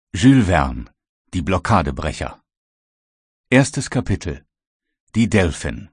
Jules Verne, die Blockadebrecher. Erstes Kapitel: Die Delphin.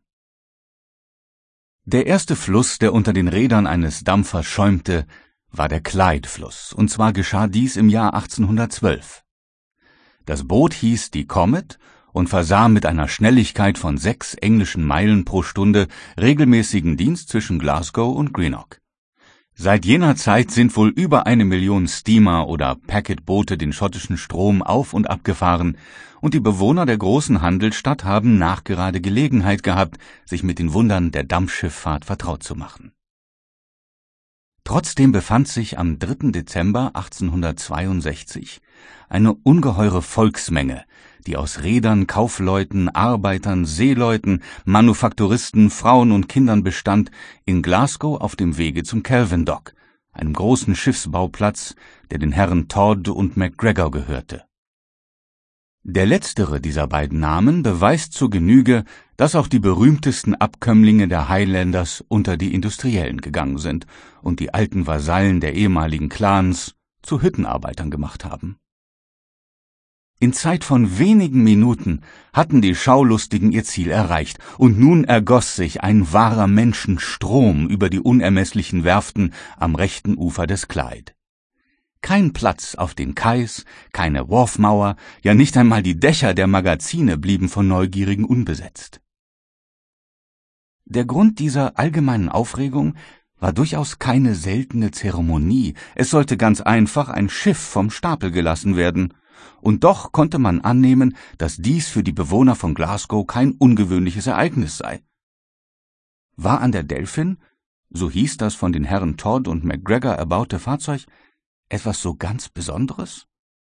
Der erste Fluss, der unter den Rädern eines Dampfers schäumte, war der Clyde-Fluss, und zwar geschah dies im Jahr 1812. Das Boot hieß die Comet und versah mit einer Schnelligkeit von 6 englischen Meilen pro Stunde regelmäßigen Dienst zwischen Glasgow und Greenock. Seit jener Zeit sind wohl über 1 Million Steamer oder Packetboote den schottischen Strom auf und ab gefahren, und die Bewohner der großen Handelsstadt haben nachgerade Gelegenheit gehabt, sich mit den Wundern der Dampfschifffahrt vertraut zu machen. Trotzdem befand sich am 3. Dezember 1862 eine ungeheure Volksmenge, die aus Reedern, Kaufleuten, Arbeitern, Seeleuten, Manufakturisten, Frauen und Kindern bestand, in Glasgow auf dem Wege zum Kelvin Dock, einem großen Schiffsbauplatz, der den Herren Todd und MacGregor gehörte. Der letztere dieser beiden Namen beweist zur Genüge, dass auch die berühmtesten Abkömmlinge der Highlanders unter die Industriellen gegangen sind und die alten Vasallen der ehemaligen Clans zu Hüttenarbeitern gemacht haben. In Zeit von wenigen Minuten hatten die Schaulustigen ihr Ziel erreicht, und nun ergoss sich ein wahrer Menschenstrom über die unermesslichen Werften am rechten Ufer des Clyde. Kein Platz auf den Kais, keine Wharfmauer, ja nicht einmal die Dächer der Magazine blieben von Neugierigen unbesetzt. Der Grund dieser allgemeinen Aufregung war durchaus keine seltene Zeremonie, es sollte ganz einfach ein Schiff vom Stapel gelassen werden, und doch konnte man annehmen, dass dies für die Bewohner von Glasgow kein ungewöhnliches Ereignis sei. War an der Delphin, so hieß das von den Herren Todd und MacGregor erbaute Fahrzeug, etwas so ganz Besonderes?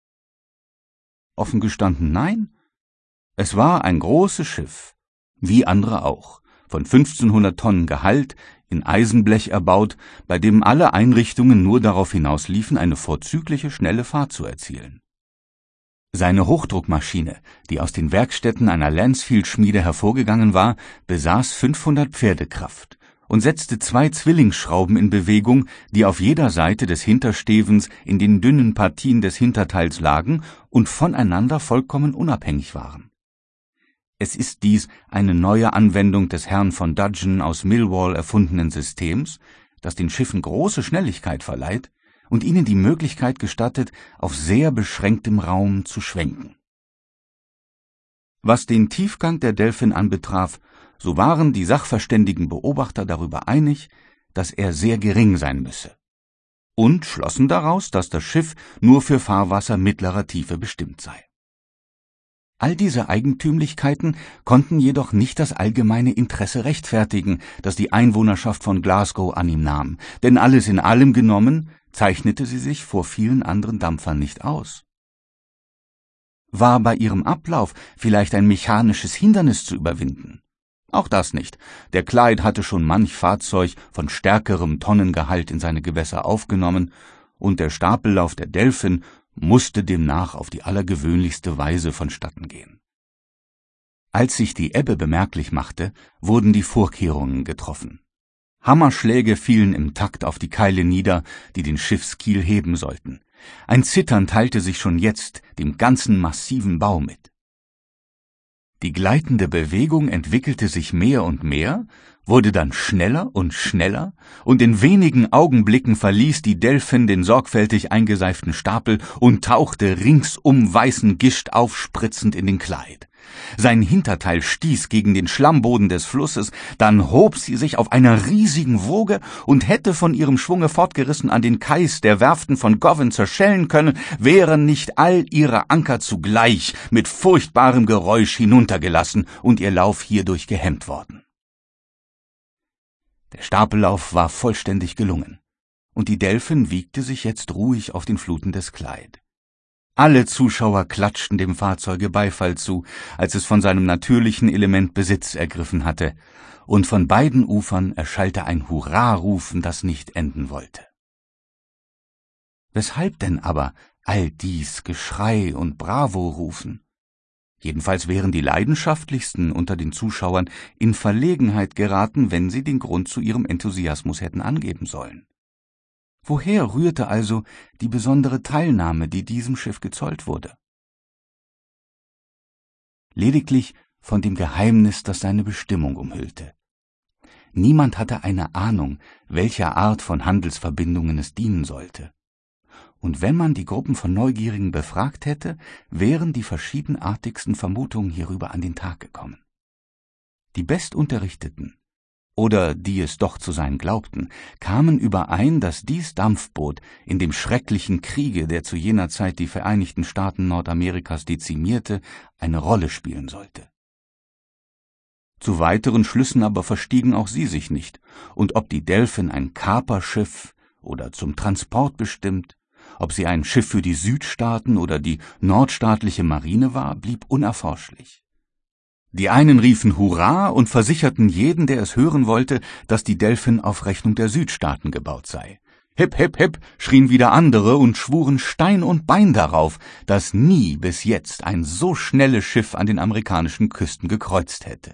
Offen gestanden nein. Es war ein großes Schiff, wie andere auch, von 1500 Tonnen Gehalt, in Eisenblech erbaut, bei dem alle Einrichtungen nur darauf hinausliefen, eine vorzügliche, schnelle Fahrt zu erzielen. Seine Hochdruckmaschine, die aus den Werkstätten einer Lancefield-Schmiede hervorgegangen war, besaß 500 Pferdekraft und setzte 2 Zwillingsschrauben in Bewegung, die auf jeder Seite des Hinterstevens in den dünnen Partien des Hinterteils lagen und voneinander vollkommen unabhängig waren. Es ist dies eine neue Anwendung des Herrn von Dudgeon aus Millwall erfundenen Systems, das den Schiffen große Schnelligkeit verleiht und ihnen die Möglichkeit gestattet, auf sehr beschränktem Raum zu schwenken. Was den Tiefgang der Delphin anbetraf, so waren die sachverständigen Beobachter darüber einig, dass er sehr gering sein müsse, und schlossen daraus, dass das Schiff nur für Fahrwasser mittlerer Tiefe bestimmt sei. All diese Eigentümlichkeiten konnten jedoch nicht das allgemeine Interesse rechtfertigen, das die Einwohnerschaft von Glasgow an ihm nahm, denn alles in allem genommen zeichnete sie sich vor vielen anderen Dampfern nicht aus. War bei ihrem Ablauf vielleicht ein mechanisches Hindernis zu überwinden? Auch das nicht. Der Clyde hatte schon manch Fahrzeug von stärkerem Tonnengehalt in seine Gewässer aufgenommen, und der Stapellauf der Delphin musste demnach auf die allergewöhnlichste Weise vonstatten gehen. Als sich die Ebbe bemerklich machte, wurden die Vorkehrungen getroffen. Hammerschläge fielen im Takt auf die Keile nieder, die den Schiffskiel heben sollten. Ein Zittern teilte sich schon jetzt dem ganzen massiven Bau mit. Die gleitende Bewegung entwickelte sich mehr und mehr, wurde dann schneller und schneller, und in wenigen Augenblicken verließ die Delphin den sorgfältig eingeseiften Stapel und tauchte ringsum weißen Gischt aufspritzend in den Clyde. Sein Hinterteil stieß gegen den Schlammboden des Flusses, dann hob sie sich auf einer riesigen Woge und hätte von ihrem Schwunge fortgerissen an den Kais der Werften von Govan zerschellen können, wären nicht all ihre Anker zugleich mit furchtbarem Geräusch hinuntergelassen und ihr Lauf hierdurch gehemmt worden. Der Stapellauf war vollständig gelungen, und die Delphin wiegte sich jetzt ruhig auf den Fluten des Clyde. Alle Zuschauer klatschten dem Fahrzeuge Beifall zu, als es von seinem natürlichen Element Besitz ergriffen hatte, und von beiden Ufern erschallte ein Hurrarufen, das nicht enden wollte. Weshalb denn aber all dies Geschrei und Bravo-Rufen? Jedenfalls wären die leidenschaftlichsten unter den Zuschauern in Verlegenheit geraten, wenn sie den Grund zu ihrem Enthusiasmus hätten angeben sollen. Woher rührte also die besondere Teilnahme, die diesem Schiff gezollt wurde? Lediglich von dem Geheimnis, das seine Bestimmung umhüllte. Niemand hatte eine Ahnung, welcher Art von Handelsverbindungen es dienen sollte. Und wenn man die Gruppen von Neugierigen befragt hätte, wären die verschiedenartigsten Vermutungen hierüber an den Tag gekommen. Die Bestunterrichteten, oder die es doch zu sein glaubten, kamen überein, dass dies Dampfboot in dem schrecklichen Kriege, der zu jener Zeit die Vereinigten Staaten Nordamerikas dezimierte, eine Rolle spielen sollte. Zu weiteren Schlüssen aber verstiegen auch sie sich nicht, und ob die Delphin ein Kaperschiff oder zum Transport bestimmt, ob sie ein Schiff für die Südstaaten oder die nordstaatliche Marine war, blieb unerforschlich. Die einen riefen Hurra und versicherten jeden, der es hören wollte, dass die Delphin auf Rechnung der Südstaaten gebaut sei. Hip, hip, hip, schrien wieder andere und schwuren Stein und Bein darauf, dass nie bis jetzt ein so schnelles Schiff an den amerikanischen Küsten gekreuzt hätte.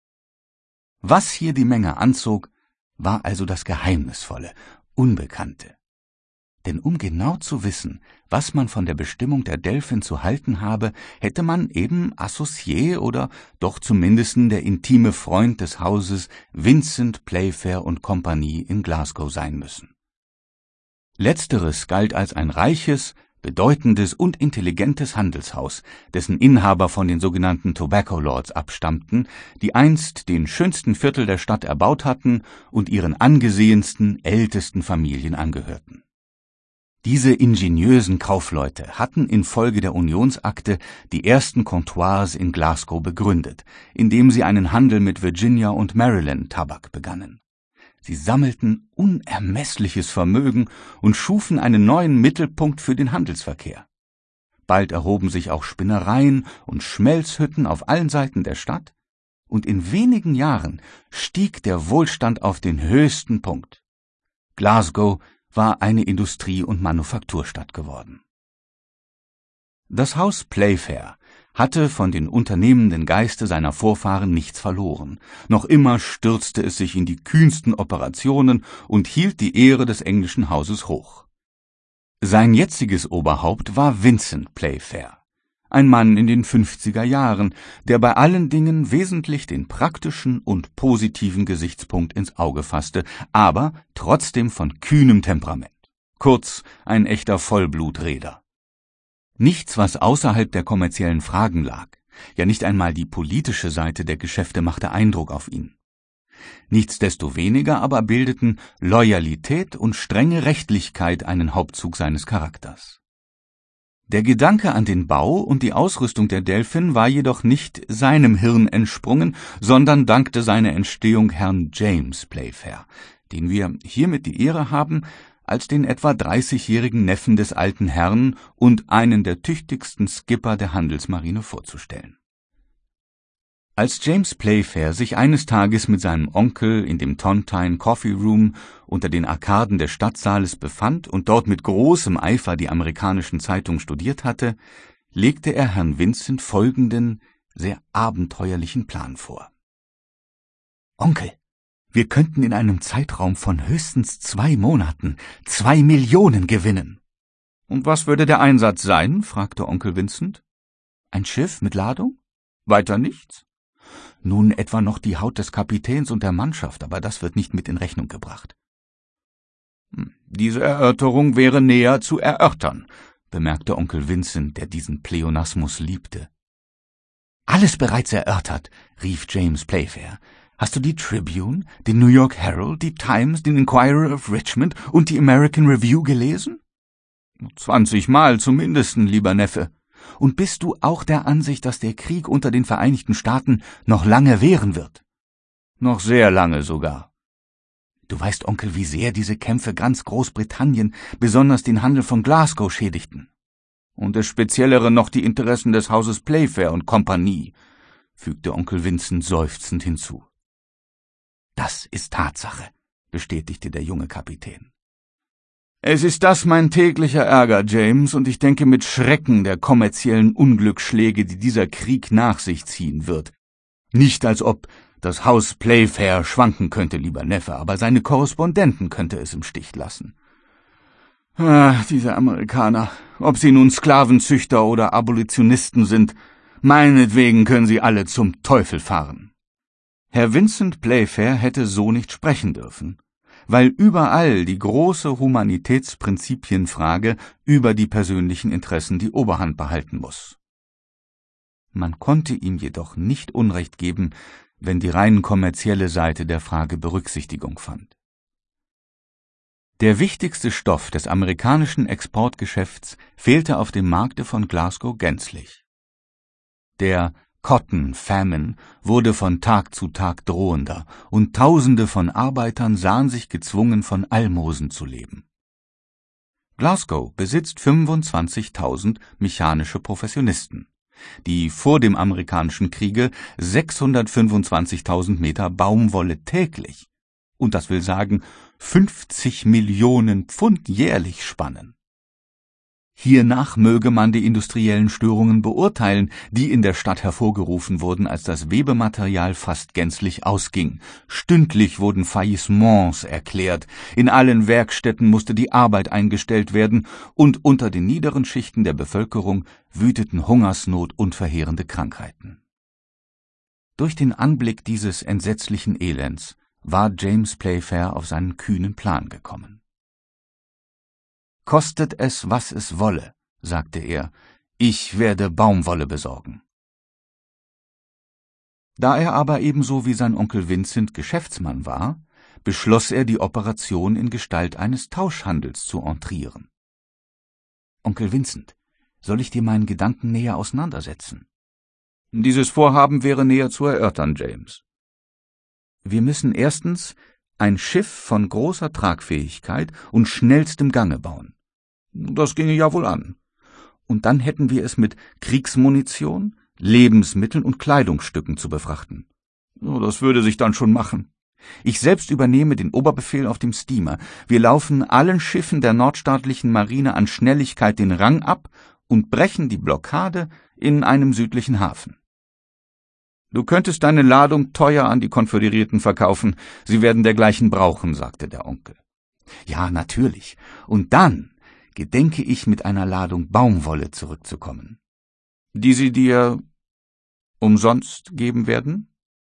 Was hier die Menge anzog, war also das Geheimnisvolle, Unbekannte. Denn um genau zu wissen, was man von der Bestimmung der Delphin zu halten habe, hätte man eben Associé oder doch zumindest der intime Freund des Hauses Vincent Playfair und Compagnie in Glasgow sein müssen. Letzteres galt als ein reiches, bedeutendes und intelligentes Handelshaus, dessen Inhaber von den sogenannten Tobacco Lords abstammten, die einst den schönsten Viertel der Stadt erbaut hatten und ihren angesehensten, ältesten Familien angehörten. Diese ingeniösen Kaufleute hatten infolge der Unionsakte die ersten Comptoirs in Glasgow begründet, indem sie einen Handel mit Virginia und Maryland Tabak begannen. Sie sammelten unermessliches Vermögen und schufen einen neuen Mittelpunkt für den Handelsverkehr. Bald erhoben sich auch Spinnereien und Schmelzhütten auf allen Seiten der Stadt, und in wenigen Jahren stieg der Wohlstand auf den höchsten Punkt. Glasgow war eine Industrie- und Manufakturstadt geworden. Das Haus Playfair hatte von den unternehmenden Geiste seiner Vorfahren nichts verloren. Noch immer stürzte es sich in die kühnsten Operationen und hielt die Ehre des englischen Hauses hoch. Sein jetziges Oberhaupt war Vincent Playfair, ein Mann in den 50er Jahren, der bei allen Dingen wesentlich den praktischen und positiven Gesichtspunkt ins Auge fasste, aber trotzdem von kühnem Temperament. Kurz, ein echter Vollblutreeder. Nichts, was außerhalb der kommerziellen Fragen lag, ja nicht einmal die politische Seite der Geschäfte machte Eindruck auf ihn. Nichtsdestoweniger aber bildeten Loyalität und strenge Rechtlichkeit einen Hauptzug seines Charakters. Der Gedanke an den Bau und die Ausrüstung der Delphin war jedoch nicht seinem Hirn entsprungen, sondern dankte seiner Entstehung Herrn James Playfair, den wir hiermit die Ehre haben, als den etwa 30-jährigen Neffen des alten Herrn und einen der tüchtigsten Skipper der Handelsmarine vorzustellen. Als James Playfair sich eines Tages mit seinem Onkel in dem Tontine Coffee Room unter den Arkaden des Stadtsaales befand und dort mit großem Eifer die amerikanischen Zeitungen studiert hatte, legte er Herrn Vincent folgenden, sehr abenteuerlichen Plan vor. »Onkel, wir könnten in einem Zeitraum von höchstens 2 Monaten 2 Millionen gewinnen.« »Und was würde der Einsatz sein?« fragte Onkel Vincent. »Ein Schiff mit Ladung? Weiter nichts?« »Nun etwa noch die Haut des Kapitäns und der Mannschaft, aber das wird nicht mit in Rechnung gebracht.« »Diese Erörterung wäre näher zu erörtern«, bemerkte Onkel Vincent, der diesen Pleonasmus liebte. »Alles bereits erörtert«, rief James Playfair. »Hast du die Tribune, den New York Herald, die Times, den Inquirer of Richmond und die American Review gelesen?« »20 Mal zumindest, lieber Neffe.« »Und bist du auch der Ansicht, dass der Krieg unter den Vereinigten Staaten noch lange währen wird?« »Noch sehr lange sogar.« »Du weißt, Onkel, wie sehr diese Kämpfe ganz Großbritannien, besonders den Handel von Glasgow, schädigten.« »Und es Speziellere noch die Interessen des Hauses Playfair und Compagnie«, fügte Onkel Vincent seufzend hinzu. »Das ist Tatsache«, bestätigte der junge Kapitän. »Es ist das mein täglicher Ärger, James, und ich denke mit Schrecken der kommerziellen Unglücksschläge, die dieser Krieg nach sich ziehen wird. Nicht als ob das Haus Playfair schwanken könnte, lieber Neffe, aber seine Korrespondenten könnte es im Stich lassen. Diese Amerikaner, ob sie nun Sklavenzüchter oder Abolitionisten sind, meinetwegen können sie alle zum Teufel fahren. Herr Vincent Playfair hätte so nicht sprechen dürfen, weil überall die große Humanitätsprinzipienfrage über die persönlichen Interessen die Oberhand behalten muss. Man konnte ihm jedoch nicht Unrecht geben, wenn die rein kommerzielle Seite der Frage Berücksichtigung fand. Der wichtigste Stoff des amerikanischen Exportgeschäfts fehlte auf dem Markte von Glasgow gänzlich. Der Cotton Famine wurde von Tag zu Tag drohender, und Tausende von Arbeitern sahen sich gezwungen, von Almosen zu leben. Glasgow besitzt 25.000 mechanische Professionisten, die vor dem amerikanischen Kriege 625.000 Meter Baumwolle täglich, und das will sagen 50 Millionen Pfund jährlich spannen. Hiernach möge man die industriellen Störungen beurteilen, die in der Stadt hervorgerufen wurden, als das Webematerial fast gänzlich ausging. Stündlich wurden Faillissements erklärt, in allen Werkstätten musste die Arbeit eingestellt werden, und unter den niederen Schichten der Bevölkerung wüteten Hungersnot und verheerende Krankheiten. Durch den Anblick dieses entsetzlichen Elends war James Playfair auf seinen kühnen Plan gekommen. »Kostet es, was es wolle«, sagte er, »ich werde Baumwolle besorgen.« Da er aber ebenso wie sein Onkel Vincent Geschäftsmann war, beschloss er, die Operation in Gestalt eines Tauschhandels zu entrieren. »Onkel Vincent, soll ich dir meinen Gedanken näher auseinandersetzen?« »Dieses Vorhaben wäre näher zu erörtern, James.« »Wir müssen erstens ein Schiff von großer Tragfähigkeit und schnellstem Gange bauen.« »Das ginge ja wohl an.« »Und dann hätten wir es mit Kriegsmunition, Lebensmitteln und Kleidungsstücken zu befrachten.« »Das würde sich dann schon machen.« »Ich selbst übernehme den Oberbefehl auf dem Steamer. Wir laufen allen Schiffen der nordstaatlichen Marine an Schnelligkeit den Rang ab und brechen die Blockade in einem südlichen Hafen.« »Du könntest deine Ladung teuer an die Konföderierten verkaufen. Sie werden dergleichen brauchen«, sagte der Onkel. »Ja, natürlich. Und dann gedenke ich, mit einer Ladung Baumwolle zurückzukommen.« »Die sie dir umsonst geben werden?«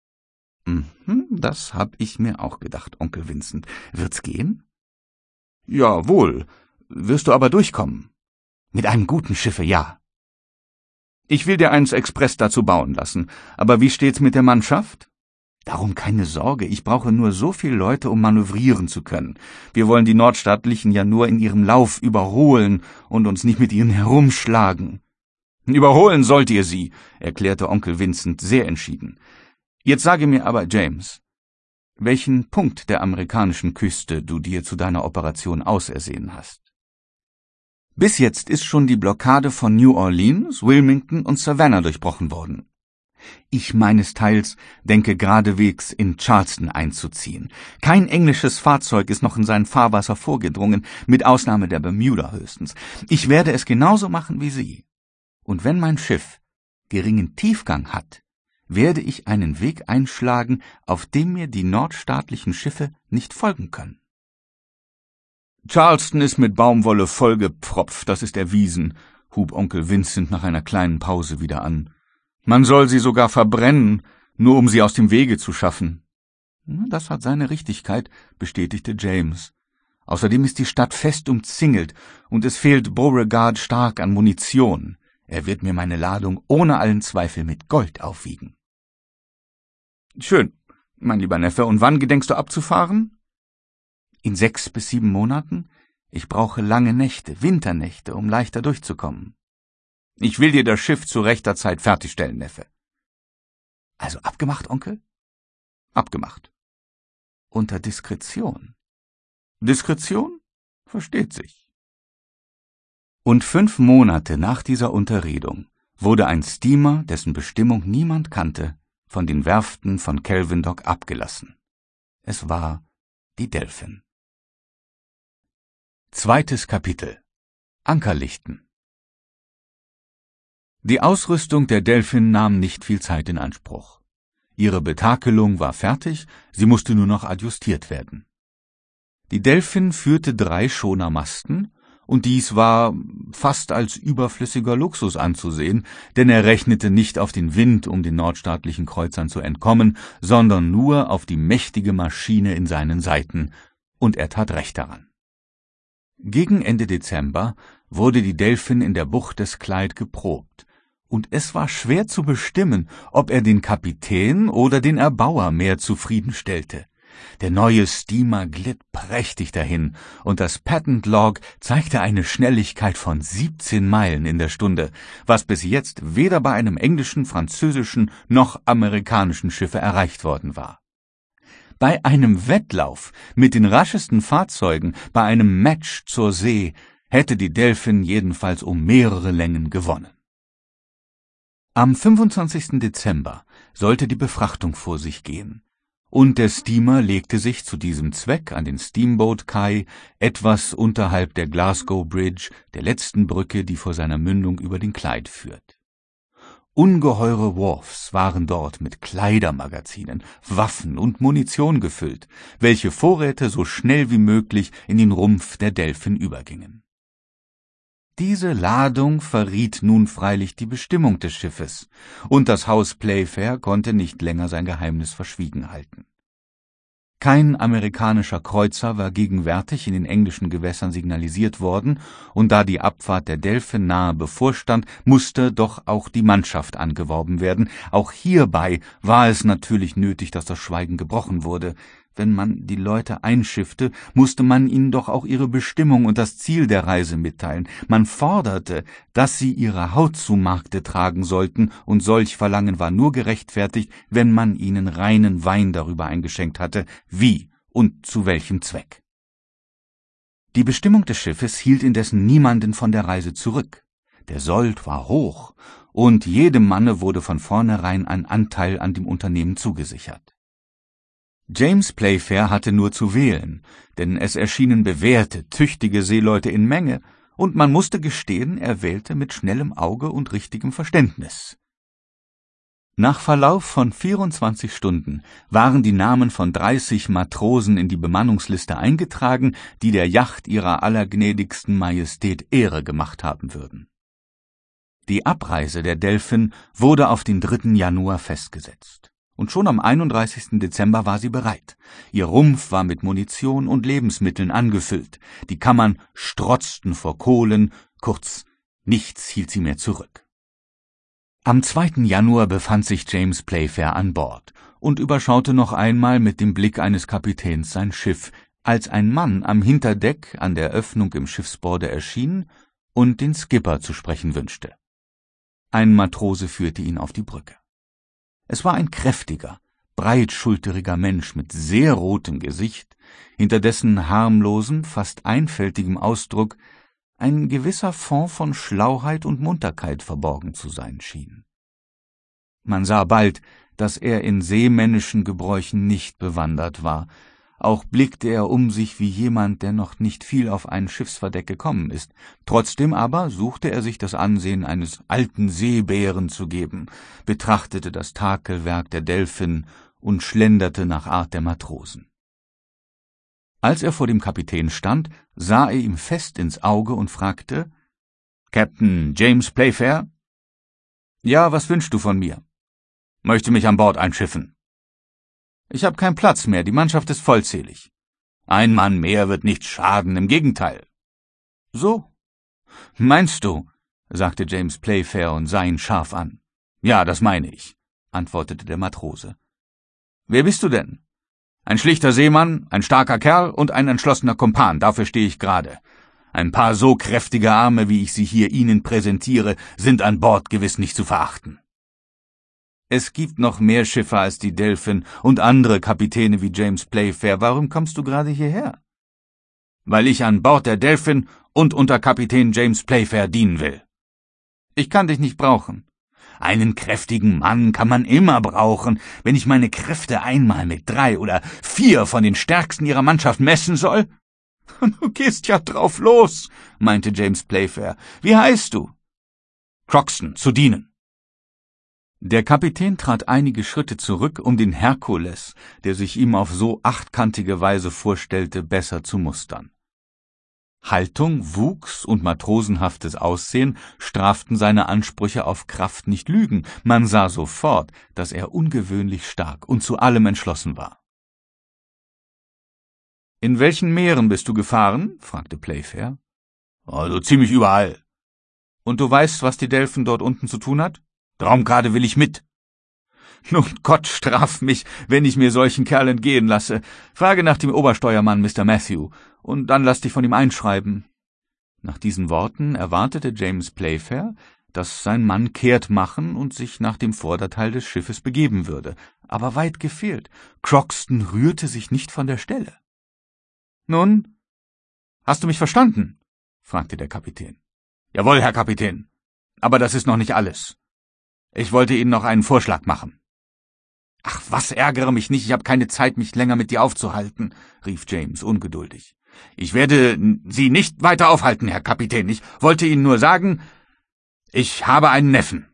»Das hab ich mir auch gedacht, Onkel Vincent. Wird's gehen?« »Ja, wohl. Wirst du aber durchkommen?« »Mit einem guten Schiffe, ja.« »Ich will dir eins express dazu bauen lassen. Aber wie steht's mit der Mannschaft?« »Darum keine Sorge, ich brauche nur so viele Leute, um manövrieren zu können. Wir wollen die Nordstaatlichen ja nur in ihrem Lauf überholen und uns nicht mit ihnen herumschlagen.« »Überholen sollt ihr sie«, erklärte Onkel Vincent sehr entschieden. »Jetzt sage mir aber, James, welchen Punkt der amerikanischen Küste du dir zu deiner Operation ausersehen hast.« »Bis jetzt ist schon die Blockade von New Orleans, Wilmington und Savannah durchbrochen worden. Ich meinesteils denke geradewegs in Charleston einzuziehen. Kein englisches Fahrzeug ist noch in sein Fahrwasser vorgedrungen, mit Ausnahme der Bermuda höchstens. Ich werde es genauso machen wie Sie. Und wenn mein Schiff geringen Tiefgang hat, werde ich einen Weg einschlagen, auf dem mir die nordstaatlichen Schiffe nicht folgen können.« »Charleston ist mit Baumwolle vollgepfropft, das ist erwiesen«, hub Onkel Vincent nach einer kleinen Pause wieder an. »Man soll sie sogar verbrennen, nur um sie aus dem Wege zu schaffen.« »Das hat seine Richtigkeit«, bestätigte James. »Außerdem ist die Stadt fest umzingelt, und es fehlt Beauregard stark an Munition. Er wird mir meine Ladung ohne allen Zweifel mit Gold aufwiegen.« »Schön, mein lieber Neffe, und wann gedenkst du abzufahren?« »In 6 bis 7 Monaten. Ich brauche lange Nächte, Winternächte, um leichter durchzukommen.« »Ich will dir das Schiff zu rechter Zeit fertigstellen, Neffe.« »Also abgemacht, Onkel?« »Abgemacht.« »Unter Diskretion?« »Diskretion? Versteht sich.« Und 5 Monate nach dieser Unterredung wurde ein Steamer, dessen Bestimmung niemand kannte, von den Werften von Kelvin Dock abgelassen. Es war die Delphin. 2. Kapitel. Ankerlichten. Die Ausrüstung der Delphin nahm nicht viel Zeit in Anspruch. Ihre Betakelung war fertig, sie musste nur noch adjustiert werden. Die Delphin führte 3 Schonermasten und dies war fast als überflüssiger Luxus anzusehen, denn er rechnete nicht auf den Wind, um den nordstaatlichen Kreuzern zu entkommen, sondern nur auf die mächtige Maschine in seinen Seiten, und er tat recht daran. Gegen Ende Dezember wurde die Delphin in der Bucht des Clyde geprobt, und es war schwer zu bestimmen, ob er den Kapitän oder den Erbauer mehr zufriedenstellte. Der neue Steamer glitt prächtig dahin, und das Patent Log zeigte eine Schnelligkeit von 17 Meilen in der Stunde, was bis jetzt weder bei einem englischen, französischen noch amerikanischen Schiffe erreicht worden war. Bei einem Wettlauf mit den raschesten Fahrzeugen, bei einem Match zur See, hätte die Delphin jedenfalls um mehrere Längen gewonnen. Am 25. Dezember sollte die Befrachtung vor sich gehen, und der Steamer legte sich zu diesem Zweck an den Steamboat Quay etwas unterhalb der Glasgow Bridge, der letzten Brücke, die vor seiner Mündung über den Clyde führt. Ungeheure Wharfs waren dort mit Kleidermagazinen, Waffen und Munition gefüllt, welche Vorräte so schnell wie möglich in den Rumpf der Delphin übergingen. Diese Ladung verriet nun freilich die Bestimmung des Schiffes, und das Haus Playfair konnte nicht länger sein Geheimnis verschwiegen halten. Kein amerikanischer Kreuzer war gegenwärtig in den englischen Gewässern signalisiert worden, und da die Abfahrt der Delphin nahe bevorstand, musste doch auch die Mannschaft angeworben werden. Auch hierbei war es natürlich nötig, dass das Schweigen gebrochen wurde. Wenn man die Leute einschiffte, musste man ihnen doch auch ihre Bestimmung und das Ziel der Reise mitteilen. Man forderte, dass sie ihre Haut zu Markte tragen sollten, und solch Verlangen war nur gerechtfertigt, wenn man ihnen reinen Wein darüber eingeschenkt hatte, wie und zu welchem Zweck. Die Bestimmung des Schiffes hielt indessen niemanden von der Reise zurück. Der Sold war hoch, und jedem Manne wurde von vornherein ein Anteil an dem Unternehmen zugesichert. James Playfair hatte nur zu wählen, denn es erschienen bewährte, tüchtige Seeleute in Menge, und man musste gestehen, er wählte mit schnellem Auge und richtigem Verständnis. Nach Verlauf von 24 Stunden waren die Namen von 30 Matrosen in die Bemannungsliste eingetragen, die der Yacht ihrer allergnädigsten Majestät Ehre gemacht haben würden. Die Abreise der Delphin wurde auf den 3. Januar festgesetzt. Und schon am 31. Dezember war sie bereit. Ihr Rumpf war mit Munition und Lebensmitteln angefüllt. Die Kammern strotzten vor Kohlen, kurz, nichts hielt sie mehr zurück. Am 2. Januar befand sich James Playfair an Bord und überschaute noch einmal mit dem Blick eines Kapitäns sein Schiff, als ein Mann am Hinterdeck an der Öffnung im Schiffsborde erschien und den Skipper zu sprechen wünschte. Ein Matrose führte ihn auf die Brücke. Es war ein kräftiger, breitschulteriger Mensch mit sehr rotem Gesicht, hinter dessen harmlosem, fast einfältigem Ausdruck ein gewisser Fond von Schlauheit und Munterkeit verborgen zu sein schien. Man sah bald, dass er in seemännischen Gebräuchen nicht bewandert war. Auch blickte er um sich wie jemand, der noch nicht viel auf ein Schiffsverdeck gekommen ist. Trotzdem aber suchte er sich das Ansehen eines alten Seebären zu geben, betrachtete das Takelwerk der Delphin und schlenderte nach Art der Matrosen. Als er vor dem Kapitän stand, sah er ihm fest ins Auge und fragte: »Captain James Playfair?« »Ja, was wünschst du von mir?« »Möchte mich an Bord einschiffen.« »Ich habe keinen Platz mehr, die Mannschaft ist vollzählig.« »Ein Mann mehr wird nichts schaden, im Gegenteil.« »So?« »Meinst du?«, sagte James Playfair und sah ihn scharf an. »Ja, das meine ich«, antwortete der Matrose. »Wer bist du denn?« »Ein schlichter Seemann, ein starker Kerl und ein entschlossener Kumpan, dafür stehe ich gerade. Ein paar so kräftige Arme, wie ich sie hier Ihnen präsentiere, sind an Bord gewiss nicht zu verachten.« »Es gibt noch mehr Schiffe als die Delphin und andere Kapitäne wie James Playfair. Warum kommst du gerade hierher?« »Weil ich an Bord der Delphin und unter Kapitän James Playfair dienen will.« »Ich kann dich nicht brauchen.« »Einen kräftigen Mann kann man immer brauchen. Wenn ich meine Kräfte einmal mit 3 oder 4 von den Stärksten ihrer Mannschaft messen soll?« »Du gehst ja drauf los«, meinte James Playfair. »Wie heißt du?« »Croxton, zu dienen.« Der Kapitän trat einige Schritte zurück, um den Herkules, der sich ihm auf so achtkantige Weise vorstellte, besser zu mustern. Haltung, Wuchs und matrosenhaftes Aussehen straften seine Ansprüche auf Kraft nicht Lügen. Man sah sofort, dass er ungewöhnlich stark und zu allem entschlossen war. »In welchen Meeren bist du gefahren?« fragte Playfair. »Also ziemlich überall.« »Und du weißt, was die Delphin dort unten zu tun hat?« »Darum gerade will ich mit.« »Nun, Gott straf mich, wenn ich mir solchen Kerl entgehen lasse. Frage nach dem Obersteuermann, Mr. Matthew, und dann lass dich von ihm einschreiben.« Nach diesen Worten erwartete James Playfair, dass sein Mann kehrt machen und sich nach dem Vorderteil des Schiffes begeben würde. Aber weit gefehlt. Crockston rührte sich nicht von der Stelle. »Nun, hast du mich verstanden?« fragte der Kapitän. »Jawohl, Herr Kapitän. Aber das ist noch nicht alles. Ich wollte Ihnen noch einen Vorschlag machen.« »Ach, was, ärgere mich nicht, ich habe keine Zeit, mich länger mit dir aufzuhalten«, rief James ungeduldig. »Ich werde Sie nicht weiter aufhalten, Herr Kapitän. Ich wollte Ihnen nur sagen, ich habe einen Neffen.«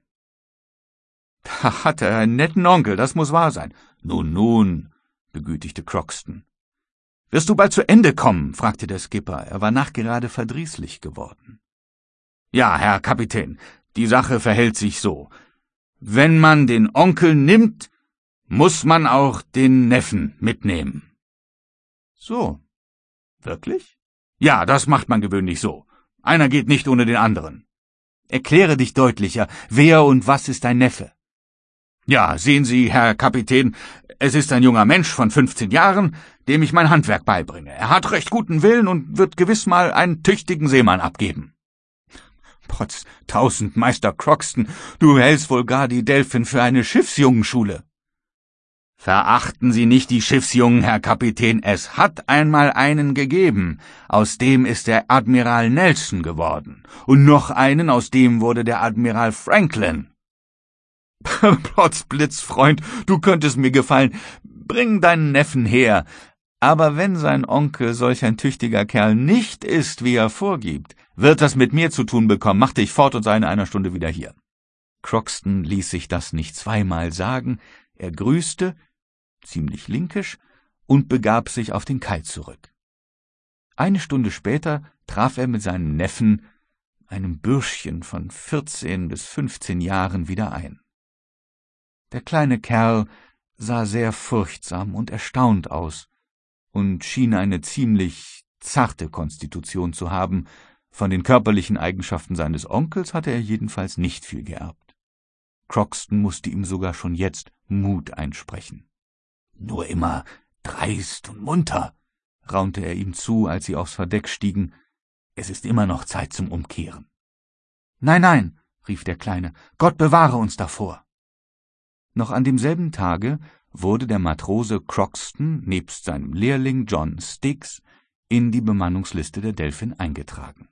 »Da hat er einen netten Onkel, das muss wahr sein.« »Nun«, begütigte Crockston. »Wirst du bald zu Ende kommen?« fragte der Skipper. Er war nachgerade verdrießlich geworden. »Ja, Herr Kapitän, die Sache verhält sich so. Wenn man den Onkel nimmt, muss man auch den Neffen mitnehmen.« »So, wirklich?« »Ja, das macht man gewöhnlich so. Einer geht nicht ohne den anderen.« »Erkläre dich deutlicher. Wer und was ist dein Neffe?« »Ja, sehen Sie, Herr Kapitän, es ist ein junger Mensch von 15 Jahren, dem ich mein Handwerk beibringe. Er hat recht guten Willen und wird gewiss mal einen tüchtigen Seemann abgeben.« »Potz, 1000, Meister Crockston, du hältst wohl gar die Delphin für eine Schiffsjungenschule.« »Verachten Sie nicht die Schiffsjungen, Herr Kapitän, es hat einmal einen gegeben, aus dem ist der Admiral Nelson geworden, und noch einen, aus dem wurde der Admiral Franklin.« »Potzblitz, Freund, du könntest mir gefallen. Bring deinen Neffen her. Aber wenn sein Onkel solch ein tüchtiger Kerl nicht ist, wie er vorgibt, wird das mit mir zu tun bekommen. Mach dich fort und sei in einer Stunde wieder hier.« Crockston ließ sich das nicht zweimal sagen. Er grüßte, ziemlich linkisch, und begab sich auf den Kai zurück. Eine Stunde später traf er mit seinem Neffen, einem Bürschchen von 14 bis 15 Jahren, wieder ein. Der kleine Kerl sah sehr furchtsam und erstaunt aus und schien eine ziemlich zarte Konstitution zu haben. Von den körperlichen Eigenschaften seines Onkels hatte er jedenfalls nicht viel geerbt. Crockston musste ihm sogar schon jetzt Mut einsprechen. »Nur immer dreist und munter«, raunte er ihm zu, als sie aufs Verdeck stiegen. »Es ist immer noch Zeit zum Umkehren.« »Nein, nein«, rief der Kleine, »Gott bewahre uns davor.« Noch an demselben Tage wurde der Matrose Crockston nebst seinem Lehrling John Stiggs in die Bemannungsliste der Delphin eingetragen.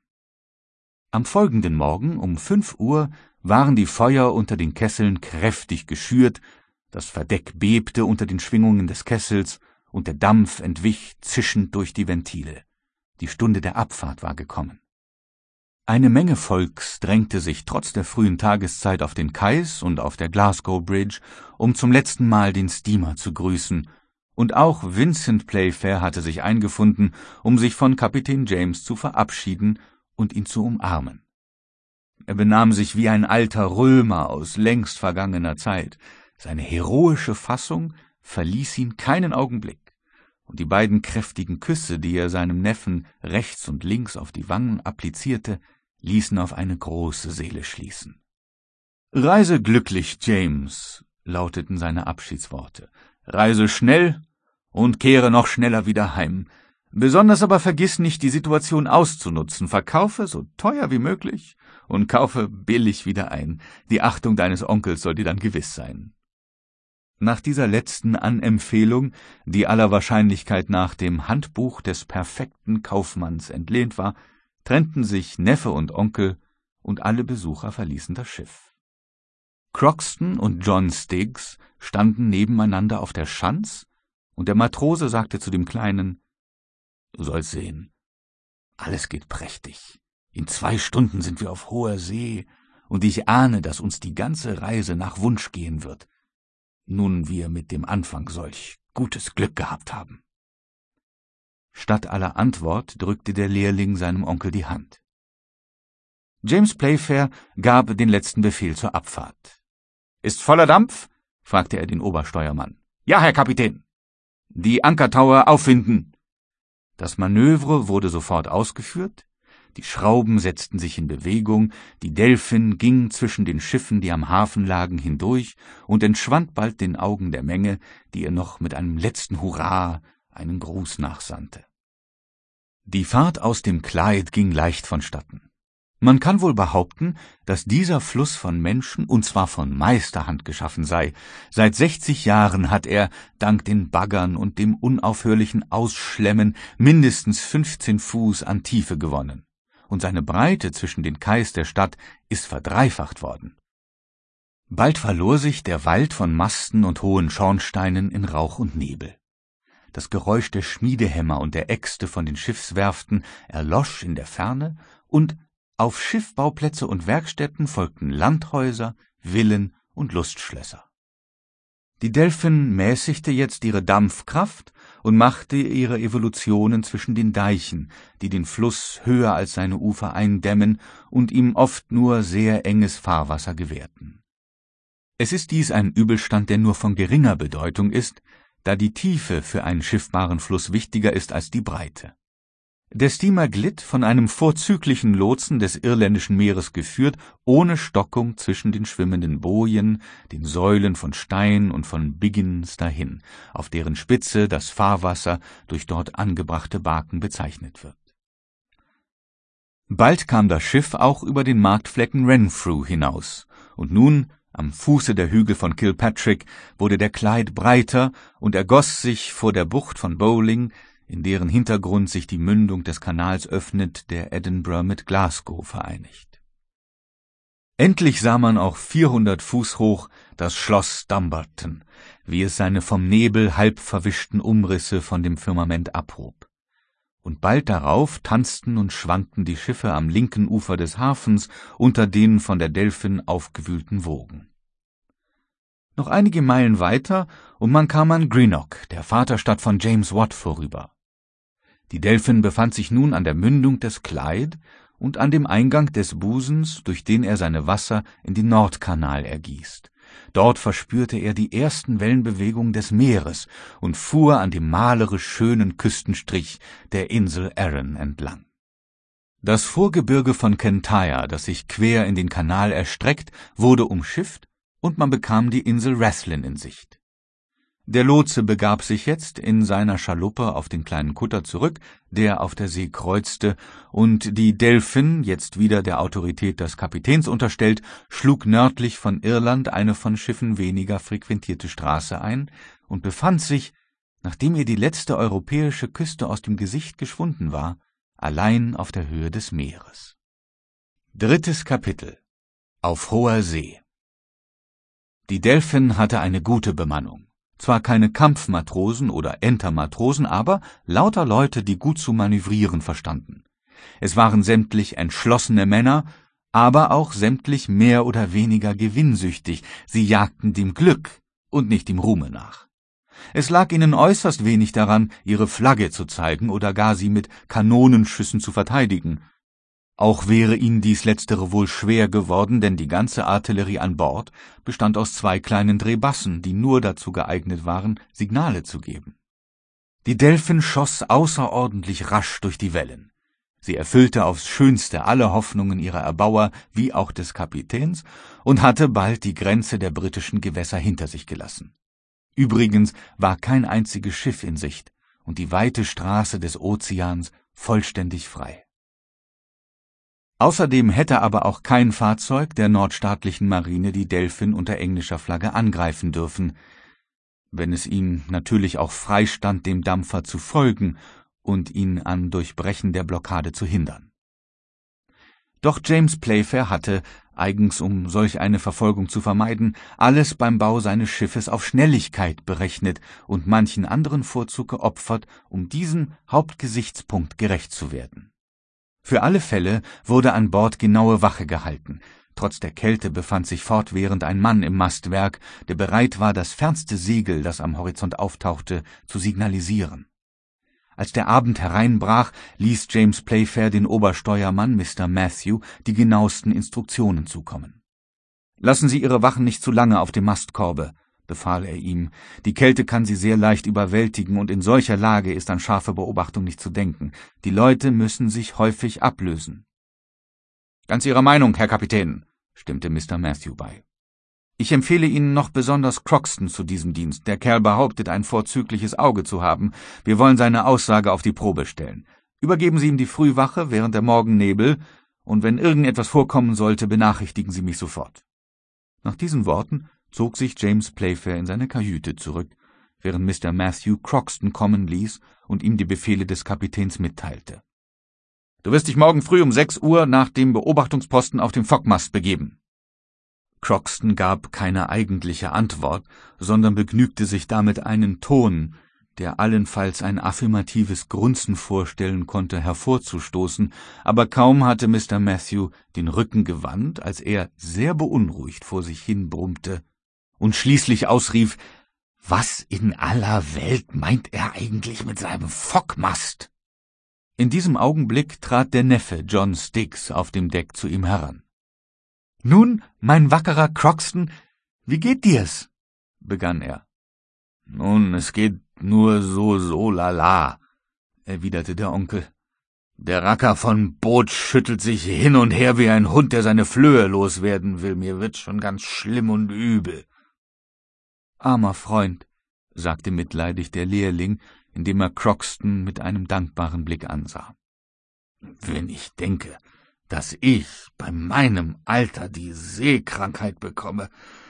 Am folgenden Morgen um 5 Uhr waren die Feuer unter den Kesseln kräftig geschürt, das Verdeck bebte unter den Schwingungen des Kessels und der Dampf entwich zischend durch die Ventile. Die Stunde der Abfahrt war gekommen. Eine Menge Volks drängte sich trotz der frühen Tageszeit auf den Kais und auf der Glasgow Bridge, um zum letzten Mal den Steamer zu grüßen, und auch Vincent Playfair hatte sich eingefunden, um sich von Kapitän James zu verabschieden und ihn zu umarmen. Er benahm sich wie ein alter Römer aus längst vergangener Zeit. Seine heroische Fassung verließ ihn keinen Augenblick, und die beiden kräftigen Küsse, die er seinem Neffen rechts und links auf die Wangen applizierte, ließen auf eine große Seele schließen. »Reise glücklich, James«, lauteten seine Abschiedsworte. »Reise schnell und kehre noch schneller wieder heim. Besonders aber vergiss nicht, die Situation auszunutzen. Verkaufe so teuer wie möglich und kaufe billig wieder ein. Die Achtung deines Onkels soll dir dann gewiss sein.« Nach dieser letzten Anempfehlung, die aller Wahrscheinlichkeit nach dem Handbuch des perfekten Kaufmanns entlehnt war, trennten sich Neffe und Onkel, und alle Besucher verließen das Schiff. Crockston und John Stiggs standen nebeneinander auf der Schanz, und der Matrose sagte zu dem Kleinen: »Du sollst sehen, alles geht prächtig. In 2 Stunden sind wir auf hoher See, und ich ahne, dass uns die ganze Reise nach Wunsch gehen wird, nun wir mit dem Anfang solch gutes Glück gehabt haben.« Statt aller Antwort drückte der Lehrling seinem Onkel die Hand. James Playfair gab den letzten Befehl zur Abfahrt. »Ist voller Dampf?« fragte er den Obersteuermann. »Ja, Herr Kapitän.« »Die Ankertaue aufwinden!« Das Manöver wurde sofort ausgeführt. Die Schrauben setzten sich in Bewegung, die Delphin ging zwischen den Schiffen, die am Hafen lagen, hindurch und entschwand bald den Augen der Menge, die ihr noch mit einem letzten Hurra einen Gruß nachsandte. Die Fahrt aus dem Clyde ging leicht vonstatten. Man kann wohl behaupten, dass dieser Fluss von Menschen, und zwar von Meisterhand geschaffen sei. Seit 60 Jahren hat er, dank den Baggern und dem unaufhörlichen Ausschlemmen, mindestens 15 Fuß an Tiefe gewonnen. Und seine Breite zwischen den Kais der Stadt ist verdreifacht worden. Bald verlor sich der Wald von Masten und hohen Schornsteinen in Rauch und Nebel. Das Geräusch der Schmiedehämmer und der Äxte von den Schiffswerften erlosch in der Ferne, und auf Schiffbauplätze und Werkstätten folgten Landhäuser, Villen und Lustschlösser. Die Delphin mäßigte jetzt ihre Dampfkraft und machte ihre Evolutionen zwischen den Deichen, die den Fluss höher als seine Ufer eindämmen und ihm oft nur sehr enges Fahrwasser gewährten. Es ist dies ein Übelstand, der nur von geringer Bedeutung ist, da die Tiefe für einen schiffbaren Fluss wichtiger ist als die Breite. Der Steamer glitt, von einem vorzüglichen Lotsen des irländischen Meeres geführt, ohne Stockung zwischen den schwimmenden Bojen, den Säulen von Stein und von Biggins dahin, auf deren Spitze das Fahrwasser durch dort angebrachte Barken bezeichnet wird. Bald kam das Schiff auch über den Marktflecken Renfrew hinaus, und nun, am Fuße der Hügel von Kilpatrick, wurde der Clyde breiter und ergoss sich vor der Bucht von Bowling, in deren Hintergrund sich die Mündung des Kanals öffnet, der Edinburgh mit Glasgow vereinigt. Endlich sah man auch 400 Fuß hoch das Schloss Dumbarton, wie es seine vom Nebel halb verwischten Umrisse von dem Firmament abhob. Und bald darauf tanzten und schwankten die Schiffe am linken Ufer des Hafens unter den von der Delphin aufgewühlten Wogen. Noch einige Meilen weiter, und man kam an Greenock, der Vaterstadt von James Watt, vorüber. Die Delphin befand sich nun an der Mündung des Clyde und an dem Eingang des Busens, durch den er seine Wasser in den Nordkanal ergießt. Dort verspürte er die ersten Wellenbewegungen des Meeres und fuhr an dem malerisch schönen Küstenstrich der Insel Arran entlang. Das Vorgebirge von Kintyre, das sich quer in den Kanal erstreckt, wurde umschifft, und man bekam die Insel Rathlin in Sicht. Der Lotse begab sich jetzt in seiner Schaluppe auf den kleinen Kutter zurück, der auf der See kreuzte, und die Delphin, jetzt wieder der Autorität des Kapitäns unterstellt, schlug nördlich von Irland eine von Schiffen weniger frequentierte Straße ein und befand sich, nachdem ihr die letzte europäische Küste aus dem Gesicht geschwunden war, allein auf der Höhe des Meeres. 3. Kapitel. Auf hoher See. Die Delphin hatte eine gute Bemannung. Zwar keine Kampfmatrosen oder Entermatrosen, aber lauter Leute, die gut zu manövrieren verstanden. Es waren sämtlich entschlossene Männer, aber auch sämtlich mehr oder weniger gewinnsüchtig. Sie jagten dem Glück und nicht dem Ruhme nach. Es lag ihnen äußerst wenig daran, ihre Flagge zu zeigen oder gar sie mit Kanonenschüssen zu verteidigen. Auch wäre ihnen dies Letztere wohl schwer geworden, denn die ganze Artillerie an Bord bestand aus 2 kleinen Drehbassen, die nur dazu geeignet waren, Signale zu geben. Die Delphin schoss außerordentlich rasch durch die Wellen. Sie erfüllte aufs Schönste alle Hoffnungen ihrer Erbauer wie auch des Kapitäns und hatte bald die Grenze der britischen Gewässer hinter sich gelassen. Übrigens war kein einziges Schiff in Sicht und die weite Straße des Ozeans vollständig frei. Außerdem hätte aber auch kein Fahrzeug der nordstaatlichen Marine die Delphin unter englischer Flagge angreifen dürfen, wenn es ihm natürlich auch freistand, dem Dampfer zu folgen und ihn an Durchbrechen der Blockade zu hindern. Doch James Playfair hatte, eigens um solch eine Verfolgung zu vermeiden, alles beim Bau seines Schiffes auf Schnelligkeit berechnet und manchen anderen Vorzug geopfert, um diesem Hauptgesichtspunkt gerecht zu werden. Für alle Fälle wurde an Bord genaue Wache gehalten. Trotz der Kälte befand sich fortwährend ein Mann im Mastwerk, der bereit war, das fernste Segel, das am Horizont auftauchte, zu signalisieren. Als der Abend hereinbrach, ließ James Playfair den Obersteuermann Mr. Matthew die genauesten Instruktionen zukommen. »Lassen Sie Ihre Wachen nicht zu lange auf dem Mastkorbe«, befahl er ihm. »Die Kälte kann sie sehr leicht überwältigen, und in solcher Lage ist an scharfe Beobachtung nicht zu denken. Die Leute müssen sich häufig ablösen.« »Ganz Ihrer Meinung, Herr Kapitän«, stimmte Mr. Matthew bei. »Ich empfehle Ihnen noch besonders Croxton zu diesem Dienst. Der Kerl behauptet, ein vorzügliches Auge zu haben. Wir wollen seine Aussage auf die Probe stellen. Übergeben Sie ihm die Frühwache während der Morgennebel, und wenn irgendetwas vorkommen sollte, benachrichtigen Sie mich sofort.« Nach diesen Worten zog sich James Playfair in seine Kajüte zurück, während Mr. Matthew Croxton kommen ließ und ihm die Befehle des Kapitäns mitteilte. »Du wirst dich morgen früh um 6 Uhr nach dem Beobachtungsposten auf dem Fockmast begeben.« Croxton gab keine eigentliche Antwort, sondern begnügte sich damit, einen Ton, der allenfalls ein affirmatives Grunzen vorstellen konnte, hervorzustoßen, aber kaum hatte Mr. Matthew den Rücken gewandt, als er sehr beunruhigt vor sich hin brummte und schließlich ausrief: »Was in aller Welt meint er eigentlich mit seinem Fockmast?« In diesem Augenblick trat der Neffe John Stiggs auf dem Deck zu ihm heran. »Nun, mein wackerer Croxton, wie geht dir's?« begann er. »Nun, es geht nur so lala«, erwiderte der Onkel. »Der Racker von Boot schüttelt sich hin und her wie ein Hund, der seine Flöhe loswerden will. Mir wird schon ganz schlimm und übel.« »Armer Freund«, sagte mitleidig der Lehrling, indem er Croxton mit einem dankbaren Blick ansah. »Wenn ich denke, dass ich bei meinem Alter die Seekrankheit bekomme.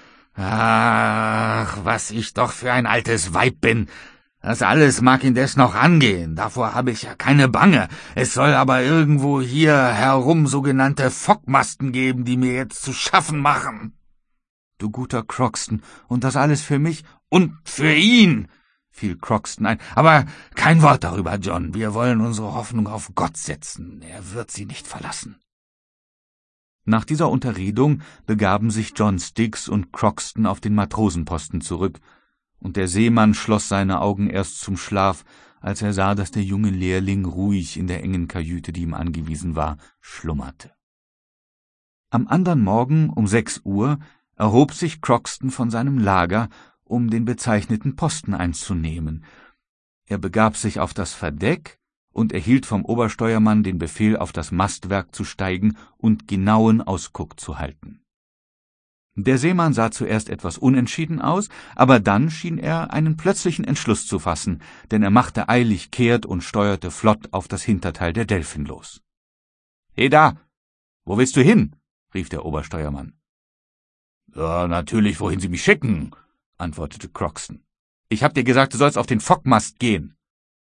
Ach, was ich doch für ein altes Weib bin. Das alles mag indes noch angehen, davor habe ich ja keine Bange. Es soll aber irgendwo hier herum sogenannte Fockmasten geben, die mir jetzt zu schaffen machen.« »Du guter Croxton, und das alles für mich?« »Und für ihn«, fiel Croxton ein. »Aber kein Wort darüber, John. Wir wollen unsere Hoffnung auf Gott setzen. Er wird sie nicht verlassen.« Nach dieser Unterredung begaben sich John Stiggs und Croxton auf den Matrosenposten zurück, und der Seemann schloss seine Augen erst zum Schlaf, als er sah, dass der junge Lehrling ruhig in der engen Kajüte, die ihm angewiesen war, schlummerte. Am andern Morgen um 6 Uhr erhob sich Croxton von seinem Lager, um den bezeichneten Posten einzunehmen. Er begab sich auf das Verdeck und erhielt vom Obersteuermann den Befehl, auf das Mastwerk zu steigen und genauen Ausguck zu halten. Der Seemann sah zuerst etwas unentschieden aus, aber dann schien er einen plötzlichen Entschluss zu fassen, denn er machte eilig kehrt und steuerte flott auf das Hinterteil der Delphin los. »He da! Wo willst du hin?« rief der Obersteuermann. »Ja, natürlich, wohin Sie mich schicken«, antwortete Croxton. »Ich hab dir gesagt, du sollst auf den Fockmast gehen.«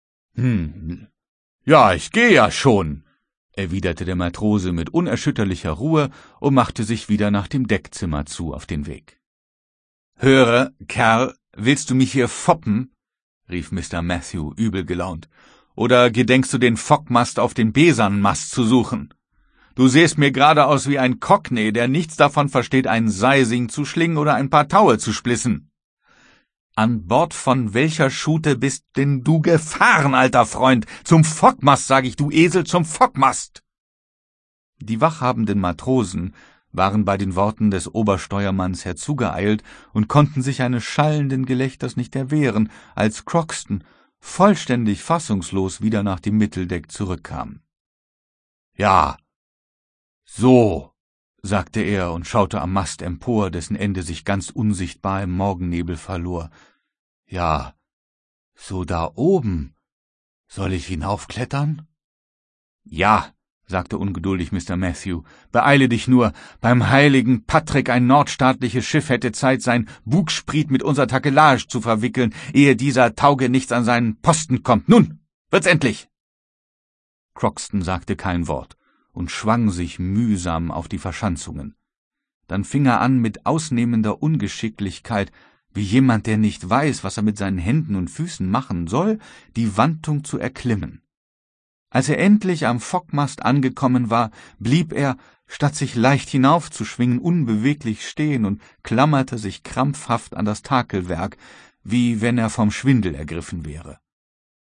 »Ja, ich gehe ja schon«, erwiderte der Matrose mit unerschütterlicher Ruhe und machte sich wieder nach dem Deckzimmer zu auf den Weg. »Höre, Kerl, willst du mich hier foppen?« rief Mr. Matthew übel gelaunt. »Oder gedenkst du, den Fockmast auf den Besanmast zu suchen? Du sähst mir gerade aus wie ein Cockney, der nichts davon versteht, ein Seising zu schlingen oder ein paar Taue zu splissen. An Bord von welcher Schute bist denn du gefahren, alter Freund? Zum Fockmast, sag ich, du Esel, zum Fockmast!« Die wachhabenden Matrosen waren bei den Worten des Obersteuermanns herzugeeilt und konnten sich eines schallenden Gelächters nicht erwehren, als Croxton vollständig fassungslos wieder nach dem Mitteldeck zurückkam. »Ja, so«, sagte er und schaute am Mast empor, dessen Ende sich ganz unsichtbar im Morgennebel verlor. »Ja, so da oben. Soll ich hinaufklettern?« »Ja«, sagte ungeduldig Mr. Matthew, »beeile dich nur. Beim heiligen Patrick, ein nordstaatliches Schiff hätte Zeit, sein Bugspriet mit unserer Takelage zu verwickeln, ehe dieser Taugenichts an seinen Posten kommt. Nun, wird's endlich!« Croxton sagte kein Wort und schwang sich mühsam auf die Verschanzungen. Dann fing er an, mit ausnehmender Ungeschicklichkeit, wie jemand, der nicht weiß, was er mit seinen Händen und Füßen machen soll, die Wantung zu erklimmen. Als er endlich am Fockmast angekommen war, blieb er, statt sich leicht hinaufzuschwingen, unbeweglich stehen und klammerte sich krampfhaft an das Takelwerk, wie wenn er vom Schwindel ergriffen wäre.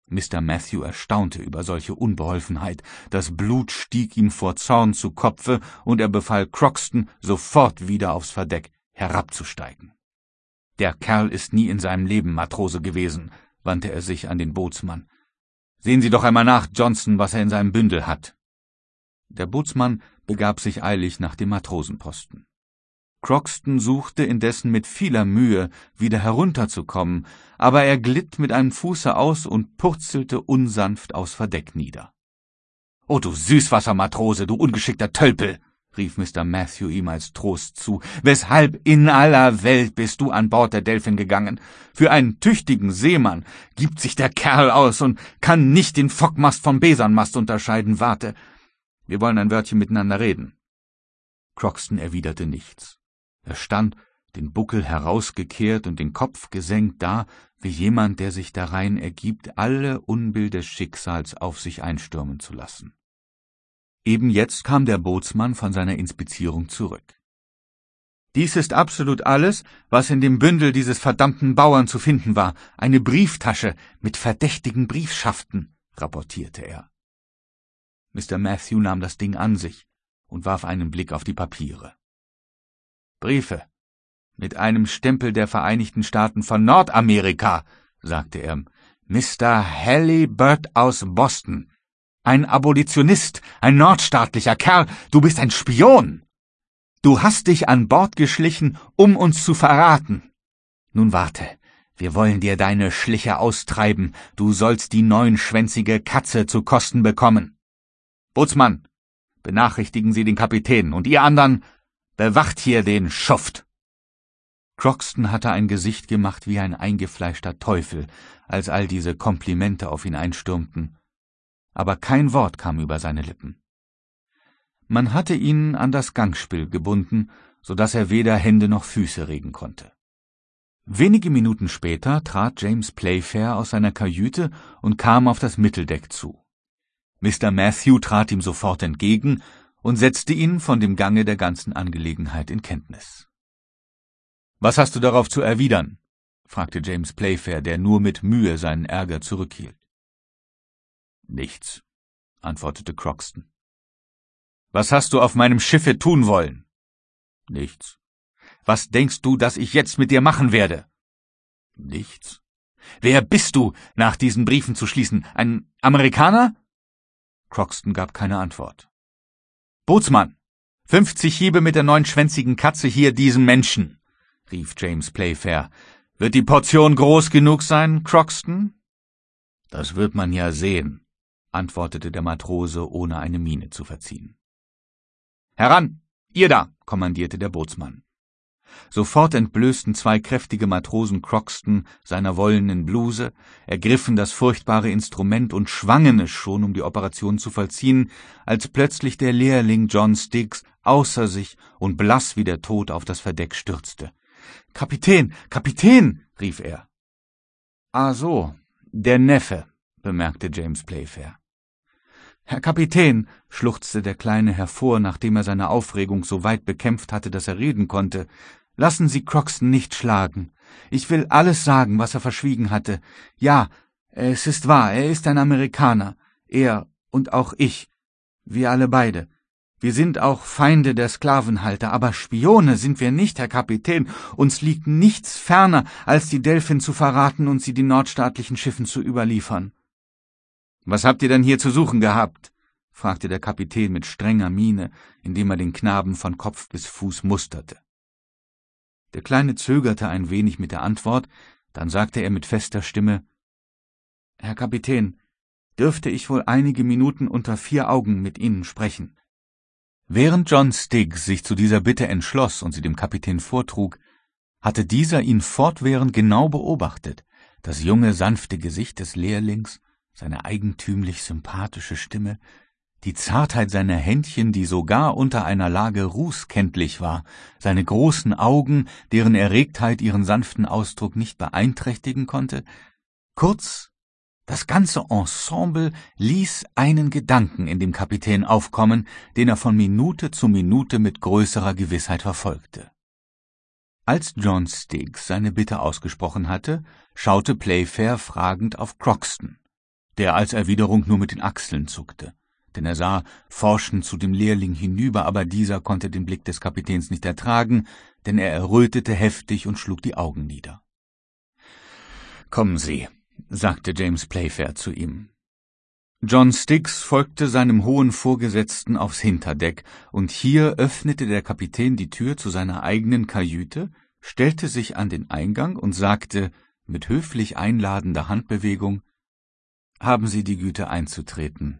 Mr. Matthew erstaunte über solche Unbeholfenheit, das Blut stieg ihm vor Zorn zu Kopfe, und er befahl Crockston, sofort wieder aufs Verdeck herabzusteigen. »Der Kerl ist nie in seinem Leben Matrose gewesen«, wandte er sich an den Bootsmann. »Sehen Sie doch einmal nach, Johnson, was er in seinem Bündel hat.« Der Bootsmann begab sich eilig nach dem Matrosenposten. Crockston suchte indessen mit vieler Mühe, wieder herunterzukommen, aber er glitt mit einem Fuße aus und purzelte unsanft aufs Verdeck nieder. »Oh, du Süßwassermatrose, du ungeschickter Tölpel«, rief Mr. Matthew ihm als Trost zu. »Weshalb in aller Welt bist du an Bord der Delphin gegangen? Für einen tüchtigen Seemann gibt sich der Kerl aus und kann nicht den Fockmast vom Besanmast unterscheiden. Warte, wir wollen ein Wörtchen miteinander reden.« Crockston erwiderte nichts. Er stand, den Buckel herausgekehrt und den Kopf gesenkt da, wie jemand, der sich darein ergibt, alle Unbill des Schicksals auf sich einstürmen zu lassen. Eben jetzt kam der Bootsmann von seiner Inspizierung zurück. »Dies ist absolut alles, was in dem Bündel dieses verdammten Bauern zu finden war. Eine Brieftasche mit verdächtigen Briefschaften«, rapportierte er. Mr. Matthew nahm das Ding an sich und warf einen Blick auf die Papiere. »Briefe mit einem Stempel der Vereinigten Staaten von Nordamerika«, sagte er. »Mr. Halliburtt aus Boston. Ein Abolitionist, ein nordstaatlicher Kerl. Du bist ein Spion. Du hast dich an Bord geschlichen, um uns zu verraten. Nun warte, wir wollen dir deine Schliche austreiben. Du sollst die neunschwänzige Katze zu Kosten bekommen. Bootsmann, benachrichtigen Sie den Kapitän, und ihr anderen bewacht hier den Schuft.« Crockston hatte ein Gesicht gemacht wie ein eingefleischter Teufel, als all diese Komplimente auf ihn einstürmten. Aber kein Wort kam über seine Lippen. Man hatte ihn an das Gangspiel gebunden, so dass er weder Hände noch Füße regen konnte. Wenige Minuten später trat James Playfair aus seiner Kajüte und kam auf das Mitteldeck zu. Mr. Matthew trat ihm sofort entgegen und setzte ihn von dem Gange der ganzen Angelegenheit in Kenntnis. »Was hast du darauf zu erwidern?« fragte James Playfair, der nur mit Mühe seinen Ärger zurückhielt. »Nichts«, antwortete Crockston. »Was hast du auf meinem Schiffe tun wollen?« »Nichts.« »Was denkst du, dass ich jetzt mit dir machen werde?« »Nichts.« »Wer bist du, nach diesen Briefen zu schließen? Ein Amerikaner?« Crockston gab keine Antwort. »Bootsmann, 50 Hiebe mit der neunschwänzigen Katze hier diesem Menschen«, rief James Playfair. »Wird die Portion groß genug sein, Crockston?« »Das wird man ja sehen«, antwortete der Matrose, ohne eine Miene zu verziehen. »Heran, ihr da«, kommandierte der Bootsmann. Sofort entblößten zwei kräftige Matrosen Crockston seiner wollenen Bluse, ergriffen das furchtbare Instrument und schwangen es schon, um die Operation zu vollziehen, als plötzlich der Lehrling John Stiggs außer sich und blass wie der Tod auf das Verdeck stürzte. »Kapitän, Kapitän«, rief er. »Ah so, der Neffe«, bemerkte James Playfair. »Herr Kapitän«, schluchzte der Kleine hervor, nachdem er seine Aufregung so weit bekämpft hatte, dass er reden konnte, »lassen Sie Crockston nicht schlagen. Ich will alles sagen, was er verschwiegen hatte. Ja, es ist wahr, er ist ein Amerikaner. Er und auch ich. Wir alle beide. Wir sind auch Feinde der Sklavenhalter, aber Spione sind wir nicht, Herr Kapitän. Uns liegt nichts ferner, als die Delphin zu verraten und sie den nordstaatlichen Schiffen zu überliefern.« »Was habt ihr denn hier zu suchen gehabt?« fragte der Kapitän mit strenger Miene, indem er den Knaben von Kopf bis Fuß musterte. Der Kleine zögerte ein wenig mit der Antwort, dann sagte er mit fester Stimme, »Herr Kapitän, dürfte ich wohl einige Minuten unter 4 Augen mit Ihnen sprechen?« Während John Stiggs sich zu dieser Bitte entschloss und sie dem Kapitän vortrug, hatte dieser ihn fortwährend genau beobachtet, das junge, sanfte Gesicht des Lehrlings, seine eigentümlich sympathische Stimme, die Zartheit seiner Händchen, die sogar unter einer Lage Ruß kenntlich war, seine großen Augen, deren Erregtheit ihren sanften Ausdruck nicht beeinträchtigen konnte, kurz, das ganze Ensemble ließ einen Gedanken in dem Kapitän aufkommen, den er von Minute zu Minute mit größerer Gewissheit verfolgte. Als John Stiggs seine Bitte ausgesprochen hatte, schaute Playfair fragend auf Crockston. der als Erwiderung nur mit den Achseln zuckte, denn er sah forschend zu dem Lehrling hinüber, aber dieser konnte den Blick des Kapitäns nicht ertragen, denn er errötete heftig und schlug die Augen nieder. »Kommen Sie«, sagte James Playfair zu ihm. John Stiggs folgte seinem hohen Vorgesetzten aufs Hinterdeck, und hier öffnete der Kapitän die Tür zu seiner eigenen Kajüte, stellte sich an den Eingang und sagte mit höflich einladender Handbewegung: »Haben Sie die Güte einzutreten,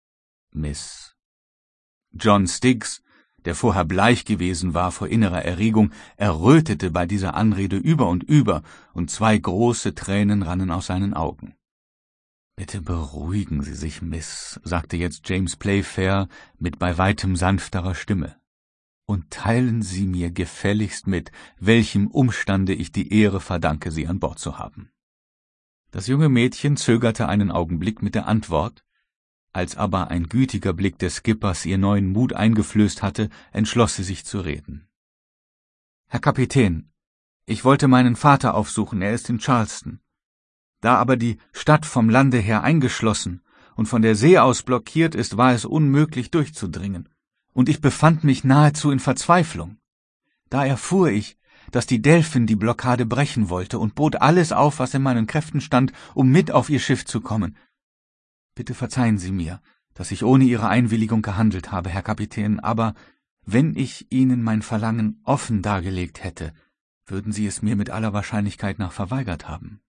Miss.« John Stiggs, der vorher bleich gewesen war vor innerer Erregung, errötete bei dieser Anrede über, und 2 große Tränen rannen aus seinen Augen. »Bitte beruhigen Sie sich, Miss«, sagte jetzt James Playfair mit bei weitem sanfterer Stimme, »und teilen Sie mir gefälligst mit, welchem Umstande ich die Ehre verdanke, Sie an Bord zu haben.« Das junge Mädchen zögerte einen Augenblick mit der Antwort. Als aber ein gütiger Blick des Skippers ihr neuen Mut eingeflößt hatte, entschloss sie sich zu reden. »Herr Kapitän, ich wollte meinen Vater aufsuchen, er ist in Charleston. Da aber die Stadt vom Lande her eingeschlossen und von der See aus blockiert ist, war es unmöglich durchzudringen, und ich befand mich nahezu in Verzweiflung. Da erfuhr ich, dass die Delphin die Blockade brechen wollte, und bot alles auf, was in meinen Kräften stand, um mit auf ihr Schiff zu kommen. Bitte verzeihen Sie mir, dass ich ohne Ihre Einwilligung gehandelt habe, Herr Kapitän, aber wenn ich Ihnen mein Verlangen offen dargelegt hätte, würden Sie es mir mit aller Wahrscheinlichkeit nach verweigert haben.«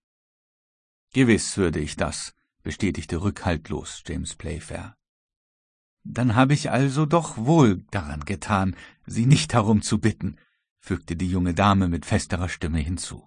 »Gewiss würde ich das«, bestätigte rückhaltlos James Playfair. »Dann habe ich also doch wohl daran getan, Sie nicht darum zu bitten«, fügte die junge Dame mit festerer Stimme hinzu.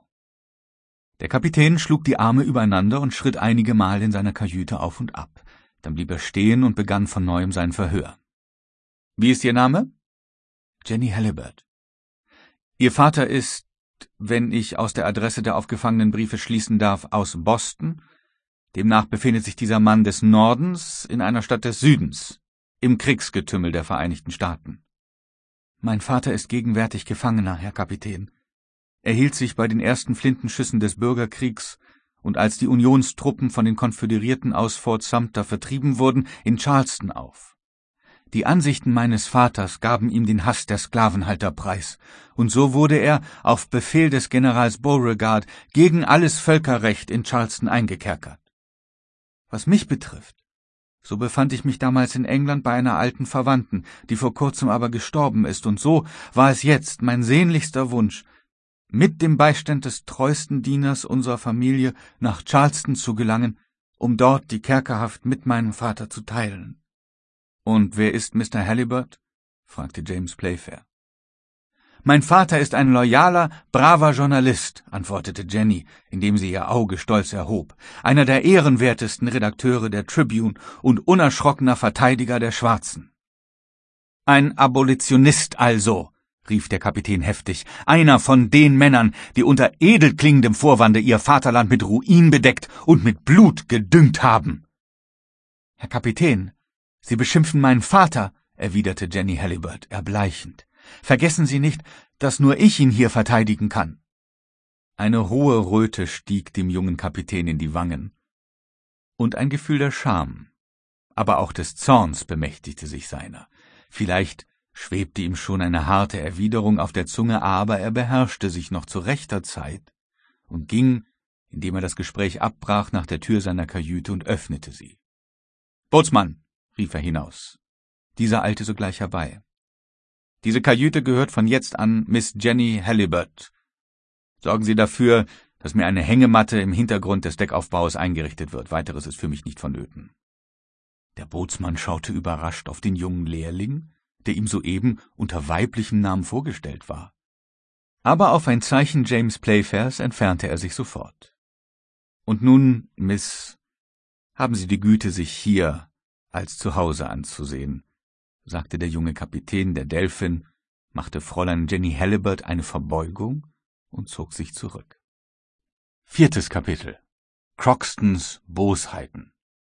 Der Kapitän schlug die Arme übereinander und schritt einige Mal in seiner Kajüte auf und ab. Dann blieb er stehen und begann von neuem sein Verhör. »Wie ist Ihr Name?« »Jenny Halliburtt.« »Ihr Vater ist, wenn ich aus der Adresse der aufgefangenen Briefe schließen darf, aus Boston. Demnach befindet sich dieser Mann des Nordens in einer Stadt des Südens, im Kriegsgetümmel der Vereinigten Staaten.« »Mein Vater ist gegenwärtig Gefangener, Herr Kapitän. Er hielt sich bei den ersten Flintenschüssen des Bürgerkriegs und als die Unionstruppen von den Konföderierten aus Fort Sumter vertrieben wurden, in Charleston auf. Die Ansichten meines Vaters gaben ihm den Hass der Sklavenhalter preis, und so wurde er auf Befehl des Generals Beauregard gegen alles Völkerrecht in Charleston eingekerkert. Was mich betrifft, so befand ich mich damals in England bei einer alten Verwandten, die vor kurzem aber gestorben ist, und so war es jetzt mein sehnlichster Wunsch, mit dem Beistand des treuesten Dieners unserer Familie nach Charleston zu gelangen, um dort die Kerkerhaft mit meinem Vater zu teilen.« »Und wer ist Mr. Halliburtt?« fragte James Playfair. »Mein Vater ist ein loyaler, braver Journalist«, antwortete Jenny, indem sie ihr Auge stolz erhob, »einer der ehrenwertesten Redakteure der Tribune und unerschrockener Verteidiger der Schwarzen.« »Ein Abolitionist also«, rief der Kapitän heftig, »einer von den Männern, die unter edelklingendem Vorwande ihr Vaterland mit Ruin bedeckt und mit Blut gedüngt haben.« »Herr Kapitän, Sie beschimpfen meinen Vater«, erwiderte Jenny Halliburtt, erbleichend. »Vergessen Sie nicht, dass nur ich ihn hier verteidigen kann.« Eine hohe Röte stieg dem jungen Kapitän in die Wangen, und ein Gefühl der Scham, aber auch des Zorns bemächtigte sich seiner. Vielleicht schwebte ihm schon eine harte Erwiderung auf der Zunge, aber er beherrschte sich noch zu rechter Zeit und ging, indem er das Gespräch abbrach, nach der Tür seiner Kajüte und öffnete sie. »Bootsmann«, rief er hinaus. Dieser eilte sogleich herbei. »Diese Kajüte gehört von jetzt an Miss Jenny Halliburtt. Sorgen Sie dafür, dass mir eine Hängematte im Hintergrund des Deckaufbaus eingerichtet wird. Weiteres ist für mich nicht vonnöten.« Der Bootsmann schaute überrascht auf den jungen Lehrling, der ihm soeben unter weiblichem Namen vorgestellt war. Aber auf ein Zeichen James Playfairs entfernte er sich sofort. »Und nun, Miss, haben Sie die Güte, sich hier als zu Hause anzusehen«, sagte der junge Kapitän der Delphin, machte Fräulein Jenny Halliburtt eine Verbeugung und zog sich zurück. 4. Kapitel. Croxtons Bosheiten.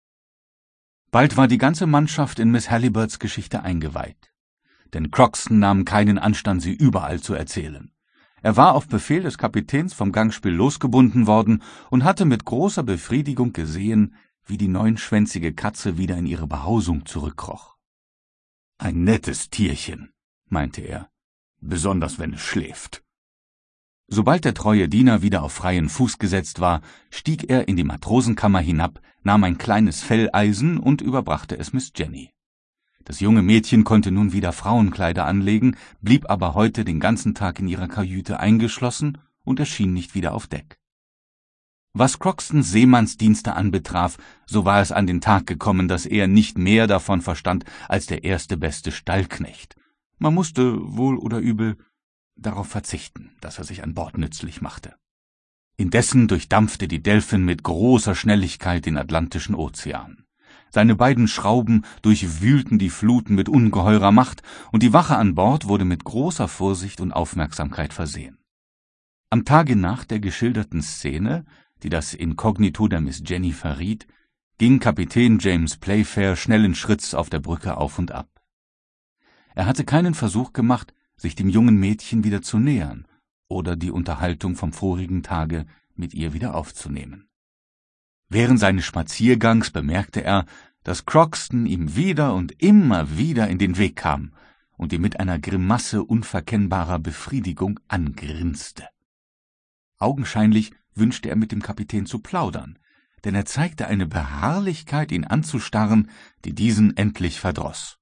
Bald war die ganze Mannschaft in Miss Halliburtts Geschichte eingeweiht, denn Croxton nahm keinen Anstand, sie überall zu erzählen. Er war auf Befehl des Kapitäns vom Gangspiel losgebunden worden und hatte mit großer Befriedigung gesehen, wie die neunschwänzige Katze wieder in ihre Behausung zurückkroch. »Ein nettes Tierchen«, meinte er, »besonders wenn es schläft.« Sobald der treue Diener wieder auf freien Fuß gesetzt war, stieg er in die Matrosenkammer hinab, nahm ein kleines Felleisen und überbrachte es Miss Jenny. Das junge Mädchen konnte nun wieder Frauenkleider anlegen, blieb aber heute den ganzen Tag in ihrer Kajüte eingeschlossen und erschien nicht wieder auf Deck. Was Crockstons Seemannsdienste anbetraf, so war es an den Tag gekommen, dass er nicht mehr davon verstand als der erste beste Stallknecht. Man musste, wohl oder übel, darauf verzichten, dass er sich an Bord nützlich machte. Indessen durchdampfte die Delphin mit großer Schnelligkeit den Atlantischen Ozean. Seine beiden Schrauben durchwühlten die Fluten mit ungeheurer Macht, und die Wache an Bord wurde mit großer Vorsicht und Aufmerksamkeit versehen. Am Tage nach der geschilderten Szene, die das Inkognito der Miss Jenny verriet, ging Kapitän James Playfair schnellen Schritts auf der Brücke auf und ab. Er hatte keinen Versuch gemacht, sich dem jungen Mädchen wieder zu nähern oder die Unterhaltung vom vorigen Tage mit ihr wieder aufzunehmen. Während seines Spaziergangs bemerkte er, dass Crockston ihm wieder und immer wieder in den Weg kam und ihm mit einer Grimasse unverkennbarer Befriedigung angrinste. Augenscheinlich wünschte er mit dem Kapitän zu plaudern, denn er zeigte eine Beharrlichkeit, ihn anzustarren, die diesen endlich verdross.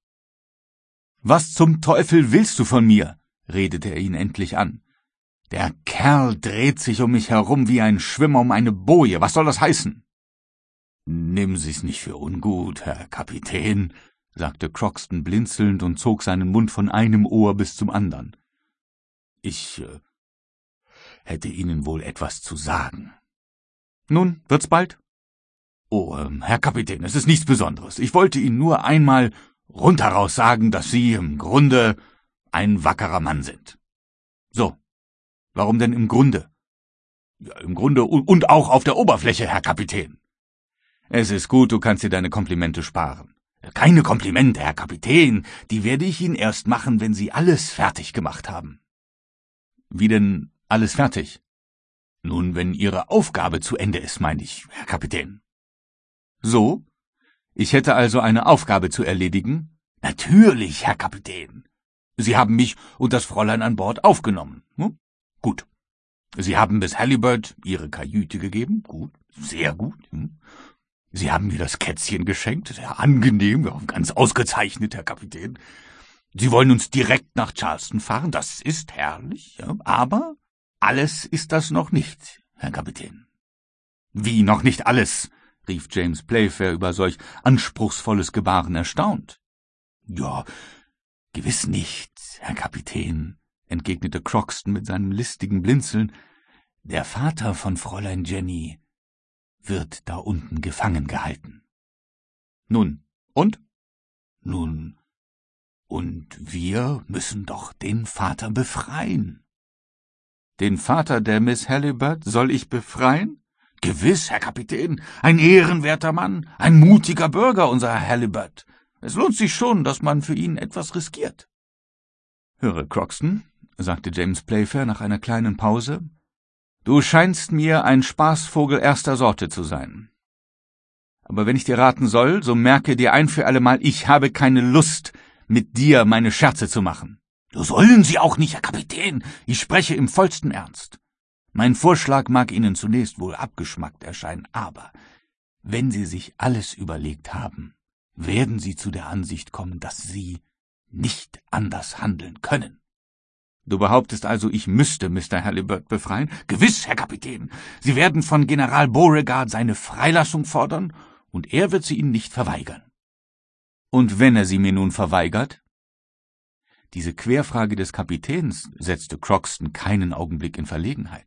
»Was zum Teufel willst du von mir?« redete er ihn endlich an. »Der Kerl dreht sich um mich herum wie ein Schwimmer um eine Boje. Was soll das heißen?« »Nehmen Sie's nicht für ungut, Herr Kapitän«, sagte Crockston blinzelnd und zog seinen Mund von einem Ohr bis zum andern. »Ich hätte Ihnen wohl etwas zu sagen.« »Nun, wird's bald?« »Oh, Herr Kapitän, es ist nichts Besonderes. Ich wollte Ihnen nur einmal rundheraus sagen, dass Sie im Grunde ein wackerer Mann sind.« »So, warum denn im Grunde?« »Ja, im Grunde und auch auf der Oberfläche, Herr Kapitän.« »Es ist gut, du kannst dir deine Komplimente sparen.« »Keine Komplimente, Herr Kapitän, die werde ich Ihnen erst machen, wenn Sie alles fertig gemacht haben.« »Wie denn alles fertig?« »Nun, wenn Ihre Aufgabe zu Ende ist, meine ich, Herr Kapitän.« »So? Ich hätte also eine Aufgabe zu erledigen?« »Natürlich, Herr Kapitän. Sie haben mich und das Fräulein an Bord aufgenommen. Hm? Gut. Sie haben Miss Halliburtt ihre Kajüte gegeben. Gut, sehr gut. Hm? Sie haben mir das Kätzchen geschenkt. Sehr angenehm, ganz ausgezeichnet, Herr Kapitän. Sie wollen uns direkt nach Charleston fahren. Das ist herrlich, ja? Aber alles ist das noch nicht, Herr Kapitän.« »Wie noch nicht alles?« rief James Playfair über solch anspruchsvolles Gebaren erstaunt. »Ja, gewiss nicht, Herr Kapitän«, entgegnete Crockston mit seinem listigen Blinzeln. »Der Vater von Fräulein Jenny wird da unten gefangen gehalten.« »Nun, und?« »Nun, und wir müssen doch den Vater befreien.« »Den Vater der Miss Halliburtt soll ich befreien?« »Gewiss, Herr Kapitän, ein ehrenwerter Mann, ein mutiger Bürger, unser Herr Halliburtt. Es lohnt sich schon, dass man für ihn etwas riskiert.« »Höre, Crockston«, sagte James Playfair nach einer kleinen Pause, »du scheinst mir ein Spaßvogel erster Sorte zu sein. Aber wenn ich dir raten soll, so merke dir ein für allemal, ich habe keine Lust, mit dir meine Scherze zu machen.« »Das wollen Sie auch nicht, Herr Kapitän. Ich spreche im vollsten Ernst. Mein Vorschlag mag Ihnen zunächst wohl abgeschmackt erscheinen, aber wenn Sie sich alles überlegt haben, werden Sie zu der Ansicht kommen, dass Sie nicht anders handeln können.« »Du behauptest also, ich müsste Mr. Halliburtt befreien?« »Gewiss, Herr Kapitän. Sie werden von General Beauregard seine Freilassung fordern, und er wird sie Ihnen nicht verweigern.« »Und wenn er sie mir nun verweigert?« Diese Querfrage des Kapitäns setzte Crockston keinen Augenblick in Verlegenheit.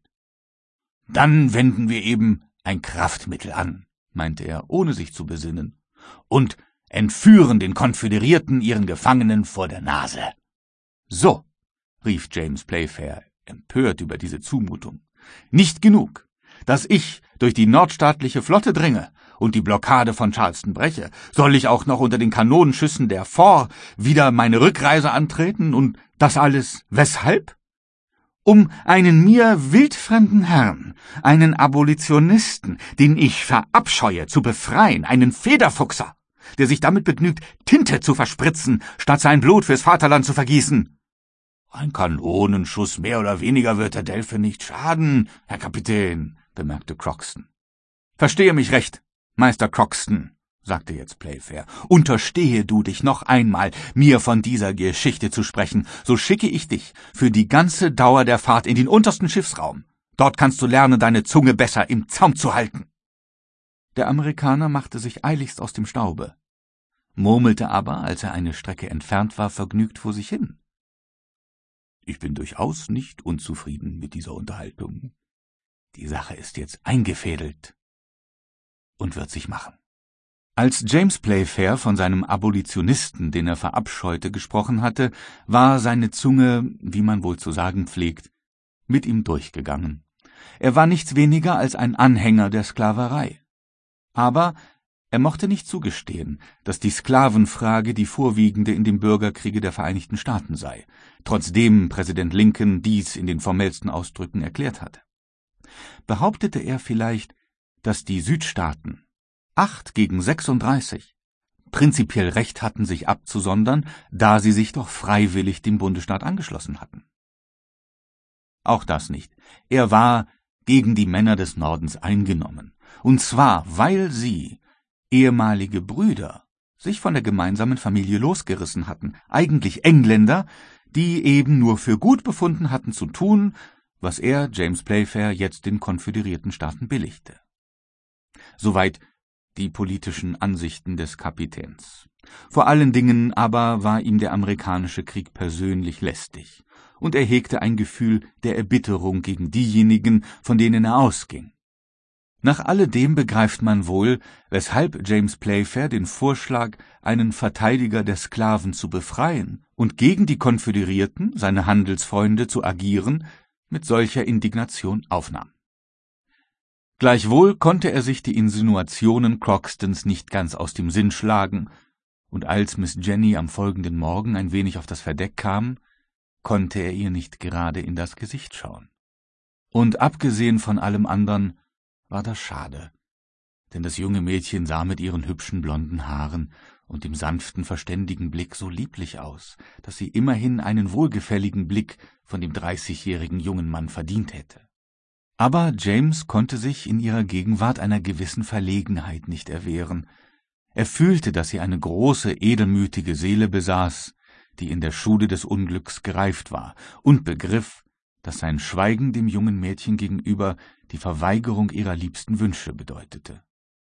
»Dann wenden wir eben ein Kraftmittel an«, meinte er, ohne sich zu besinnen, »und entführen den Konföderierten ihren Gefangenen vor der Nase.« »So«, rief James Playfair, empört über diese Zumutung, »nicht genug, dass ich durch die nordstaatliche Flotte dringe und die Blockade von Charleston breche, soll ich auch noch unter den Kanonenschüssen der Fort wieder meine Rückreise antreten, und das alles weshalb? Um einen mir wildfremden Herrn, einen Abolitionisten, den ich verabscheue, zu befreien, einen Federfuchser, der sich damit begnügt, Tinte zu verspritzen, statt sein Blut fürs Vaterland zu vergießen. Ein Kanonenschuss mehr oder weniger wird der Delphin nicht schaden, Herr Kapitän, bemerkte Crockston. Verstehe mich recht, Meister Crockston, sagte jetzt Playfair. Unterstehe du dich noch einmal, mir von dieser Geschichte zu sprechen, so schicke ich dich für die ganze Dauer der Fahrt in den untersten Schiffsraum. Dort kannst du lernen, deine Zunge besser im Zaum zu halten. Der Amerikaner machte sich eiligst aus dem Staube, murmelte aber, als er eine Strecke entfernt war, vergnügt vor sich hin. Ich bin durchaus nicht unzufrieden mit dieser Unterhaltung. Die Sache ist jetzt eingefädelt und wird sich machen. Als James Playfair von seinem Abolitionisten, den er verabscheute, gesprochen hatte, war seine Zunge, wie man wohl zu sagen pflegt, mit ihm durchgegangen. Er war nichts weniger als ein Anhänger der Sklaverei. Aber er mochte nicht zugestehen, dass die Sklavenfrage die vorwiegende in dem Bürgerkriege der Vereinigten Staaten sei, trotzdem Präsident Lincoln dies in den formellsten Ausdrücken erklärt hatte. Behauptete er vielleicht, dass die Südstaaten 8 gegen 36 prinzipiell Recht hatten, sich abzusondern, da sie sich doch freiwillig dem Bundesstaat angeschlossen hatten? Auch das nicht. Er war gegen die Männer des Nordens eingenommen, und zwar, weil sie, ehemalige Brüder, sich von der gemeinsamen Familie losgerissen hatten, eigentlich Engländer, die eben nur für gut befunden hatten zu tun, was er, James Playfair, jetzt den konföderierten Staaten billigte. Soweit die politischen Ansichten des Kapitäns. Vor allen Dingen aber war ihm der amerikanische Krieg persönlich lästig, und er hegte ein Gefühl der Erbitterung gegen diejenigen, von denen er ausging. Nach alledem begreift man wohl, weshalb James Playfair den Vorschlag, einen Verteidiger der Sklaven zu befreien und gegen die Konföderierten, seine Handelsfreunde, zu agieren, mit solcher Indignation aufnahm. Gleichwohl konnte er sich die Insinuationen Crockstons nicht ganz aus dem Sinn schlagen, und als Miss Jenny am folgenden Morgen ein wenig auf das Verdeck kam, konnte er ihr nicht gerade in das Gesicht schauen. Und abgesehen von allem andern war das schade, denn das junge Mädchen sah mit ihren hübschen blonden Haaren und dem sanften, verständigen Blick so lieblich aus, dass sie immerhin einen wohlgefälligen Blick von dem 30-jährigen jungen Mann verdient hätte. Aber James konnte sich in ihrer Gegenwart einer gewissen Verlegenheit nicht erwehren. Er fühlte, dass sie eine große, edelmütige Seele besaß, die in der Schule des Unglücks gereift war, und begriff, dass sein Schweigen dem jungen Mädchen gegenüber die Verweigerung ihrer liebsten Wünsche bedeutete.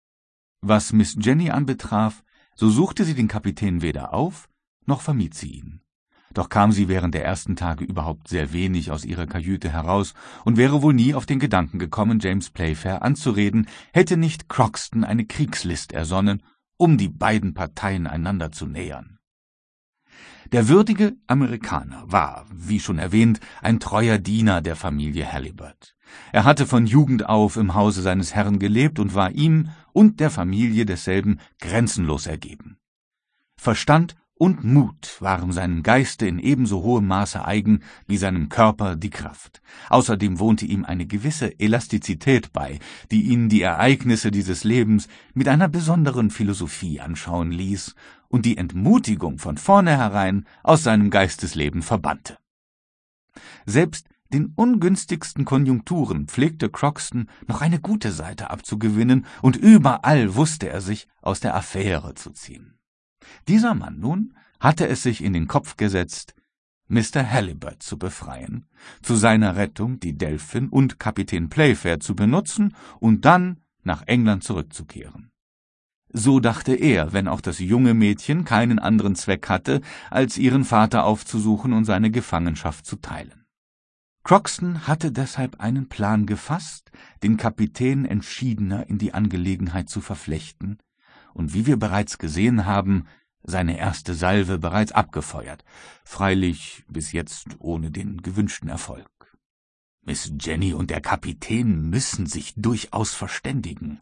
Was Miss Jenny anbetraf, so suchte sie den Kapitän weder auf, noch vermied sie ihn. Doch kam sie während der ersten Tage überhaupt sehr wenig aus ihrer Kajüte heraus und wäre wohl nie auf den Gedanken gekommen, James Playfair anzureden, hätte nicht Crockston eine Kriegslist ersonnen, um die beiden Parteien einander zu nähern. Der würdige Amerikaner war, wie schon erwähnt, ein treuer Diener der Familie Halliburtt. Er hatte von Jugend auf im Hause seines Herrn gelebt und war ihm und der Familie desselben grenzenlos ergeben. Verstand und Mut waren seinem Geiste in ebenso hohem Maße eigen wie seinem Körper die Kraft. Außerdem wohnte ihm eine gewisse Elastizität bei, die ihn die Ereignisse dieses Lebens mit einer besonderen Philosophie anschauen ließ und die Entmutigung von vornherein aus seinem Geistesleben verbannte. Selbst den ungünstigsten Konjunkturen pflegte Crockston noch eine gute Seite abzugewinnen, und überall wusste er sich aus der Affäre zu ziehen. Dieser Mann nun hatte es sich in den Kopf gesetzt, Mr. Halliburtt zu befreien, zu seiner Rettung die Delphin und Kapitän Playfair zu benutzen und dann nach England zurückzukehren. So dachte er, wenn auch das junge Mädchen keinen anderen Zweck hatte, als ihren Vater aufzusuchen und seine Gefangenschaft zu teilen. Crockston hatte deshalb einen Plan gefasst, den Kapitän entschiedener in die Angelegenheit zu verflechten, und wie wir bereits gesehen haben, seine erste Salve bereits abgefeuert, freilich bis jetzt ohne den gewünschten Erfolg. Miss Jenny und der Kapitän müssen sich durchaus verständigen,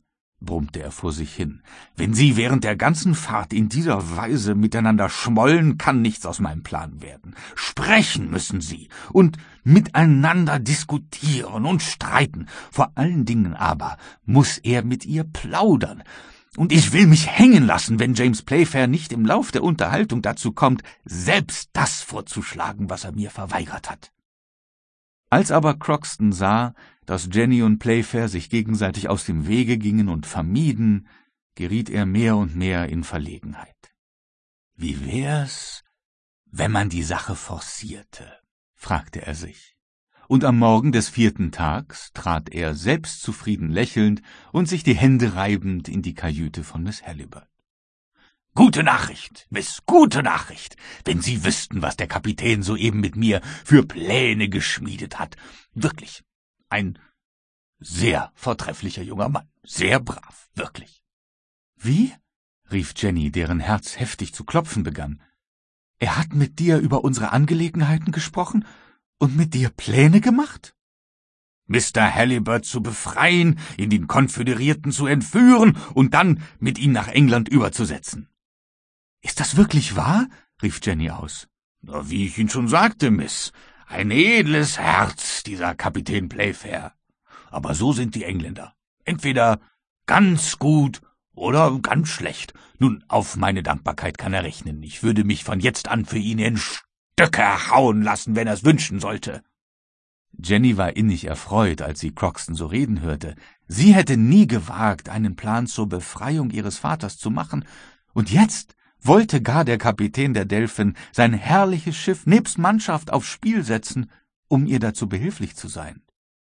brummte er vor sich hin. »Wenn Sie während der ganzen Fahrt in dieser Weise miteinander schmollen, kann nichts aus meinem Plan werden. Sprechen müssen Sie und miteinander diskutieren und streiten. Vor allen Dingen aber muss er mit ihr plaudern. Und ich will mich hängen lassen, wenn James Playfair nicht im Lauf der Unterhaltung dazu kommt, selbst das vorzuschlagen, was er mir verweigert hat.« Als aber Crockston sah, dass Jenny und Playfair sich gegenseitig aus dem Wege gingen und vermieden, geriet er mehr und mehr in Verlegenheit. »Wie wär's, wenn man die Sache forcierte?« fragte er sich. Und am Morgen des 4. Tags trat er selbstzufrieden lächelnd und sich die Hände reibend in die Kajüte von Miss Halliburtt. »Gute Nachricht, Miss, gute Nachricht, wenn Sie wüssten, was der Kapitän soeben mit mir für Pläne geschmiedet hat. Wirklich, ein sehr vortrefflicher junger Mann, sehr brav, wirklich.« »Wie?« rief Jenny, deren Herz heftig zu klopfen begann. »Er hat mit dir über unsere Angelegenheiten gesprochen und mit dir Pläne gemacht?« »Mr. Halliburtt zu befreien, in den Konföderierten zu entführen und dann mit ihm nach England überzusetzen.« »Ist das wirklich wahr?« rief Jenny aus. »Na, wie ich Ihnen schon sagte, Miss, ein edles Herz, dieser Kapitän Playfair. Aber so sind die Engländer. Entweder ganz gut oder ganz schlecht. Nun, auf meine Dankbarkeit kann er rechnen. Ich würde mich von jetzt an für ihn in Stücke hauen lassen, wenn er es wünschen sollte.« Jenny war innig erfreut, als sie Crockston so reden hörte. Sie hätte nie gewagt, einen Plan zur Befreiung ihres Vaters zu machen, und jetzt wollte gar der Kapitän der Delphin sein herrliches Schiff nebst Mannschaft aufs Spiel setzen, um ihr dazu behilflich zu sein.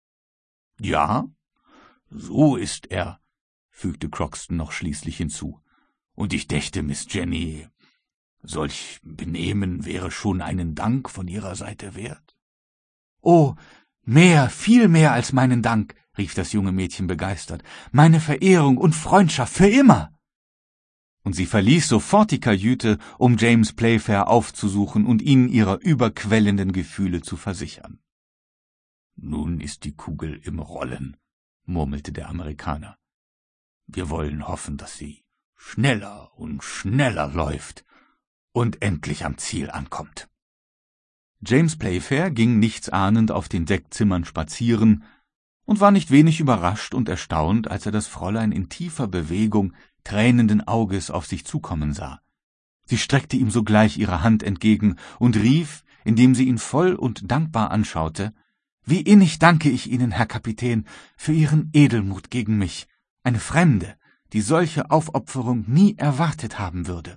»Ja, so ist er«, fügte Crockston noch schließlich hinzu. »Und ich dächte, Miss Jenny, solch Benehmen wäre schon einen Dank von Ihrer Seite wert.« »Oh, mehr, viel mehr als meinen Dank«, rief das junge Mädchen begeistert. »Meine Verehrung und Freundschaft für immer!« Und sie verließ sofort die Kajüte, um James Playfair aufzusuchen und ihn ihrer überquellenden Gefühle zu versichern. »Nun ist die Kugel im Rollen«, murmelte der Amerikaner. »Wir wollen hoffen, dass sie schneller und schneller läuft und endlich am Ziel ankommt.« James Playfair ging nichtsahnend auf den Deckzimmern spazieren und war nicht wenig überrascht und erstaunt, als er das Fräulein in tiefer Bewegung, tränenden Auges auf sich zukommen sah. Sie streckte ihm sogleich ihre Hand entgegen und rief, indem sie ihn voll und dankbar anschaute: »Wie innig danke ich Ihnen, Herr Kapitän, für Ihren Edelmut gegen mich, eine Fremde, die solche Aufopferung nie erwartet haben würde.«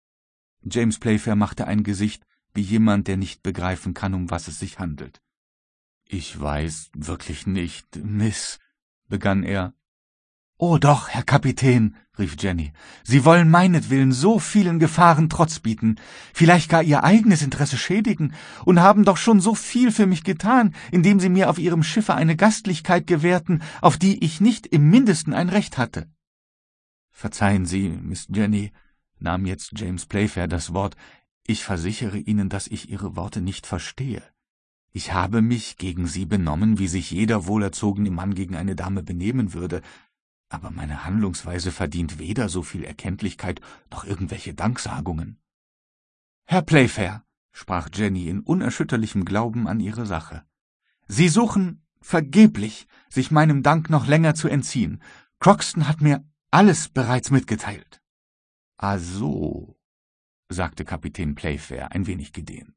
James Playfair machte ein Gesicht wie jemand, der nicht begreifen kann, um was es sich handelt. »Ich weiß wirklich nicht, Miss«, begann er. »Oh doch, Herr Kapitän«, rief Jenny, »Sie wollen meinetwillen so vielen Gefahren Trotz bieten, vielleicht gar Ihr eigenes Interesse schädigen, und haben doch schon so viel für mich getan, indem Sie mir auf Ihrem Schiffe eine Gastlichkeit gewährten, auf die ich nicht im Mindesten ein Recht hatte.« »Verzeihen Sie, Miss Jenny«, nahm jetzt James Playfair das Wort, »ich versichere Ihnen, dass ich Ihre Worte nicht verstehe. Ich habe mich gegen Sie benommen, wie sich jeder wohlerzogene Mann gegen eine Dame benehmen würde, aber meine Handlungsweise verdient weder so viel Erkenntlichkeit noch irgendwelche Danksagungen.« »Herr Playfair«, sprach Jenny in unerschütterlichem Glauben an ihre Sache, »Sie suchen vergeblich, sich meinem Dank noch länger zu entziehen. Crockston hat mir alles bereits mitgeteilt.« »Ah so«, sagte Kapitän Playfair ein wenig gedehnt.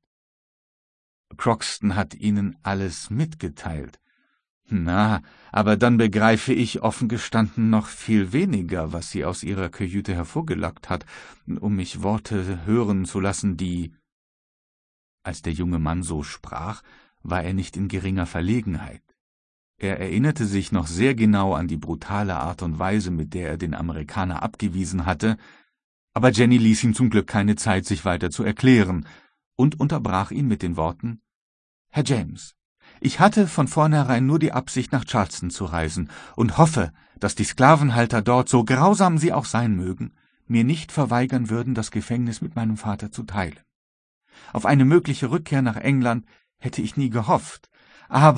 »Crockston hat Ihnen alles mitgeteilt. Na, aber dann begreife ich offen gestanden noch viel weniger, was sie aus ihrer Kajüte hervorgelockt hat, um mich Worte hören zu lassen, die…« Als der junge Mann so sprach, war er nicht in geringer Verlegenheit. Er erinnerte sich noch sehr genau an die brutale Art und Weise, mit der er den Amerikaner abgewiesen hatte, aber Jenny ließ ihm zum Glück keine Zeit, sich weiter zu erklären, und unterbrach ihn mit den Worten: »Herr James, ich hatte von vornherein nur die Absicht, nach Charleston zu reisen und hoffe, dass die Sklavenhalter dort, so grausam sie auch sein mögen, mir nicht verweigern würden, das Gefängnis mit meinem Vater zu teilen. Auf eine mögliche Rückkehr nach England hätte ich nie gehofft, aber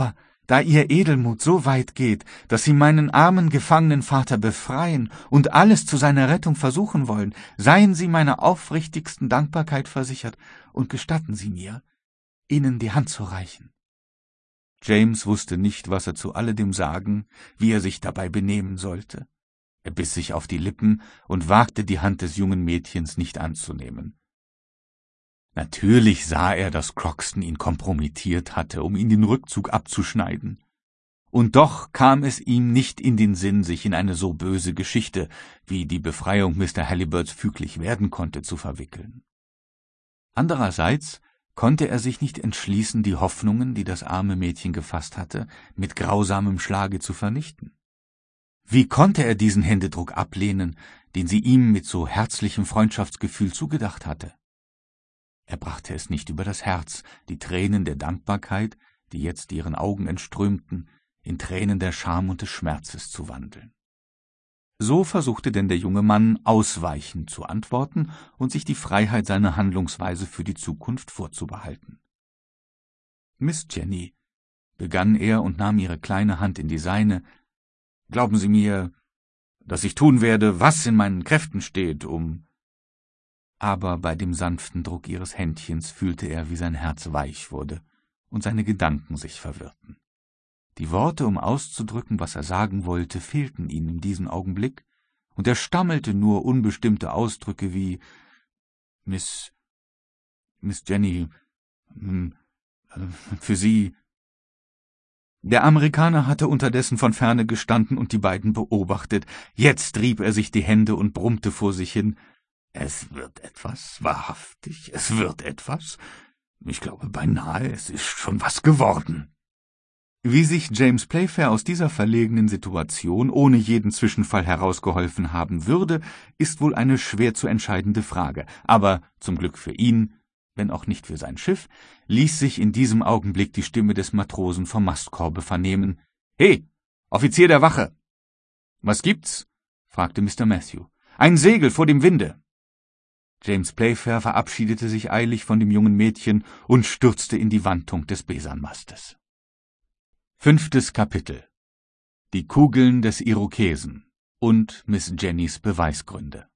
Da Ihr Edelmut so weit geht, dass Sie meinen armen, gefangenen Vater befreien und alles zu seiner Rettung versuchen wollen, seien Sie meiner aufrichtigsten Dankbarkeit versichert und gestatten Sie mir, Ihnen die Hand zu reichen.« James wusste nicht, was er zu alledem sagen, wie er sich dabei benehmen sollte. Er biss sich auf die Lippen und wagte, die Hand des jungen Mädchens nicht anzunehmen. Natürlich sah er, dass Croxton ihn kompromittiert hatte, um ihn den Rückzug abzuschneiden. Und doch kam es ihm nicht in den Sinn, sich in eine so böse Geschichte, wie die Befreiung Mr. Halliburts füglich werden konnte, zu verwickeln. Andererseits konnte er sich nicht entschließen, die Hoffnungen, die das arme Mädchen gefasst hatte, mit grausamem Schlage zu vernichten. Wie konnte er diesen Händedruck ablehnen, den sie ihm mit so herzlichem Freundschaftsgefühl zugedacht hatte? Er brachte es nicht über das Herz, die Tränen der Dankbarkeit, die jetzt ihren Augen entströmten, in Tränen der Scham und des Schmerzes zu wandeln. So versuchte denn der junge Mann ausweichend zu antworten und sich die Freiheit seiner Handlungsweise für die Zukunft vorzubehalten. »Miss Jenny«, begann er und nahm ihre kleine Hand in die seine, »glauben Sie mir, dass ich tun werde, was in meinen Kräften steht, um...« Aber bei dem sanften Druck ihres Händchens fühlte er, wie sein Herz weich wurde und seine Gedanken sich verwirrten. Die Worte, um auszudrücken, was er sagen wollte, fehlten ihm in diesem Augenblick, und er stammelte nur unbestimmte Ausdrücke wie »Miss Jenny, für Sie...« Der Amerikaner hatte unterdessen von ferne gestanden und die beiden beobachtet. Jetzt rieb er sich die Hände und brummte vor sich hin: »Es wird etwas, wahrhaftig, es wird etwas. Ich glaube beinahe, es ist schon was geworden.« Wie sich James Playfair aus dieser verlegenen Situation ohne jeden Zwischenfall herausgeholfen haben würde, ist wohl eine schwer zu entscheidende Frage. Aber zum Glück für ihn, wenn auch nicht für sein Schiff, ließ sich in diesem Augenblick die Stimme des Matrosen vom Mastkorbe vernehmen. »He, Offizier der Wache!« »Was gibt's?« fragte Mr. Matthew. »Ein Segel vor dem Winde!« James Playfair verabschiedete sich eilig von dem jungen Mädchen und stürzte in die Wantung des Besanmastes. 5. Kapitel. Die Kugeln des Irokesen und Miss Jennys Beweisgründe.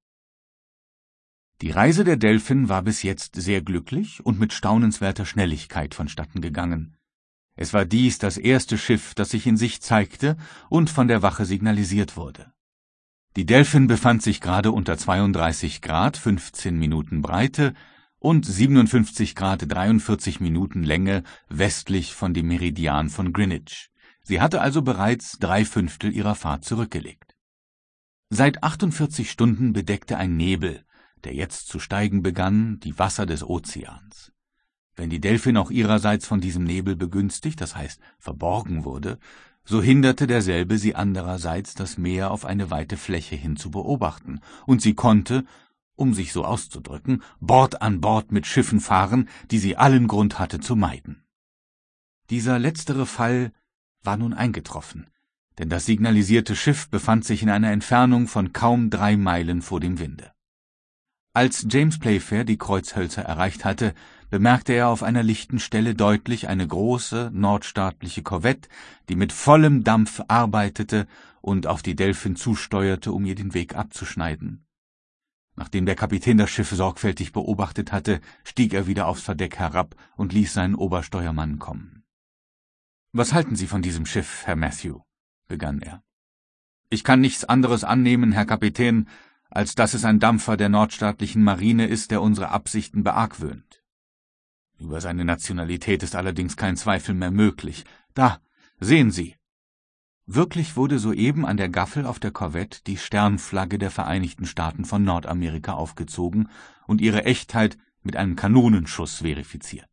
Die Reise der Delphin war bis jetzt sehr glücklich und mit staunenswerter Schnelligkeit vonstatten gegangen. Es war dies das erste Schiff, das sich in Sicht zeigte und von der Wache signalisiert wurde. Die Delphin befand sich gerade unter 32 Grad 15 Minuten Breite und 57 Grad 43 Minuten Länge westlich von dem Meridian von Greenwich. Sie hatte also bereits 3/5 ihrer Fahrt zurückgelegt. Seit 48 Stunden bedeckte ein Nebel, der jetzt zu steigen begann, die Wasser des Ozeans. Wenn die Delphin auch ihrerseits von diesem Nebel begünstigt, das heißt verborgen wurde, so hinderte derselbe sie andererseits, das Meer auf eine weite Fläche hin zu beobachten, und sie konnte, um sich so auszudrücken, Bord an Bord mit Schiffen fahren, die sie allen Grund hatte zu meiden. Dieser letztere Fall war nun eingetroffen, denn das signalisierte Schiff befand sich in einer Entfernung von kaum 3 Meilen vor dem Winde. Als James Playfair die Kreuzhölzer erreicht hatte, bemerkte er auf einer lichten Stelle deutlich eine große nordstaatliche Korvette, die mit vollem Dampf arbeitete und auf die Delphin zusteuerte, um ihr den Weg abzuschneiden. Nachdem der Kapitän das Schiff sorgfältig beobachtet hatte, stieg er wieder aufs Verdeck herab und ließ seinen Obersteuermann kommen. »Was halten Sie von diesem Schiff, Herr Matthew?« begann er. »Ich kann nichts anderes annehmen, Herr Kapitän, als dass es ein Dampfer der nordstaatlichen Marine ist, der unsere Absichten beargwöhnt. Über seine Nationalität ist allerdings kein Zweifel mehr möglich. Da, sehen Sie!« Wirklich wurde soeben an der Gaffel auf der Korvette die Sternflagge der Vereinigten Staaten von Nordamerika aufgezogen und ihre Echtheit mit einem Kanonenschuss verifiziert.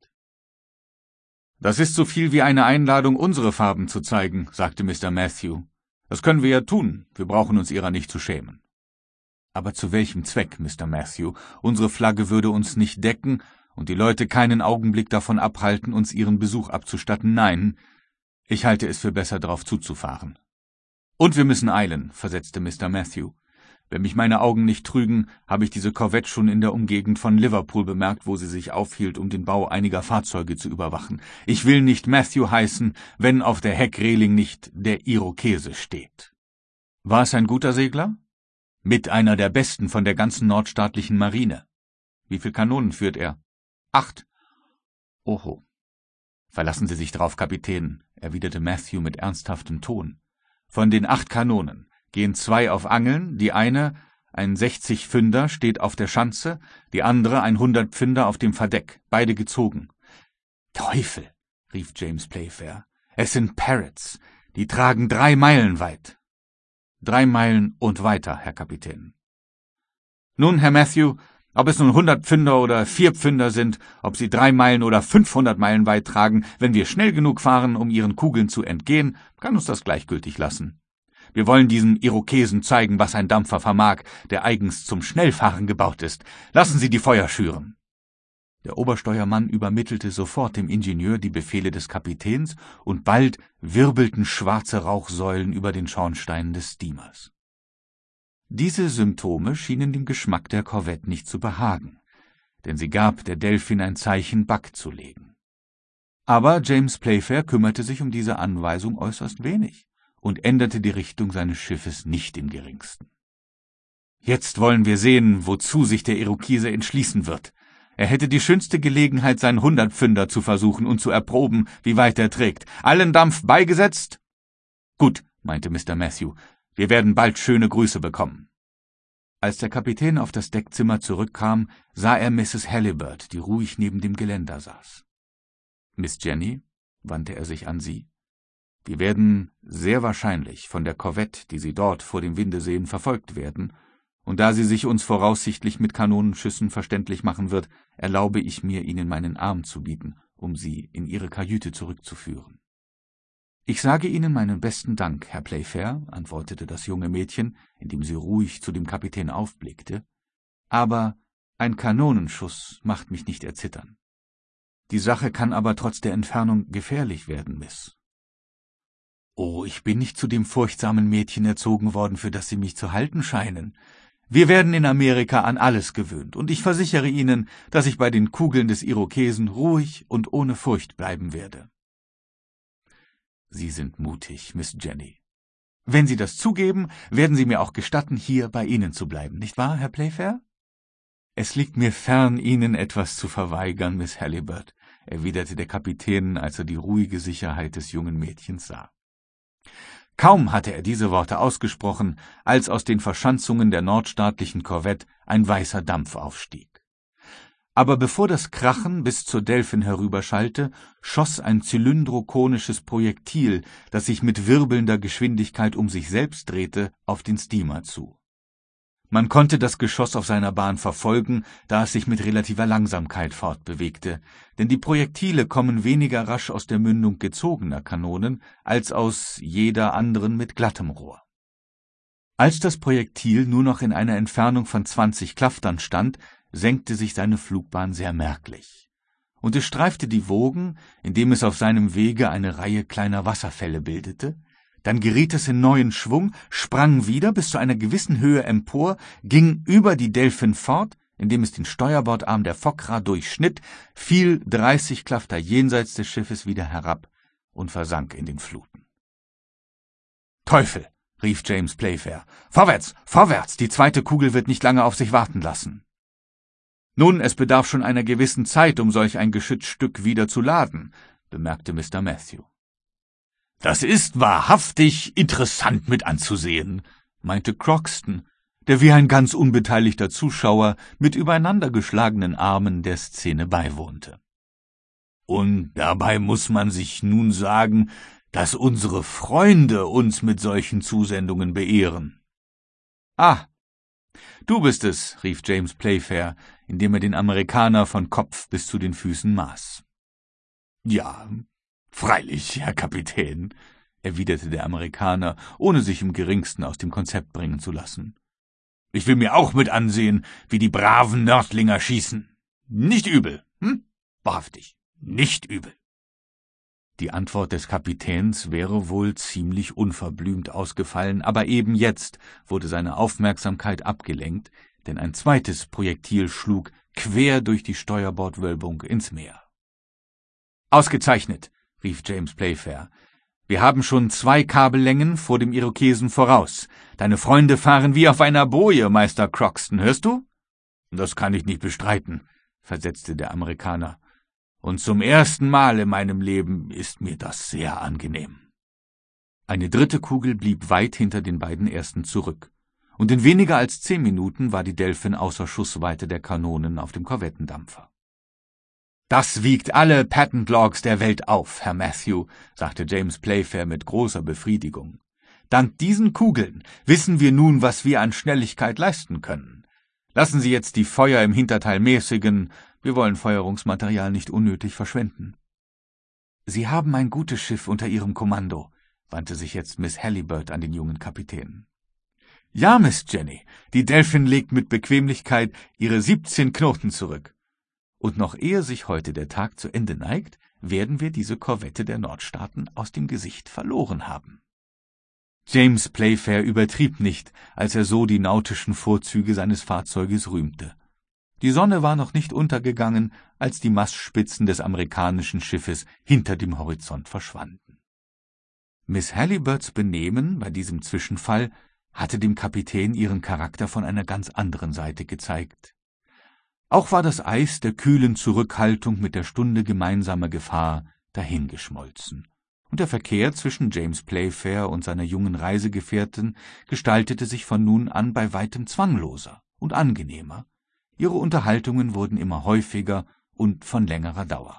»Das ist so viel wie eine Einladung, unsere Farben zu zeigen«, sagte Mr. Matthew. »Das können wir ja tun, wir brauchen uns ihrer nicht zu schämen.« »Aber zu welchem Zweck, Mr. Matthew? Unsere Flagge würde uns nicht decken und die Leute keinen Augenblick davon abhalten, uns ihren Besuch abzustatten. Nein, ich halte es für besser, darauf zuzufahren.« »Und wir müssen eilen«, versetzte Mr. Matthew. Wenn mich meine Augen nicht trügen, habe ich diese Korvette schon in der Umgegend von Liverpool bemerkt, wo sie sich aufhielt, um den Bau einiger Fahrzeuge zu überwachen. Ich will nicht Matthew heißen, wenn auf der Heckreling nicht der Irokese steht. War es ein guter Segler? Mit einer der besten von der ganzen nordstaatlichen Marine. Wie viel Kanonen führt er? 8. Oho. Verlassen Sie sich drauf, Kapitän, erwiderte Matthew mit ernsthaftem Ton. Von den 8 Kanonen gehen 2 auf Angeln, die eine, ein 60-Pfünder, steht auf der Schanze, die andere, ein 100-Pfünder, auf dem Verdeck, beide gezogen. »Teufel«, rief James Playfair, »es sind Parrots, die tragen 3 Meilen weit.« 3 Meilen und weiter, Herr Kapitän. »Nun, Herr Matthew, ob es nun 100 Pfünder oder 4 Pfünder sind, ob sie 3 Meilen oder 500 Meilen weit tragen, wenn wir schnell genug fahren, um ihren Kugeln zu entgehen, kann uns das gleichgültig lassen. Wir wollen diesem Irokesen zeigen, was ein Dampfer vermag, der eigens zum Schnellfahren gebaut ist. Lassen Sie die Feuer schüren.« Der Obersteuermann übermittelte sofort dem Ingenieur die Befehle des Kapitäns, und bald wirbelten schwarze Rauchsäulen über den Schornsteinen des Steamers. Diese Symptome schienen dem Geschmack der Korvette nicht zu behagen, denn sie gab der Delphin ein Zeichen, Back zu legen. Aber James Playfair kümmerte sich um diese Anweisung äußerst wenig und änderte die Richtung seines Schiffes nicht im geringsten. »Jetzt wollen wir sehen, wozu sich der Irokese entschließen wird. Er hätte die schönste Gelegenheit, seinen 100-Pfünder zu versuchen und zu erproben, wie weit er trägt. Allen Dampf beigesetzt?« »Gut«, meinte Mr. Matthew, »wir werden bald schöne Grüße bekommen.« Als der Kapitän auf das Deckzimmer zurückkam, sah er Mrs. Halliburtt, die ruhig neben dem Geländer saß. »Miss Jenny«, wandte er sich an sie, »wir werden sehr wahrscheinlich von der Korvette, die Sie dort vor dem Winde sehen, verfolgt werden, und da sie sich uns voraussichtlich mit Kanonenschüssen verständlich machen wird, erlaube ich mir, Ihnen meinen Arm zu bieten, um Sie in Ihre Kajüte zurückzuführen.« »Ich sage Ihnen meinen besten Dank, Herr Playfair«, antwortete das junge Mädchen, indem sie ruhig zu dem Kapitän aufblickte, »aber ein Kanonenschuss macht mich nicht erzittern. Die Sache kann aber trotz der Entfernung gefährlich werden, Miss.« »Oh, ich bin nicht zu dem furchtsamen Mädchen erzogen worden, für das Sie mich zu halten scheinen. Wir werden in Amerika an alles gewöhnt, und ich versichere Ihnen, dass ich bei den Kugeln des Irokesen ruhig und ohne Furcht bleiben werde.« »Sie sind mutig, Miss Jenny. Wenn Sie das zugeben, werden Sie mir auch gestatten, hier bei Ihnen zu bleiben, nicht wahr, Herr Playfair?« »Es liegt mir fern, Ihnen etwas zu verweigern, Miss Halliburtt«, erwiderte der Kapitän, als er die ruhige Sicherheit des jungen Mädchens sah. Kaum hatte er diese Worte ausgesprochen, als aus den Verschanzungen der nordstaatlichen Korvette ein weißer Dampf aufstieg. Aber bevor das Krachen bis zur Delphin herüberschallte, schoss ein zylindrokonisches Projektil, das sich mit wirbelnder Geschwindigkeit um sich selbst drehte, auf den Steamer zu. Man konnte das Geschoss auf seiner Bahn verfolgen, da es sich mit relativer Langsamkeit fortbewegte, denn die Projektile kommen weniger rasch aus der Mündung gezogener Kanonen als aus jeder anderen mit glattem Rohr. Als das Projektil nur noch in einer Entfernung von 20 Klaftern stand, senkte sich seine Flugbahn sehr merklich, und es streifte die Wogen, indem es auf seinem Wege eine Reihe kleiner Wasserfälle bildete. Dann geriet es in neuen Schwung, sprang wieder bis zu einer gewissen Höhe empor, ging über die Delphin fort, indem es den Steuerbordarm der Fokkra durchschnitt, fiel 30 Klafter jenseits des Schiffes wieder herab und versank in den Fluten. »Teufel«, rief James Playfair, »vorwärts, vorwärts, die zweite Kugel wird nicht lange auf sich warten lassen.« »Nun, es bedarf schon einer gewissen Zeit, um solch ein Geschützstück wieder zu laden«, bemerkte Mr. Matthew. »Das ist wahrhaftig interessant mit anzusehen«, meinte Croxton, der wie ein ganz unbeteiligter Zuschauer mit übereinandergeschlagenen Armen der Szene beiwohnte. »Und dabei muss man sich nun sagen, dass unsere Freunde uns mit solchen Zusendungen beehren.« »Ah, du bist es«, rief James Playfair, indem er den Amerikaner von Kopf bis zu den Füßen maß. »Ja, freilich, Herr Kapitän«, erwiderte der Amerikaner, ohne sich im geringsten aus dem Konzept bringen zu lassen. »Ich will mir auch mit ansehen, wie die braven Nördlinger schießen. Nicht übel, wahrhaftig, nicht übel.« Die Antwort des Kapitäns wäre wohl ziemlich unverblümt ausgefallen, aber eben jetzt wurde seine Aufmerksamkeit abgelenkt, denn ein zweites Projektil schlug quer durch die Steuerbordwölbung ins Meer. »Ausgezeichnet«, rief James Playfair. »Wir haben schon 2 Kabellängen vor dem Irokesen voraus. Deine Freunde fahren wie auf einer Boje, Meister Croxton, hörst du?« »Das kann ich nicht bestreiten«, versetzte der Amerikaner. »Und zum ersten Mal in meinem Leben ist mir das sehr angenehm.« Eine dritte Kugel blieb weit hinter den beiden ersten zurück, und in weniger als 10 Minuten war die Delphin außer Schussweite der Kanonen auf dem Korvettendampfer. »Das wiegt alle Patent-Logs der Welt auf, Herr Matthew«, sagte James Playfair mit großer Befriedigung. »Dank diesen Kugeln wissen wir nun, was wir an Schnelligkeit leisten können. Lassen Sie jetzt die Feuer im Hinterteil mäßigen, wir wollen Feuerungsmaterial nicht unnötig verschwenden.« »Sie haben ein gutes Schiff unter Ihrem Kommando«, wandte sich jetzt Miss Halliburtt an den jungen Kapitän. »Ja, Miss Jenny, die Delphin legt mit Bequemlichkeit ihre 17 Knoten zurück. Und noch ehe sich heute der Tag zu Ende neigt, werden wir diese Korvette der Nordstaaten aus dem Gesicht verloren haben.« James Playfair übertrieb nicht, als er so die nautischen Vorzüge seines Fahrzeuges rühmte. Die Sonne war noch nicht untergegangen, als die Mastspitzen des amerikanischen Schiffes hinter dem Horizont verschwanden. Miss Halliburtts Benehmen bei diesem Zwischenfall hatte dem Kapitän ihren Charakter von einer ganz anderen Seite gezeigt. Auch war das Eis der kühlen Zurückhaltung mit der Stunde gemeinsamer Gefahr dahingeschmolzen, und der Verkehr zwischen James Playfair und seiner jungen Reisegefährtin gestaltete sich von nun an bei weitem zwangloser und angenehmer. Ihre Unterhaltungen wurden immer häufiger und von längerer Dauer.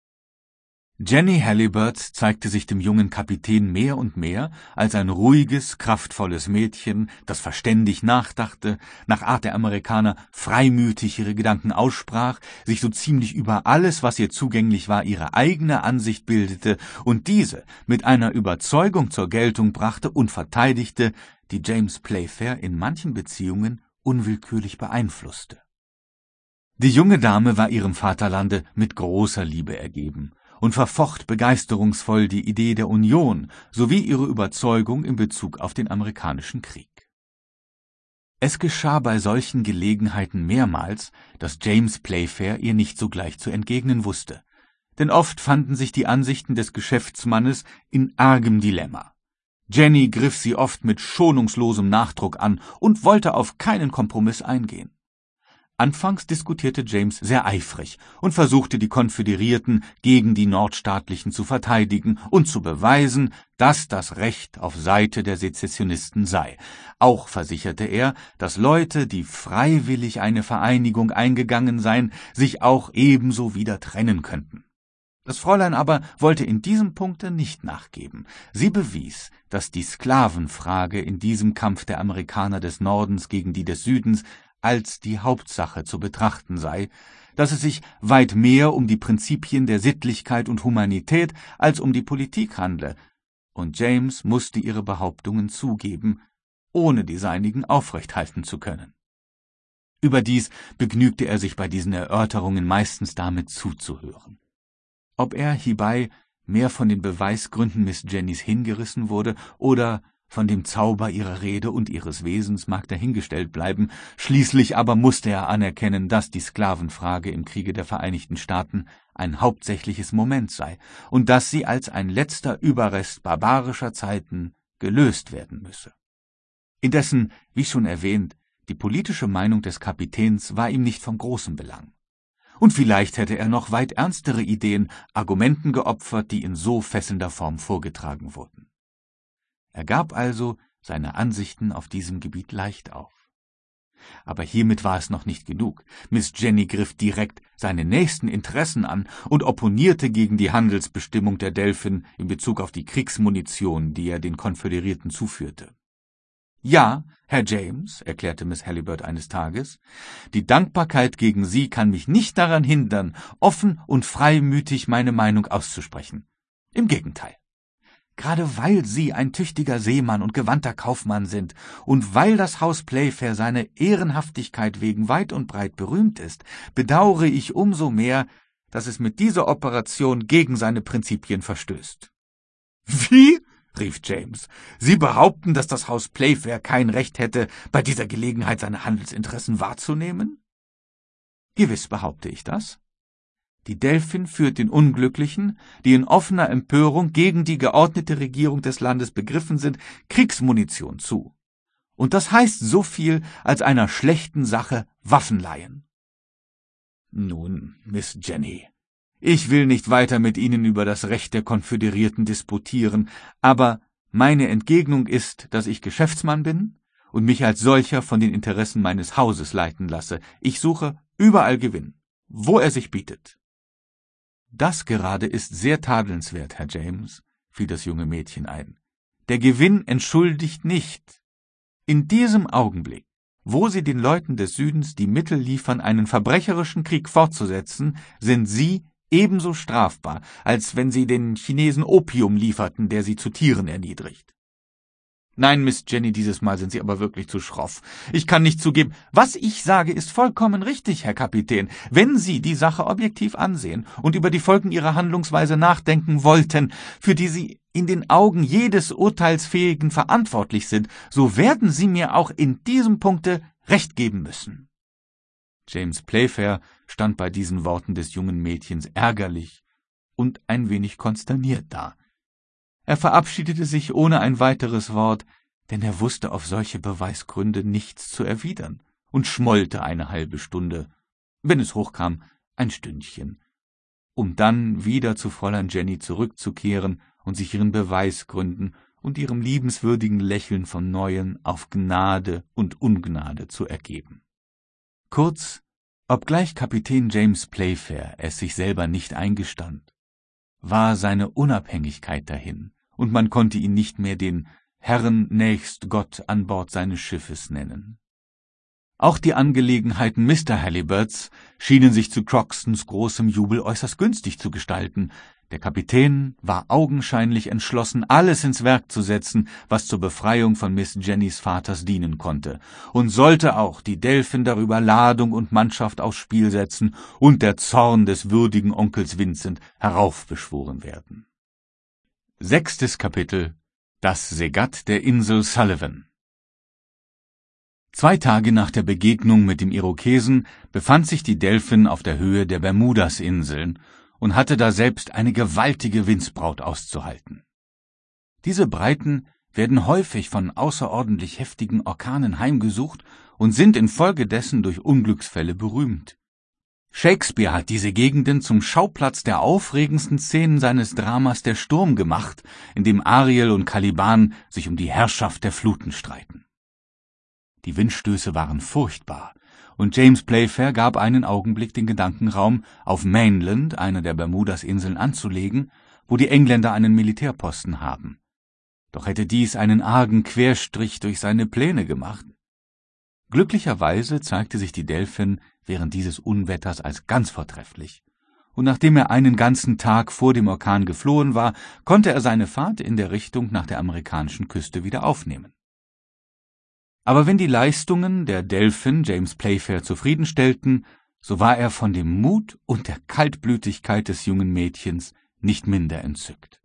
Jenny Halliburtt zeigte sich dem jungen Kapitän mehr und mehr als ein ruhiges, kraftvolles Mädchen, das verständig nachdachte, nach Art der Amerikaner freimütig ihre Gedanken aussprach, sich so ziemlich über alles, was ihr zugänglich war, ihre eigene Ansicht bildete und diese mit einer Überzeugung zur Geltung brachte und verteidigte, die James Playfair in manchen Beziehungen unwillkürlich beeinflusste. Die junge Dame war ihrem Vaterlande mit großer Liebe ergeben und verfocht begeisterungsvoll die Idee der Union sowie ihre Überzeugung in Bezug auf den amerikanischen Krieg. Es geschah bei solchen Gelegenheiten mehrmals, dass James Playfair ihr nicht sogleich zu entgegnen wusste, denn oft fanden sich die Ansichten des Geschäftsmannes in argem Dilemma. Jenny griff sie oft mit schonungslosem Nachdruck an und wollte auf keinen Kompromiss eingehen. Anfangs diskutierte James sehr eifrig und versuchte, die Konföderierten gegen die Nordstaatlichen zu verteidigen und zu beweisen, dass das Recht auf Seite der Sezessionisten sei. Auch versicherte er, dass Leute, die freiwillig eine Vereinigung eingegangen seien, sich auch ebenso wieder trennen könnten. Das Fräulein aber wollte in diesem Punkte nicht nachgeben. Sie bewies, dass die Sklavenfrage in diesem Kampf der Amerikaner des Nordens gegen die des Südens als die Hauptsache zu betrachten sei, dass es sich weit mehr um die Prinzipien der Sittlichkeit und Humanität als um die Politik handle, und James musste ihre Behauptungen zugeben, ohne die seinigen aufrechthalten zu können. Überdies begnügte er sich bei diesen Erörterungen meistens damit zuzuhören. Ob er hierbei mehr von den Beweisgründen Miss Jennys hingerissen wurde oder von dem Zauber ihrer Rede und ihres Wesens mag dahingestellt bleiben, schließlich aber musste er anerkennen, dass die Sklavenfrage im Kriege der Vereinigten Staaten ein hauptsächliches Moment sei und dass sie als ein letzter Überrest barbarischer Zeiten gelöst werden müsse. Indessen, wie schon erwähnt, die politische Meinung des Kapitäns war ihm nicht von großem Belang. Und vielleicht hätte er noch weit ernstere Ideen, Argumenten geopfert, die in so fesselnder Form vorgetragen wurden. Er gab also seine Ansichten auf diesem Gebiet leicht auf. Aber hiermit war es noch nicht genug. Miss Jenny griff direkt seine nächsten Interessen an und opponierte gegen die Handelsbestimmung der Delphin in Bezug auf die Kriegsmunition, die er den Konföderierten zuführte. »Ja, Herr James«, erklärte Miss Halliburtt eines Tages, »die Dankbarkeit gegen Sie kann mich nicht daran hindern, offen und freimütig meine Meinung auszusprechen. Im Gegenteil. Gerade weil Sie ein tüchtiger Seemann und gewandter Kaufmann sind und weil das Haus Playfair seiner Ehrenhaftigkeit wegen weit und breit berühmt ist, bedauere ich umso mehr, dass es mit dieser Operation gegen seine Prinzipien verstößt. »Wie?« rief James. »Sie behaupten, dass das Haus Playfair kein Recht hätte, bei dieser Gelegenheit seine Handelsinteressen wahrzunehmen?« »Gewiss behaupte ich das. Die Delphin führt den Unglücklichen, die in offener Empörung gegen die geordnete Regierung des Landes begriffen sind, Kriegsmunition zu. Und das heißt so viel, als einer schlechten Sache Waffen leihen.« »Nun, Miss Jenny, ich will nicht weiter mit Ihnen über das Recht der Konföderierten disputieren, aber meine Entgegnung ist, dass ich Geschäftsmann bin und mich als solcher von den Interessen meines Hauses leiten lasse. Ich suche überall Gewinn, wo er sich bietet.« »Das gerade ist sehr tadelnswert, Herr James«, fiel das junge Mädchen ein. »Der Gewinn entschuldigt nicht. In diesem Augenblick, wo Sie den Leuten des Südens die Mittel liefern, einen verbrecherischen Krieg fortzusetzen, sind Sie ebenso strafbar, als wenn Sie den Chinesen Opium lieferten, der sie zu Tieren erniedrigt.« »Nein, Miss Jenny, dieses Mal sind Sie aber wirklich zu schroff. Ich kann nicht zugeben. Was ich sage, ist vollkommen richtig, Herr Kapitän. Wenn Sie die Sache objektiv ansehen und über die Folgen Ihrer Handlungsweise nachdenken wollten, für die Sie in den Augen jedes Urteilsfähigen verantwortlich sind, so werden Sie mir auch in diesem Punkte Recht geben müssen.« James Playfair stand bei diesen Worten des jungen Mädchens ärgerlich und ein wenig konsterniert da. Er verabschiedete sich ohne ein weiteres Wort, denn er wusste auf solche Beweisgründe nichts zu erwidern, und schmollte eine halbe Stunde, wenn es hochkam, ein Stündchen, um dann wieder zu Fräulein Jenny zurückzukehren und sich ihren Beweisgründen und ihrem liebenswürdigen Lächeln von Neuem auf Gnade und Ungnade zu ergeben. Kurz, obgleich Kapitän James Playfair es sich selber nicht eingestand, war seine Unabhängigkeit dahin, und man konnte ihn nicht mehr den Herrn nächst Gott an Bord seines Schiffes nennen. Auch die Angelegenheiten Mr. Haliburts schienen sich zu Croxtons großem Jubel äußerst günstig zu gestalten. Der Kapitän war augenscheinlich entschlossen, alles ins Werk zu setzen, was zur Befreiung von Miss Jennys Vaters dienen konnte, und sollte auch die Delphin darüber Ladung und Mannschaft aufs Spiel setzen und der Zorn des würdigen Onkels Vincent heraufbeschworen werden. 6. Kapitel: Das Segat der Insel Sullivan. 2 Tage nach der Begegnung mit dem Irokesen befand sich die Delphin auf der Höhe der Bermudasinseln und hatte daselbst eine gewaltige Windsbraut auszuhalten. Diese Breiten werden häufig von außerordentlich heftigen Orkanen heimgesucht und sind infolgedessen durch Unglücksfälle berühmt. Shakespeare hat diese Gegenden zum Schauplatz der aufregendsten Szenen seines Dramas Der Sturm gemacht, in dem Ariel und Caliban sich um die Herrschaft der Fluten streiten. Die Windstöße waren furchtbar, und James Playfair gab einen Augenblick den Gedankenraum, auf Mainland, eine der Bermudasinseln, anzulegen, wo die Engländer einen Militärposten haben. Doch hätte dies einen argen Querstrich durch seine Pläne gemacht. Glücklicherweise zeigte sich die Delphin während dieses Unwetters als ganz vortrefflich, und nachdem er einen ganzen Tag vor dem Orkan geflohen war, konnte er seine Fahrt in der Richtung nach der amerikanischen Küste wieder aufnehmen. Aber wenn die Leistungen der Delphin James Playfair zufriedenstellten, so war er von dem Mut und der Kaltblütigkeit des jungen Mädchens nicht minder entzückt.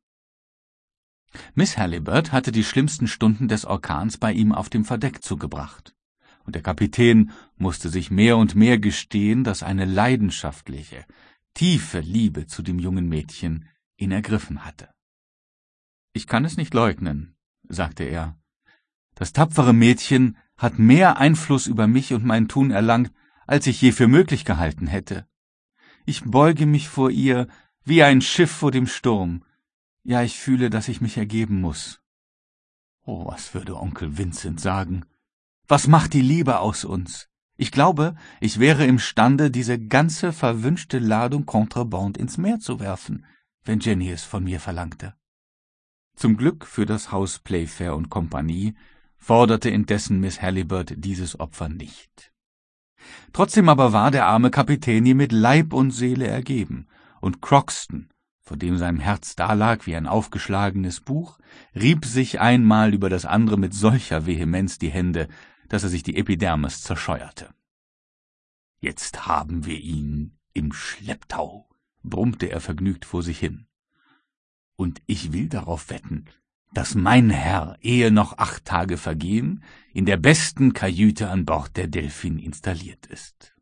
Miss Haliburt hatte die schlimmsten Stunden des Orkans bei ihm auf dem Verdeck zugebracht, und der Kapitän musste sich mehr und mehr gestehen, dass eine leidenschaftliche, tiefe Liebe zu dem jungen Mädchen ihn ergriffen hatte. »Ich kann es nicht leugnen«, sagte er. »Das tapfere Mädchen hat mehr Einfluss über mich und mein Tun erlangt, als ich je für möglich gehalten hätte. Ich beuge mich vor ihr wie ein Schiff vor dem Sturm. Ja, ich fühle, dass ich mich ergeben muss. Oh, was würde Onkel Vincent sagen? Was macht die Liebe aus uns? Ich glaube, ich wäre imstande, diese ganze verwünschte Ladung Contrebande ins Meer zu werfen, wenn Jenny es von mir verlangte.« Zum Glück für das Haus Playfair und Kompanie forderte indessen Miss Haliburt dieses Opfer nicht. Trotzdem aber war der arme Kapitän ihr mit Leib und Seele ergeben, und Croxton, vor dem sein Herz dalag wie ein aufgeschlagenes Buch, rieb sich einmal über das andere mit solcher Vehemenz die Hände, dass er sich die Epidermis zerscheuerte. »Jetzt haben wir ihn im Schlepptau«, brummte er vergnügt vor sich hin. »Und ich will darauf wetten, dass mein Herr, ehe noch 8 Tage vergehen, in der besten Kajüte an Bord der Delphin installiert ist.«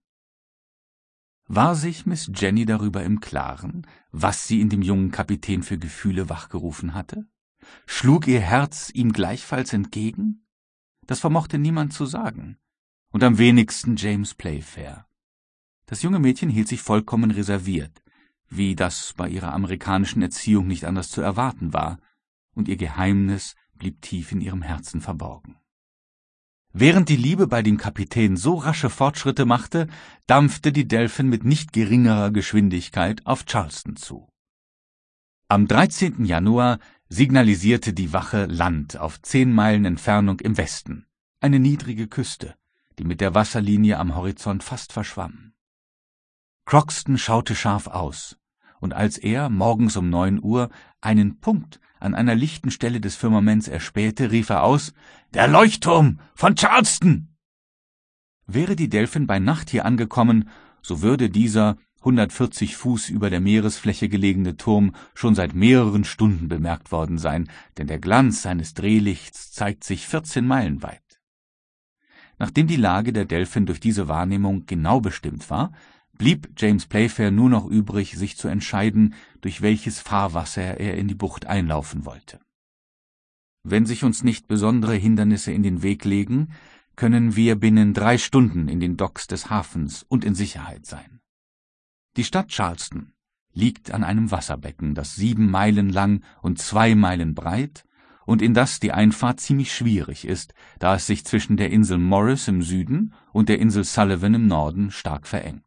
War sich Miss Jenny darüber im Klaren, was sie in dem jungen Kapitän für Gefühle wachgerufen hatte? Schlug ihr Herz ihm gleichfalls entgegen? Das vermochte niemand zu sagen, und am wenigsten James Playfair. Das junge Mädchen hielt sich vollkommen reserviert, wie das bei ihrer amerikanischen Erziehung nicht anders zu erwarten war, und ihr Geheimnis blieb tief in ihrem Herzen verborgen. Während die Liebe bei dem Kapitän so rasche Fortschritte machte, dampfte die Delphin mit nicht geringerer Geschwindigkeit auf Charleston zu. Am 13. Januar signalisierte die Wache Land auf 10 Meilen Entfernung im Westen, eine niedrige Küste, die mit der Wasserlinie am Horizont fast verschwamm. Crockston schaute scharf aus, und als er morgens um 9 Uhr einen Punkt an einer lichten Stelle des Firmaments erspähte, rief er aus: »Der Leuchtturm von Charleston!« Wäre die Delphin bei Nacht hier angekommen, so würde dieser 140 Fuß über der Meeresfläche gelegene Turm schon seit mehreren Stunden bemerkt worden sein, denn der Glanz seines Drehlichts zeigt sich 14 Meilen weit. Nachdem die Lage der Delphin durch diese Wahrnehmung genau bestimmt war, blieb James Playfair nur noch übrig, sich zu entscheiden, durch welches Fahrwasser er in die Bucht einlaufen wollte. »Wenn sich uns nicht besondere Hindernisse in den Weg legen, können wir binnen 3 Stunden in den Docks des Hafens und in Sicherheit sein.« Die Stadt Charleston liegt an einem Wasserbecken, das 7 Meilen lang und 2 Meilen breit und in das die Einfahrt ziemlich schwierig ist, da es sich zwischen der Insel Morris im Süden und der Insel Sullivan im Norden stark verengt.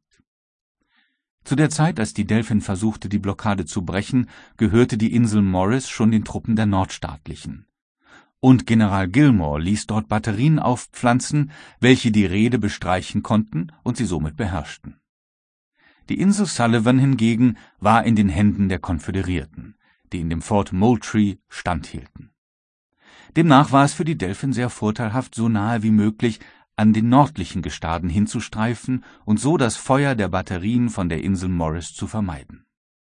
Zu der Zeit, als die Delphin versuchte, die Blockade zu brechen, gehörte die Insel Morris schon den Truppen der Nordstaatlichen. Und General Gillmore ließ dort Batterien aufpflanzen, welche die Reede bestreichen konnten und sie somit beherrschten. Die Insel Sullivan hingegen war in den Händen der Konföderierten, die in dem Fort Moultrie standhielten. Demnach war es für die Delphin sehr vorteilhaft, so nahe wie möglich an den nördlichen Gestaden hinzustreifen und so das Feuer der Batterien von der Insel Morris zu vermeiden.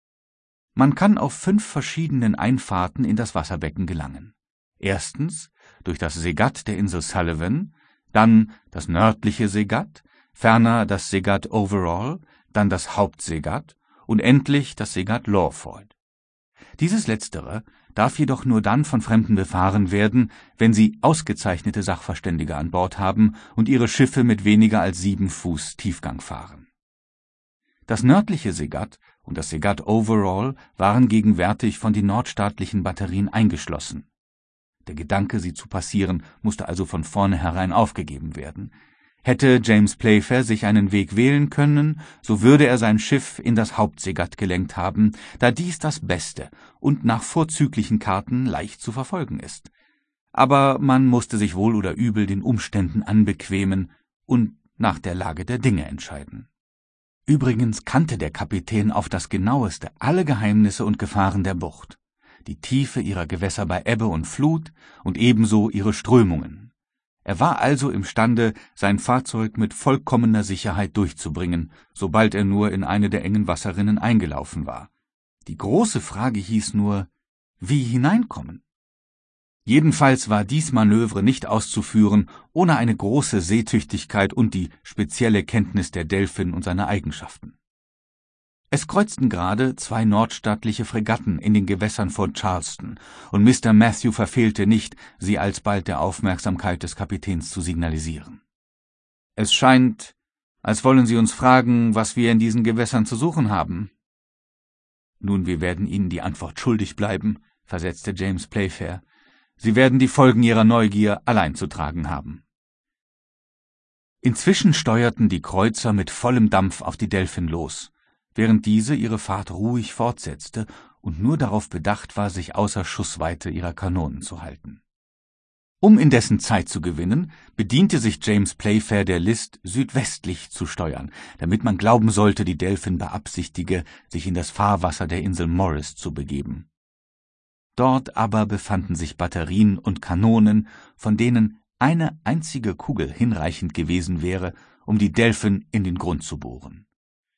Man kann auf 5 verschiedenen Einfahrten in das Wasserbecken gelangen. Erstens durch das Segat der Insel Sullivan, dann das nördliche Segat, ferner das Segat Overall, dann das Hauptsegat und endlich das Segat Lawford. Dieses letztere darf jedoch nur dann von Fremden befahren werden, wenn sie ausgezeichnete Sachverständige an Bord haben und ihre Schiffe mit weniger als 7 Fuß Tiefgang fahren. Das nördliche Segat und das Segat Overall waren gegenwärtig von den nordstaatlichen Batterien eingeschlossen. Der Gedanke, sie zu passieren, musste also von vornherein aufgegeben werden. Hätte James Playfair sich einen Weg wählen können, so würde er sein Schiff in das Hauptsegat gelenkt haben, da dies das Beste und nach vorzüglichen Karten leicht zu verfolgen ist. Aber man musste sich wohl oder übel den Umständen anbequemen und nach der Lage der Dinge entscheiden. Übrigens kannte der Kapitän auf das Genaueste alle Geheimnisse und Gefahren der Bucht, die Tiefe ihrer Gewässer bei Ebbe und Flut und ebenso ihre Strömungen. Er war also imstande, sein Fahrzeug mit vollkommener Sicherheit durchzubringen, sobald er nur in eine der engen Wasserrinnen eingelaufen war. Die große Frage hieß nur, wie hineinkommen? Jedenfalls war dies Manöver nicht auszuführen, ohne eine große Seetüchtigkeit und die spezielle Kenntnis der Delphin und seiner Eigenschaften. Es kreuzten gerade 2 nordstaatliche Fregatten in den Gewässern von Charleston, und Mr. Matthew verfehlte nicht, sie alsbald der Aufmerksamkeit des Kapitäns zu signalisieren. »Es scheint, als wollen Sie uns fragen, was wir in diesen Gewässern zu suchen haben.« »Nun, wir werden Ihnen die Antwort schuldig bleiben«, versetzte James Playfair. »Sie werden die Folgen Ihrer Neugier allein zu tragen haben.« Inzwischen steuerten die Kreuzer mit vollem Dampf auf die Delphin los, während diese ihre Fahrt ruhig fortsetzte und nur darauf bedacht war, sich außer Schussweite ihrer Kanonen zu halten. Um indessen Zeit zu gewinnen, bediente sich James Playfair der List, südwestlich zu steuern, damit man glauben sollte, die Delphin beabsichtige, sich in das Fahrwasser der Insel Morris zu begeben. Dort aber befanden sich Batterien und Kanonen, von denen eine einzige Kugel hinreichend gewesen wäre, um die Delphin in den Grund zu bohren.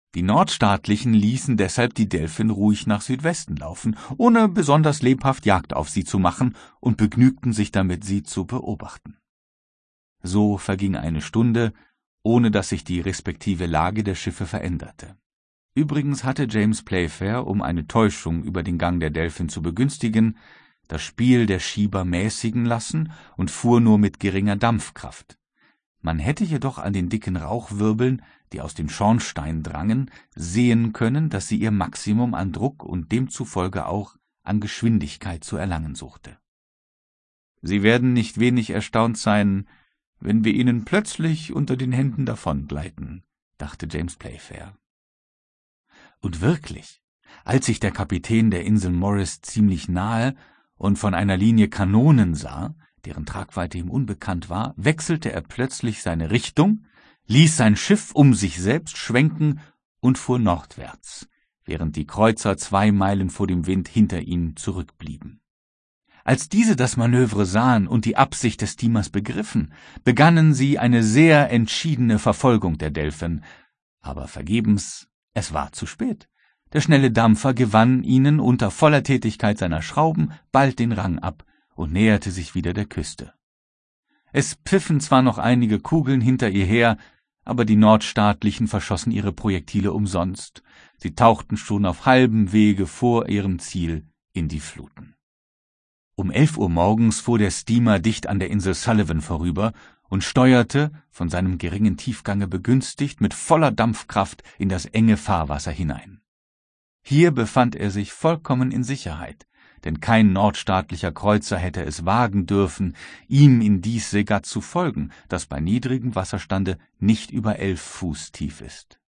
Die Nordstaatlichen ließen deshalb die Delphin ruhig nach Südwesten laufen, ohne besonders lebhaft Jagd auf sie zu machen, und begnügten sich damit, sie zu beobachten. So verging eine Stunde, ohne dass sich die respektive Lage der Schiffe veränderte. Übrigens hatte James Playfair, um eine Täuschung über den Gang der Delphin zu begünstigen, das Spiel der Schieber mäßigen lassen und fuhr nur mit geringer Dampfkraft. Man hätte jedoch an den dicken Rauchwirbeln, die aus den Schornsteinen drangen, sehen können, dass sie ihr Maximum an Druck und demzufolge auch an Geschwindigkeit zu erlangen suchte. »Sie werden nicht wenig erstaunt sein, wenn wir ihnen plötzlich unter den Händen davongleiten«, dachte James Playfair. Und wirklich, als sich der Kapitän der Insel Morris ziemlich nahe und von einer Linie Kanonen sah, deren Tragweite ihm unbekannt war, wechselte er plötzlich seine Richtung, ließ sein Schiff um sich selbst schwenken und fuhr nordwärts, während die Kreuzer 2 Meilen vor dem Wind hinter ihm zurückblieben. Als diese das Manöver sahen und die Absicht des Steamers begriffen, begannen sie eine sehr entschiedene Verfolgung der Delphin, aber vergebens. Es war zu spät. Der schnelle Dampfer gewann ihnen unter voller Tätigkeit seiner Schrauben bald den Rang ab und näherte sich wieder der Küste. Es pfiffen zwar noch einige Kugeln hinter ihr her, aber die Nordstaatlichen verschossen ihre Projektile umsonst. Sie tauchten schon auf halbem Wege vor ihrem Ziel in die Fluten. Um 11 Uhr morgens fuhr der Steamer dicht an der Insel Sullivan vorüber und steuerte, von seinem geringen Tiefgange begünstigt, mit voller Dampfkraft in das enge Fahrwasser hinein. Hier befand er sich vollkommen in Sicherheit, denn kein nordstaatlicher Kreuzer hätte es wagen dürfen, ihm in dies Segat zu folgen, das bei niedrigem Wasserstande nicht über 11 Fuß tief ist.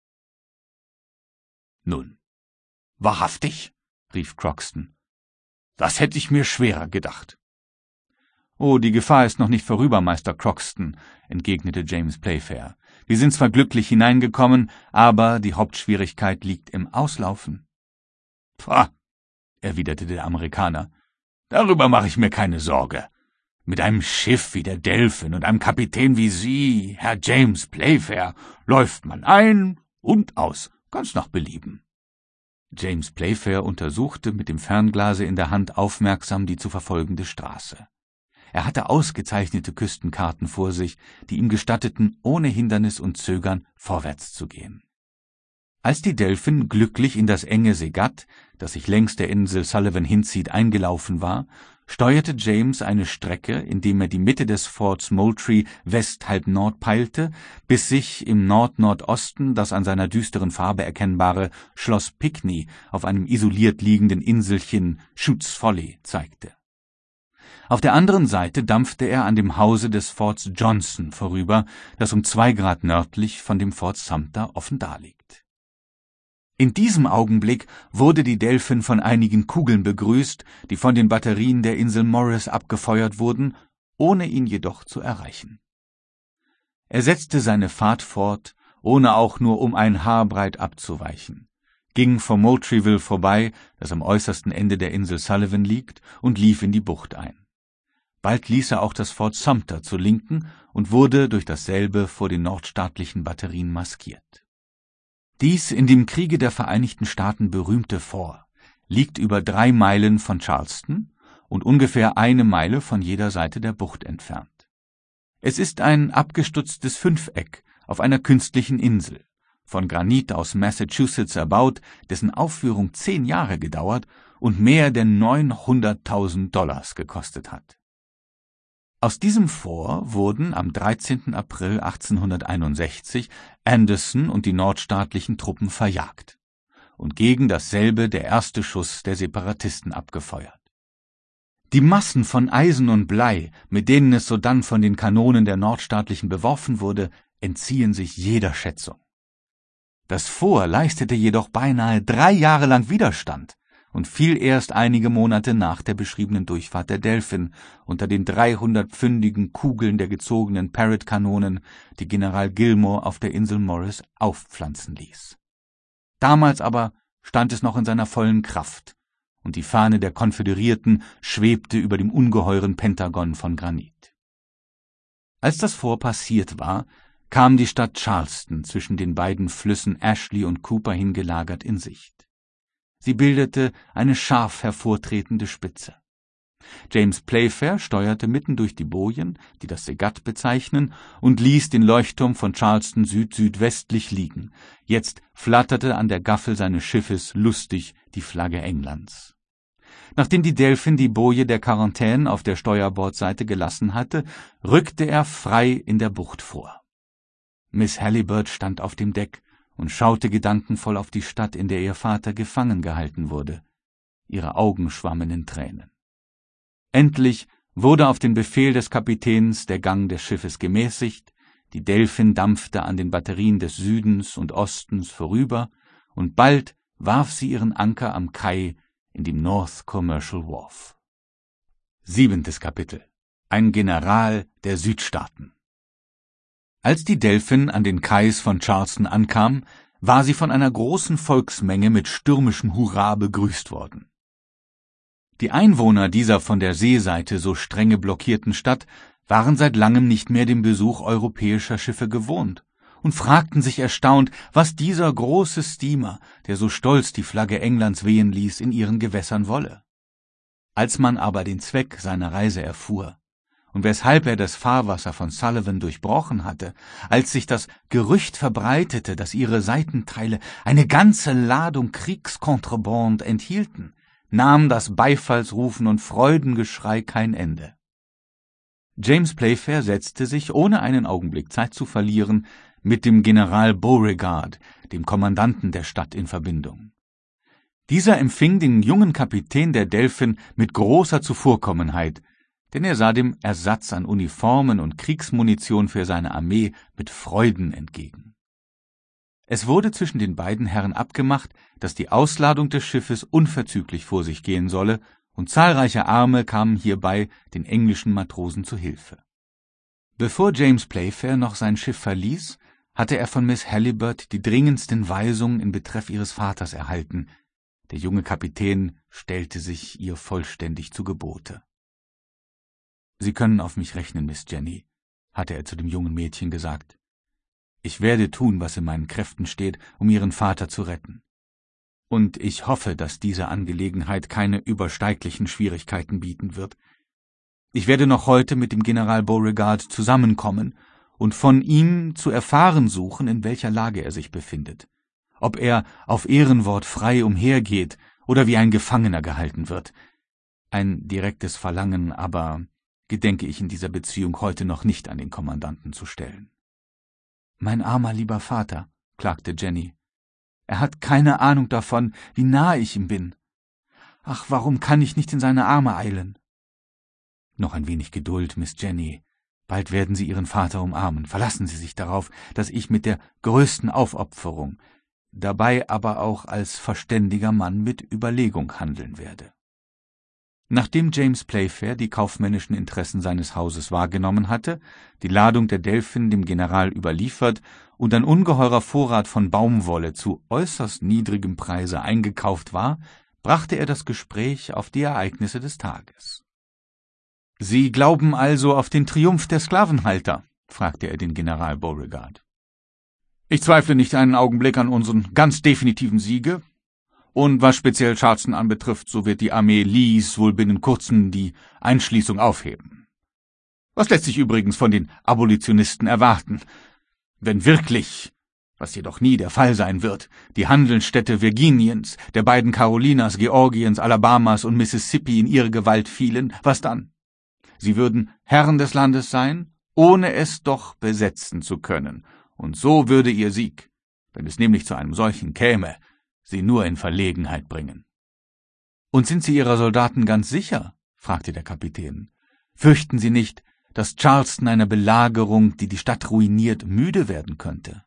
»Nun, wahrhaftig?« rief Crockston. »Das hätte ich mir schwerer gedacht.« »Oh, die Gefahr ist noch nicht vorüber, Meister Crockston«, entgegnete James Playfair. »Wir sind zwar glücklich hineingekommen, aber die Hauptschwierigkeit liegt im Auslaufen.« »Pah«, erwiderte der Amerikaner, »darüber mache ich mir keine Sorge. Mit einem Schiff wie der Delphin und einem Kapitän wie Sie, Herr James Playfair, läuft man ein und aus, ganz nach Belieben.« James Playfair untersuchte mit dem Fernglase in der Hand aufmerksam die zu verfolgende Straße. Er hatte ausgezeichnete Küstenkarten vor sich, die ihm gestatteten, ohne Hindernis und Zögern vorwärts zu gehen. Als die Delphin glücklich in das enge Segat, das sich längs der Insel Sullivan hinzieht, eingelaufen war, steuerte James eine Strecke, indem er die Mitte des Forts Moultrie west-halb-nord peilte, bis sich im Nord-Nordosten das an seiner düsteren Farbe erkennbare Schloss Pinckney auf einem isoliert liegenden Inselchen Shoots Folly zeigte. Auf der anderen Seite dampfte er an dem Hause des Forts Johnson vorüber, das um 2 Grad nördlich von dem Fort Sumter offen daliegt. In diesem Augenblick wurde die Delphin von einigen Kugeln begrüßt, die von den Batterien der Insel Morris abgefeuert wurden, ohne ihn jedoch zu erreichen. Er setzte seine Fahrt fort, ohne auch nur um ein Haar breit abzuweichen, ging vor Moultrieville vorbei, das am äußersten Ende der Insel Sullivan liegt, und lief in die Bucht ein. Bald ließ er auch das Fort Sumter zur Linken und wurde durch dasselbe vor den nordstaatlichen Batterien maskiert. Dies in dem Kriege der Vereinigten Staaten berühmte Fort liegt über 3 Meilen von Charleston und ungefähr 1 Meile von jeder Seite der Bucht entfernt. Es ist ein abgestutztes Fünfeck auf einer künstlichen Insel, von Granit aus Massachusetts erbaut, dessen Aufführung 10 Jahre gedauert und mehr denn $900.000 gekostet hat. Aus diesem Fort wurden am 13. April 1861 Anderson und die nordstaatlichen Truppen verjagt und gegen dasselbe der erste Schuss der Separatisten abgefeuert. Die Massen von Eisen und Blei, mit denen es sodann von den Kanonen der Nordstaatlichen beworfen wurde, entziehen sich jeder Schätzung. Das Fort leistete jedoch beinahe 3 Jahre lang Widerstand und fiel erst einige Monate nach der beschriebenen Durchfahrt der Delphin unter den 300-pfündigen Kugeln der gezogenen Parrott-Kanonen, die General Gillmore auf der Insel Morris aufpflanzen ließ. Damals aber stand es noch in seiner vollen Kraft, und die Fahne der Konföderierten schwebte über dem ungeheuren Pentagon von Granit. Als das Fort passiert war, kam die Stadt Charleston zwischen den beiden Flüssen Ashley und Cooper hingelagert in Sicht. Sie bildete eine scharf hervortretende Spitze. James Playfair steuerte mitten durch die Bojen, die das Segat bezeichnen, und ließ den Leuchtturm von Charleston süd-südwestlich liegen. Jetzt flatterte an der Gaffel seines Schiffes lustig die Flagge Englands. Nachdem die Delphin die Boje der Quarantaine auf der Steuerbordseite gelassen hatte, rückte er frei in der Bucht vor. Miss Halliburtt stand auf dem Deck und schaute gedankenvoll auf die Stadt, in der ihr Vater gefangen gehalten wurde. Ihre Augen schwammen in Tränen. Endlich wurde auf den Befehl des Kapitäns der Gang des Schiffes gemäßigt, die Delphin dampfte an den Batterien des Südens und Ostens vorüber, und bald warf sie ihren Anker am Kai in dem North Commercial Wharf. 7. Kapitel. Ein General der Südstaaten. Als die Delphin an den Kais von Charleston ankam, war sie von einer großen Volksmenge mit stürmischem Hurra begrüßt worden. Die Einwohner dieser von der Seeseite so strenge blockierten Stadt waren seit langem nicht mehr dem Besuch europäischer Schiffe gewohnt und fragten sich erstaunt, was dieser große Steamer, der so stolz die Flagge Englands wehen ließ, in ihren Gewässern wolle. Als man aber den Zweck seiner Reise erfuhr und weshalb er das Fahrwasser von Sullivan durchbrochen hatte, als sich das Gerücht verbreitete, dass ihre Seitenteile eine ganze Ladung Kriegskontrabande enthielten, nahm das Beifallsrufen und Freudengeschrei kein Ende. James Playfair setzte sich, ohne einen Augenblick Zeit zu verlieren, mit dem General Beauregard, dem Kommandanten der Stadt, in Verbindung. Dieser empfing den jungen Kapitän der Delphin mit großer Zuvorkommenheit, denn er sah dem Ersatz an Uniformen und Kriegsmunition für seine Armee mit Freuden entgegen. Es wurde zwischen den beiden Herren abgemacht, dass die Ausladung des Schiffes unverzüglich vor sich gehen solle, und zahlreiche Arme kamen hierbei den englischen Matrosen zu Hilfe. Bevor James Playfair noch sein Schiff verließ, hatte er von Miss Halliburtt die dringendsten Weisungen in Betreff ihres Vaters erhalten. Der junge Kapitän stellte sich ihr vollständig zu Gebote. »Sie können auf mich rechnen, Miss Jenny«, hatte er zu dem jungen Mädchen gesagt. »Ich werde tun, was in meinen Kräften steht, um Ihren Vater zu retten. Und ich hoffe, dass diese Angelegenheit keine übersteiglichen Schwierigkeiten bieten wird. Ich werde noch heute mit dem General Beauregard zusammenkommen und von ihm zu erfahren suchen, in welcher Lage er sich befindet, ob er auf Ehrenwort frei umhergeht oder wie ein Gefangener gehalten wird. Ein direktes Verlangen aber gedenke ich in dieser Beziehung heute noch nicht an den Kommandanten zu stellen.« »Mein armer, lieber Vater«, klagte Jenny. »Er hat keine Ahnung davon, wie nahe ich ihm bin. Ach, warum kann ich nicht in seine Arme eilen?« »Noch ein wenig Geduld, Miss Jenny. Bald werden Sie Ihren Vater umarmen. Verlassen Sie sich darauf, dass ich mit der größten Aufopferung, dabei aber auch als verständiger Mann mit Überlegung handeln werde.« Nachdem James Playfair die kaufmännischen Interessen seines Hauses wahrgenommen hatte, die Ladung der Delphin dem General überliefert und ein ungeheurer Vorrat von Baumwolle zu äußerst niedrigem Preise eingekauft war, brachte er das Gespräch auf die Ereignisse des Tages. »Sie glauben also auf den Triumph der Sklavenhalter?« fragte er den General Beauregard. »Ich zweifle nicht einen Augenblick an unseren ganz definitiven Siege. Und was speziell Charleston anbetrifft, so wird die Armee Lees wohl binnen kurzem die Einschließung aufheben. Was lässt sich übrigens von den Abolitionisten erwarten? Wenn wirklich, was jedoch nie der Fall sein wird, die Handelsstädte Virginiens, der beiden Carolinas, Georgiens, Alabamas und Mississippi in ihre Gewalt fielen, was dann? Sie würden Herren des Landes sein, ohne es doch besetzen zu können, und so würde ihr Sieg, wenn es nämlich zu einem solchen käme, sie nur in Verlegenheit bringen.« »Und sind Sie Ihrer Soldaten ganz sicher?« fragte der Kapitän. »Fürchten Sie nicht, dass Charleston einer Belagerung, die die Stadt ruiniert, müde werden könnte?«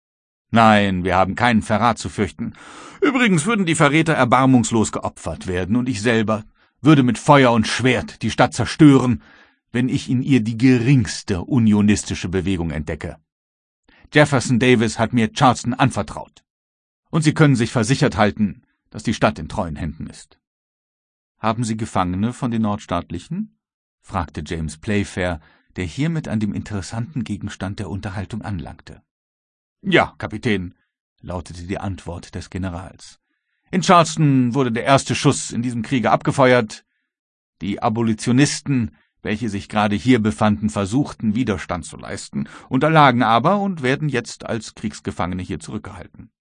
»Nein, wir haben keinen Verrat zu fürchten. Übrigens würden die Verräter erbarmungslos geopfert werden, und ich selber würde mit Feuer und Schwert die Stadt zerstören, wenn ich in ihr die geringste unionistische Bewegung entdecke. Jefferson Davis hat mir Charleston anvertraut. Und Sie können sich versichert halten, dass die Stadt in treuen Händen ist.« »Haben Sie Gefangene von den Nordstaatlichen?« fragte James Playfair, der hiermit an dem interessanten Gegenstand der Unterhaltung anlangte. »Ja, Kapitän«, lautete die Antwort des Generals. »In Charleston wurde der erste Schuss in diesem Kriege abgefeuert. Die Abolitionisten, welche sich gerade hier befanden, versuchten, Widerstand zu leisten, unterlagen aber und werden jetzt als Kriegsgefangene hier zurückgehalten.«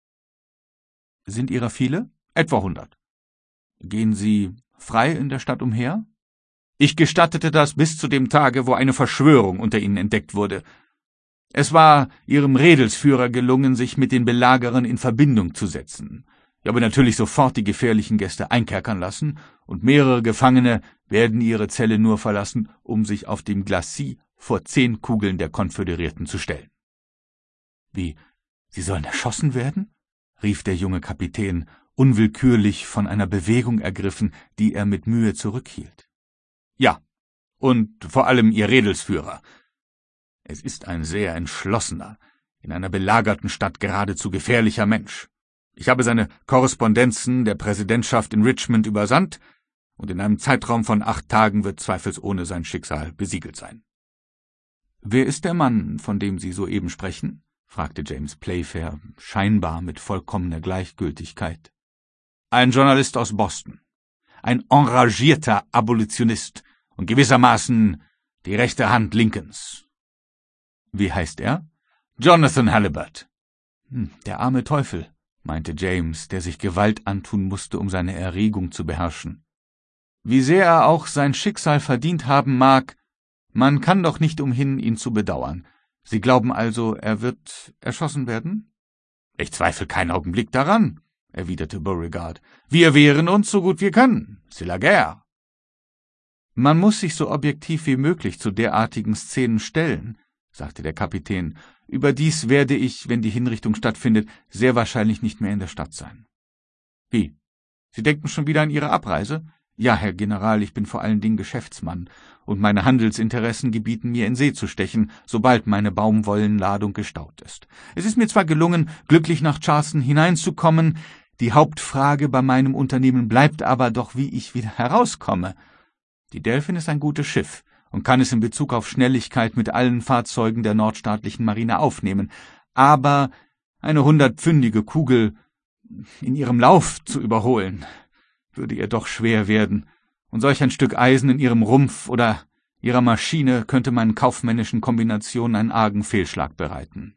»Sind Ihrer viele?« »Etwa 100. Gehen Sie frei in der Stadt umher?« »Ich gestattete das bis zu dem Tage, wo eine Verschwörung unter ihnen entdeckt wurde. Es war Ihrem Redelsführer gelungen, sich mit den Belagerern in Verbindung zu setzen. Ich habe natürlich sofort die gefährlichen Gäste einkerkern lassen, und mehrere Gefangene werden ihre Zelle nur verlassen, um sich auf dem Glacis vor 10 Kugeln der Konföderierten zu stellen.« »Wie, sie sollen erschossen werden?« rief der junge Kapitän, unwillkürlich von einer Bewegung ergriffen, die er mit Mühe zurückhielt. »Ja, und vor allem Ihr Redelsführer. Es ist ein sehr entschlossener, in einer belagerten Stadt geradezu gefährlicher Mensch. Ich habe seine Korrespondenzen der Präsidentschaft in Richmond übersandt, und in einem Zeitraum von 8 Tagen wird zweifelsohne sein Schicksal besiegelt sein.« »Wer ist der Mann, von dem Sie soeben sprechen?« fragte James Playfair, scheinbar mit vollkommener Gleichgültigkeit. »Ein Journalist aus Boston. Ein enragierter Abolitionist und gewissermaßen die rechte Hand Lincolns.« »Wie heißt er?« »Jonathan Halliburtt.« »Der arme Teufel«, meinte James, der sich Gewalt antun musste, um seine Erregung zu beherrschen. »Wie sehr er auch sein Schicksal verdient haben mag, man kann doch nicht umhin, ihn zu bedauern. Sie glauben also, er wird erschossen werden?« »Ich zweifle keinen Augenblick daran«, erwiderte Beauregard. »Wir wehren uns so gut wir können. C'est la guerre.« »Man muss sich so objektiv wie möglich zu derartigen Szenen stellen«, sagte der Kapitän. »Überdies werde ich, wenn die Hinrichtung stattfindet, sehr wahrscheinlich nicht mehr in der Stadt sein.« »Wie? Sie denken schon wieder an Ihre Abreise?« »Ja, Herr General, ich bin vor allen Dingen Geschäftsmann, und meine Handelsinteressen gebieten mir, in See zu stechen, sobald meine Baumwollenladung gestaut ist. Es ist mir zwar gelungen, glücklich nach Charleston hineinzukommen, die Hauptfrage bei meinem Unternehmen bleibt aber doch, wie ich wieder herauskomme. Die Delphin ist ein gutes Schiff und kann es in Bezug auf Schnelligkeit mit allen Fahrzeugen der nordstaatlichen Marine aufnehmen, aber eine 100-pfündige Kugel in ihrem Lauf zu überholen, würde ihr doch schwer werden, und solch ein Stück Eisen in ihrem Rumpf oder ihrer Maschine könnte meinen kaufmännischen Kombinationen einen argen Fehlschlag bereiten.«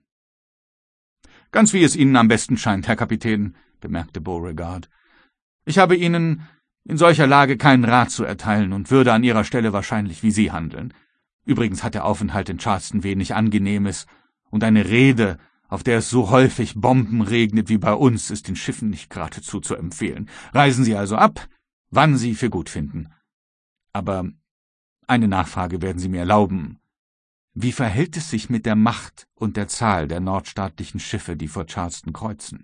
»Ganz wie es Ihnen am besten scheint, Herr Kapitän«, bemerkte Beauregard. »Ich habe Ihnen in solcher Lage keinen Rat zu erteilen und würde an Ihrer Stelle wahrscheinlich wie Sie handeln. Übrigens hat der Aufenthalt in Charleston wenig Angenehmes, und eine Rede, auf der es so häufig Bomben regnet wie bei uns, ist den Schiffen nicht geradezu zu empfehlen. Reisen Sie also ab, wann Sie für gut finden. Aber eine Nachfrage werden Sie mir erlauben. Wie verhält es sich mit der Macht und der Zahl der nordstaatlichen Schiffe, die vor Charleston kreuzen?«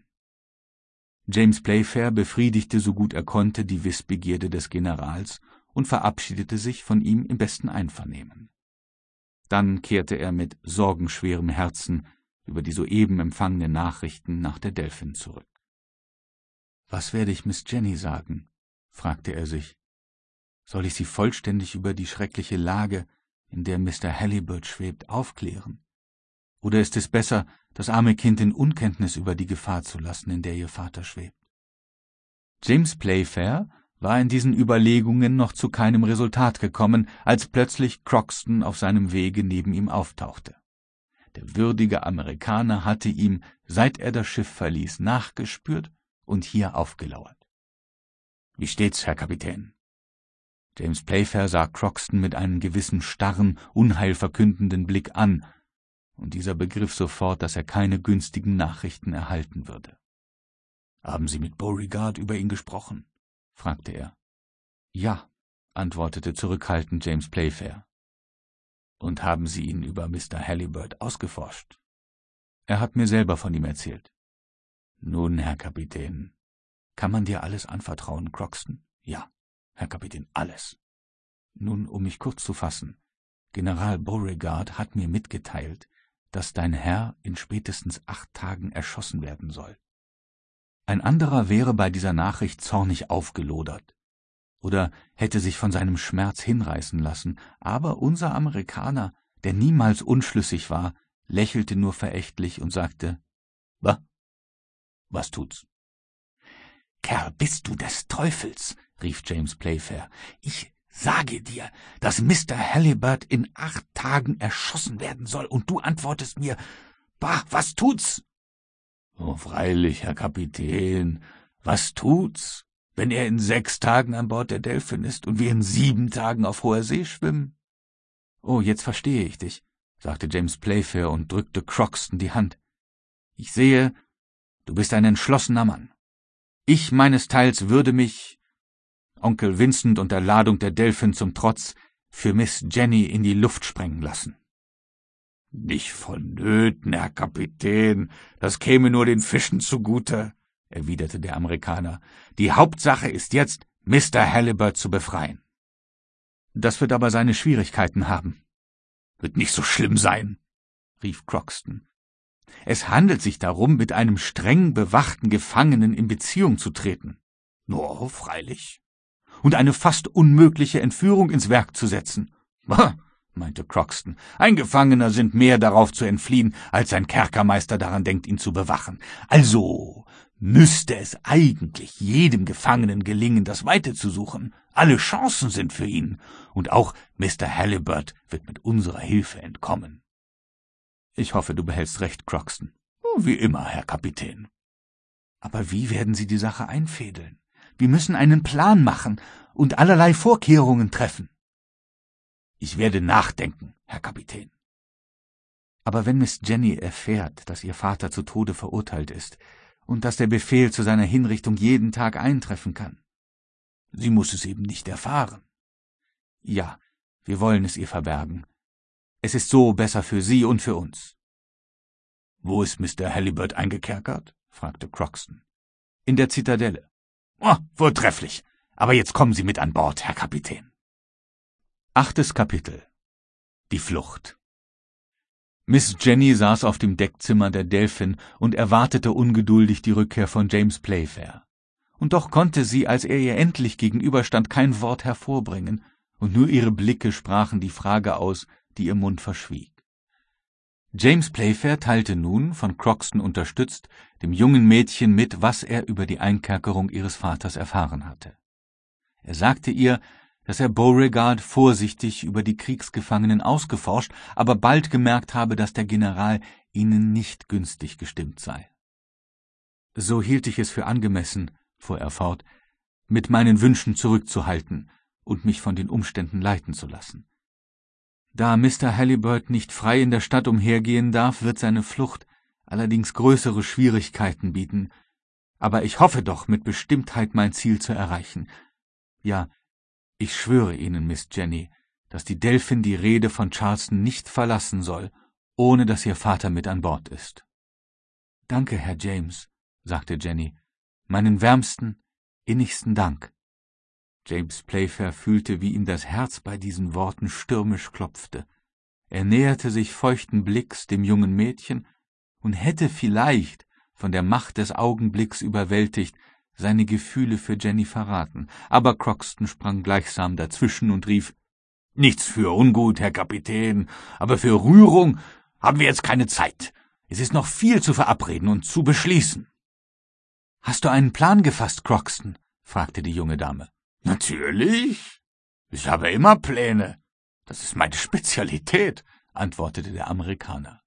James Playfair befriedigte so gut er konnte die Wissbegierde des Generals und verabschiedete sich von ihm im besten Einvernehmen. Dann kehrte er mit sorgenschwerem Herzen über die soeben empfangenen Nachrichten nach der Delphin zurück. »Was werde ich Miss Jenny sagen?« fragte er sich. »Soll ich sie vollständig über die schreckliche Lage, in der Mr. Halliburtt schwebt, aufklären? Oder ist es besser, das arme Kind in Unkenntnis über die Gefahr zu lassen, in der ihr Vater schwebt?« James Playfair war in diesen Überlegungen noch zu keinem Resultat gekommen, als plötzlich Croxton auf seinem Wege neben ihm auftauchte. Der würdige Amerikaner hatte ihm, seit er das Schiff verließ, nachgespürt und hier aufgelauert. »Wie steht's, Herr Kapitän?« James Playfair sah Croxton mit einem gewissen starren, unheilverkündenden Blick an, und dieser begriff sofort, dass er keine günstigen Nachrichten erhalten würde. »Haben Sie mit Beauregard über ihn gesprochen?« fragte er. »Ja«, antwortete zurückhaltend James Playfair. »Und haben Sie ihn über Mr. Halliburtt ausgeforscht?« »Er hat mir selber von ihm erzählt.« »Nun, Herr Kapitän, kann man dir alles anvertrauen, Croxton?« »Ja, Herr Kapitän, alles.« »Nun, um mich kurz zu fassen, General Beauregard hat mir mitgeteilt, dass dein Herr in spätestens 8 Tagen erschossen werden soll. Ein anderer wäre bei dieser Nachricht zornig aufgelodert. oder hätte sich von seinem Schmerz hinreißen lassen, aber unser Amerikaner, der niemals unschlüssig war, lächelte nur verächtlich und sagte, Was tut's? »Kerl, bist du des Teufels«, rief James Playfair. »Ich sage dir, dass Mr. Halliburtt in 8 Tagen erschossen werden soll, und du antwortest mir, was tut's?« »Oh, freilich, Herr Kapitän, was tut's, wenn er in 6 Tagen an Bord der Delphin ist und wir in 7 Tagen auf hoher See schwimmen?« »Oh, jetzt verstehe ich dich«, sagte James Playfair und drückte Crockston die Hand. »Ich sehe, du bist ein entschlossener Mann. Ich meines Teils würde mich, Onkel Vincent und der Ladung der Delphin zum Trotz, für Miss Jenny in die Luft sprengen lassen.« »Nicht vonnöten, Herr Kapitän, das käme nur den Fischen zugute«, erwiderte der Amerikaner. »Die Hauptsache ist jetzt, Mr. Halliburtt zu befreien.« »Das wird aber seine Schwierigkeiten haben.« »Wird nicht so schlimm sein«, rief Crockston. »Es handelt sich darum, mit einem streng bewachten Gefangenen in Beziehung zu treten.« »Oh, freilich.« »Und eine fast unmögliche Entführung ins Werk zu setzen.« »Bah«, meinte Crockston, »ein Gefangener sinnt mehr darauf zu entfliehen, als sein Kerkermeister daran denkt, ihn zu bewachen. Also müsste es eigentlich jedem Gefangenen gelingen, das Weite zu suchen. Alle Chancen sind für ihn, und auch Mr. Halliburtt wird mit unserer Hilfe entkommen.« »Ich hoffe, du behältst recht, Crockston.« »Wie immer, Herr Kapitän.« »Aber wie werden Sie die Sache einfädeln? Wir müssen einen Plan machen und allerlei Vorkehrungen treffen.« »Ich werde nachdenken, Herr Kapitän.« »Aber wenn Miss Jenny erfährt, dass ihr Vater zu Tode verurteilt ist und dass der Befehl zu seiner Hinrichtung jeden Tag eintreffen kann?« »Sie muss es eben nicht erfahren.« »Ja, wir wollen es ihr verbergen. Es ist so besser für Sie und für uns.« »Wo ist Mr. Halliburtt eingekerkert?« fragte Crockston. »In der Zitadelle.« »Oh, vortrefflich. Aber jetzt kommen Sie mit an Bord, Herr Kapitän.« 8. Kapitel. Die Flucht. Miss Jenny saß auf dem Deckzimmer der Delphin und erwartete ungeduldig die Rückkehr von James Playfair. Und doch konnte sie, als er ihr endlich gegenüberstand, kein Wort hervorbringen, und nur ihre Blicke sprachen die Frage aus, die ihr Mund verschwieg. James Playfair teilte nun, von Crockston unterstützt, dem jungen Mädchen mit, was er über die Einkerkerung ihres Vaters erfahren hatte. Er sagte ihr, dass er Beauregard vorsichtig über die Kriegsgefangenen ausgeforscht, aber bald gemerkt habe, dass der General ihnen nicht günstig gestimmt sei. »So hielt ich es für angemessen«, fuhr er fort, »mit meinen Wünschen zurückzuhalten und mich von den Umständen leiten zu lassen. Da Mr. Halliburtt nicht frei in der Stadt umhergehen darf, wird seine Flucht allerdings größere Schwierigkeiten bieten, aber ich hoffe doch mit Bestimmtheit mein Ziel zu erreichen. Ja, ich schwöre Ihnen, Miss Jenny, dass die Delphin die Reede von Charleston nicht verlassen soll, ohne dass Ihr Vater mit an Bord ist.« »Danke, Herr James«, sagte Jenny, »meinen wärmsten, innigsten Dank.« James Playfair fühlte, wie ihm das Herz bei diesen Worten stürmisch klopfte. Er näherte sich feuchten Blicks dem jungen Mädchen und hätte vielleicht, von der Macht des Augenblicks überwältigt, seine Gefühle für Jenny verraten, aber Crockston sprang gleichsam dazwischen und rief, »Nichts für ungut, Herr Kapitän, aber für Rührung haben wir jetzt keine Zeit. Es ist noch viel zu verabreden und zu beschließen.« »Hast du einen Plan gefasst, Crockston?« fragte die junge Dame. »Natürlich. Ich habe immer Pläne. Das ist meine Spezialität«, antwortete der Amerikaner.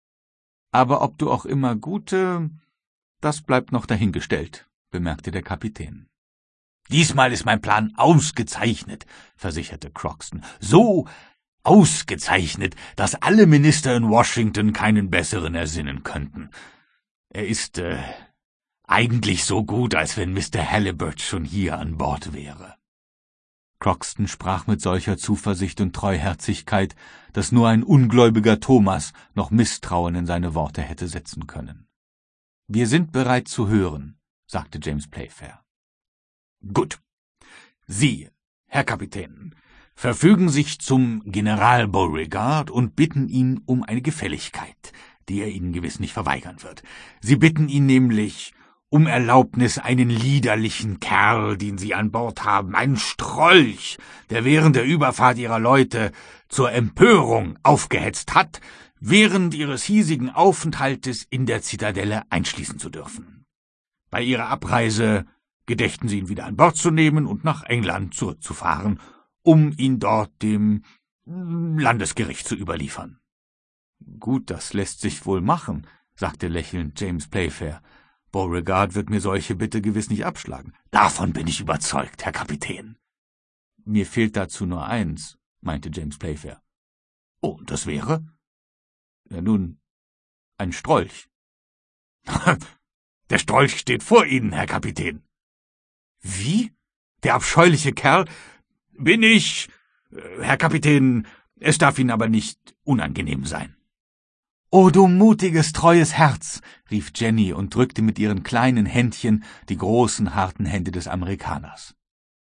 »Aber ob du auch immer gute, das bleibt noch dahingestellt«, bemerkte der Kapitän. »Diesmal ist mein Plan ausgezeichnet«, versicherte Crockston. »So ausgezeichnet, dass alle Minister in Washington keinen besseren ersinnen könnten. Er ist eigentlich so gut, als wenn Mr. Halliburtt schon hier an Bord wäre.« Crockston sprach mit solcher Zuversicht und Treuherzigkeit, dass nur ein ungläubiger Thomas noch Misstrauen in seine Worte hätte setzen können. »Wir sind bereit zu hören«, sagte James Playfair. »Gut. Sie, Herr Kapitän, verfügen sich zum General Beauregard und bitten ihn um eine Gefälligkeit, die er Ihnen gewiss nicht verweigern wird. Sie bitten ihn nämlich um Erlaubnis, einen liederlichen Kerl, den Sie an Bord haben, einen Strolch, der während der Überfahrt Ihrer Leute zur Empörung aufgehetzt hat, während Ihres hiesigen Aufenthaltes in der Zitadelle einschließen zu dürfen. Bei Ihrer Abreise gedächten Sie ihn wieder an Bord zu nehmen und nach England zurückzufahren, um ihn dort dem Landesgericht zu überliefern. »Gut, das lässt sich wohl machen«, sagte lächelnd James Playfair. »Beauregard wird mir solche Bitte gewiss nicht abschlagen.« »Davon bin ich überzeugt, Herr Kapitän.« »Mir fehlt dazu nur eins«, meinte James Playfair. »Oh, das wäre?« »Ja nun, ein Strolch.« »Der Strolch steht vor Ihnen, Herr Kapitän.« »Wie? Der abscheuliche Kerl? Bin ich, Herr Kapitän, es darf Ihnen aber nicht unangenehm sein.« »Oh, du mutiges, treues Herz«, rief Jenny und drückte mit ihren kleinen Händchen die großen, harten Hände des Amerikaners.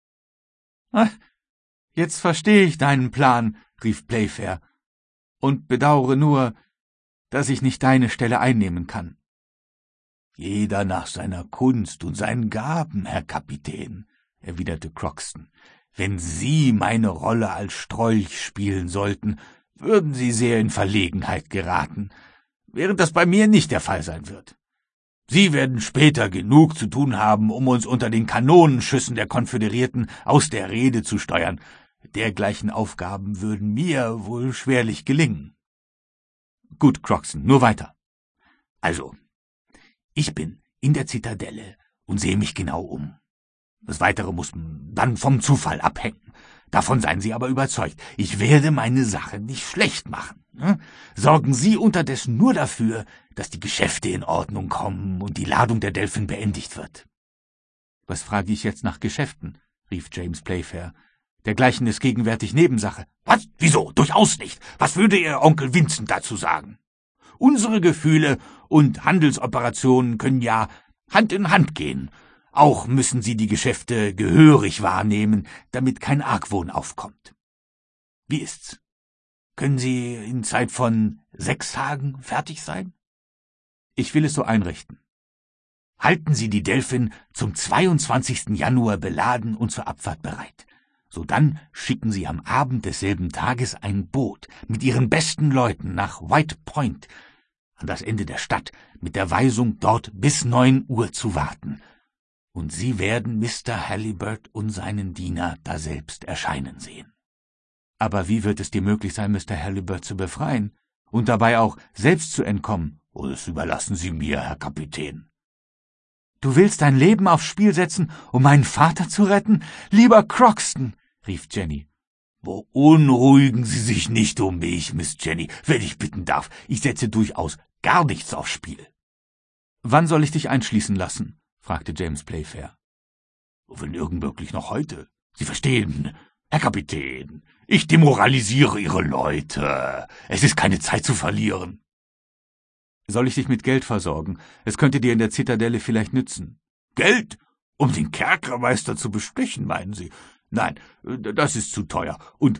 »Jetzt verstehe ich deinen Plan«, rief Playfair, »und bedauere nur, dass ich nicht deine Stelle einnehmen kann.« »Jeder nach seiner Kunst und seinen Gaben, Herr Kapitän«, erwiderte Croxton. »Wenn Sie meine Rolle als Strolch spielen sollten, würden Sie sehr in Verlegenheit geraten, während das bei mir nicht der Fall sein wird. Sie werden später genug zu tun haben, um uns unter den Kanonenschüssen der Konföderierten aus der Rede zu steuern. Dergleichen Aufgaben würden mir wohl schwerlich gelingen.« »Gut, Croxton, nur weiter.« »Also, ich bin in der Zitadelle und sehe mich genau um. Das Weitere muss dann vom Zufall abhängen. Davon seien Sie aber überzeugt. Ich werde meine Sache nicht schlecht machen. Sorgen Sie unterdessen nur dafür, dass die Geschäfte in Ordnung kommen und die Ladung der Delphin beendigt wird.« »Was frage ich jetzt nach Geschäften?« rief James Playfair. »Dergleichen ist gegenwärtig Nebensache.« »Was? Wieso? Durchaus nicht. Was würde Ihr Onkel Vincent dazu sagen? Unsere Gefühle und Handelsoperationen können ja Hand in Hand gehen. Auch müssen Sie die Geschäfte gehörig wahrnehmen, damit kein Argwohn aufkommt. Wie ist's? Können Sie in Zeit von 6 Tagen fertig sein?« »Ich will es so einrichten.« »Halten Sie die Delphin zum 22. Januar beladen und zur Abfahrt bereit. Sodann schicken Sie am Abend desselben Tages ein Boot mit Ihren besten Leuten nach White Point an das Ende der Stadt mit der Weisung, dort bis 9 Uhr zu warten. Und Sie werden Mr. Halliburtt und seinen Diener daselbst erscheinen sehen.« »Aber wie wird es dir möglich sein, Mr. Halliburtt zu befreien und dabei auch selbst zu entkommen?« »Oh, das überlassen Sie mir, Herr Kapitän.« »Du willst dein Leben aufs Spiel setzen, um meinen Vater zu retten? Lieber Croxton«, rief Jenny. »Beunruhigen Sie sich nicht um mich, Miss Jenny, wenn ich bitten darf. Ich setze durchaus gar nichts aufs Spiel.« »Wann soll ich dich einschließen lassen?« fragte James Playfair. »Wenn irgend möglich noch heute. Sie verstehen, Herr Kapitän, ich demoralisiere Ihre Leute. Es ist keine Zeit zu verlieren.« »Soll ich dich mit Geld versorgen? Es könnte dir in der Zitadelle vielleicht nützen.« »Geld? Um den Kerkermeister zu bestechen, meinen Sie? Nein, das ist zu teuer und,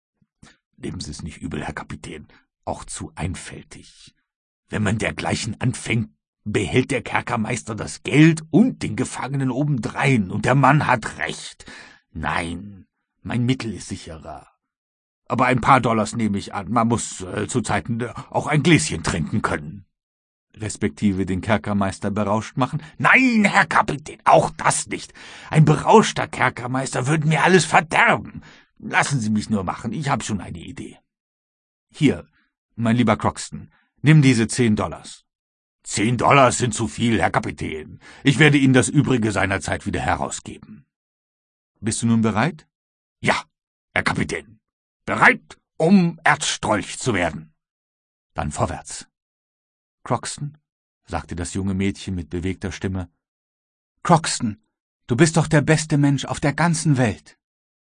nehmen Sie es nicht übel, Herr Kapitän, auch zu einfältig. Wenn man dergleichen anfängt, behält der Kerkermeister das Geld und den Gefangenen obendrein, und der Mann hat recht. Nein, mein Mittel ist sicherer. Aber ein paar Dollars nehme ich an. Man muss zu Zeiten auch ein Gläschen trinken können.« »Respektive den Kerkermeister berauscht machen?« »Nein, Herr Kapitän, auch das nicht. Ein berauschter Kerkermeister würde mir alles verderben. Lassen Sie mich nur machen, ich habe schon eine Idee.« »Hier, mein lieber Croxton, nimm diese $10. $10 sind zu viel, Herr Kapitän. Ich werde Ihnen das Übrige seinerzeit wieder herausgeben.« »Bist du nun bereit?« »Ja, Herr Kapitän. Bereit, um Erzstrolch zu werden.« »Dann vorwärts.« »Croxton«, sagte das junge Mädchen mit bewegter Stimme, »Croxton, du bist doch der beste Mensch auf der ganzen Welt.«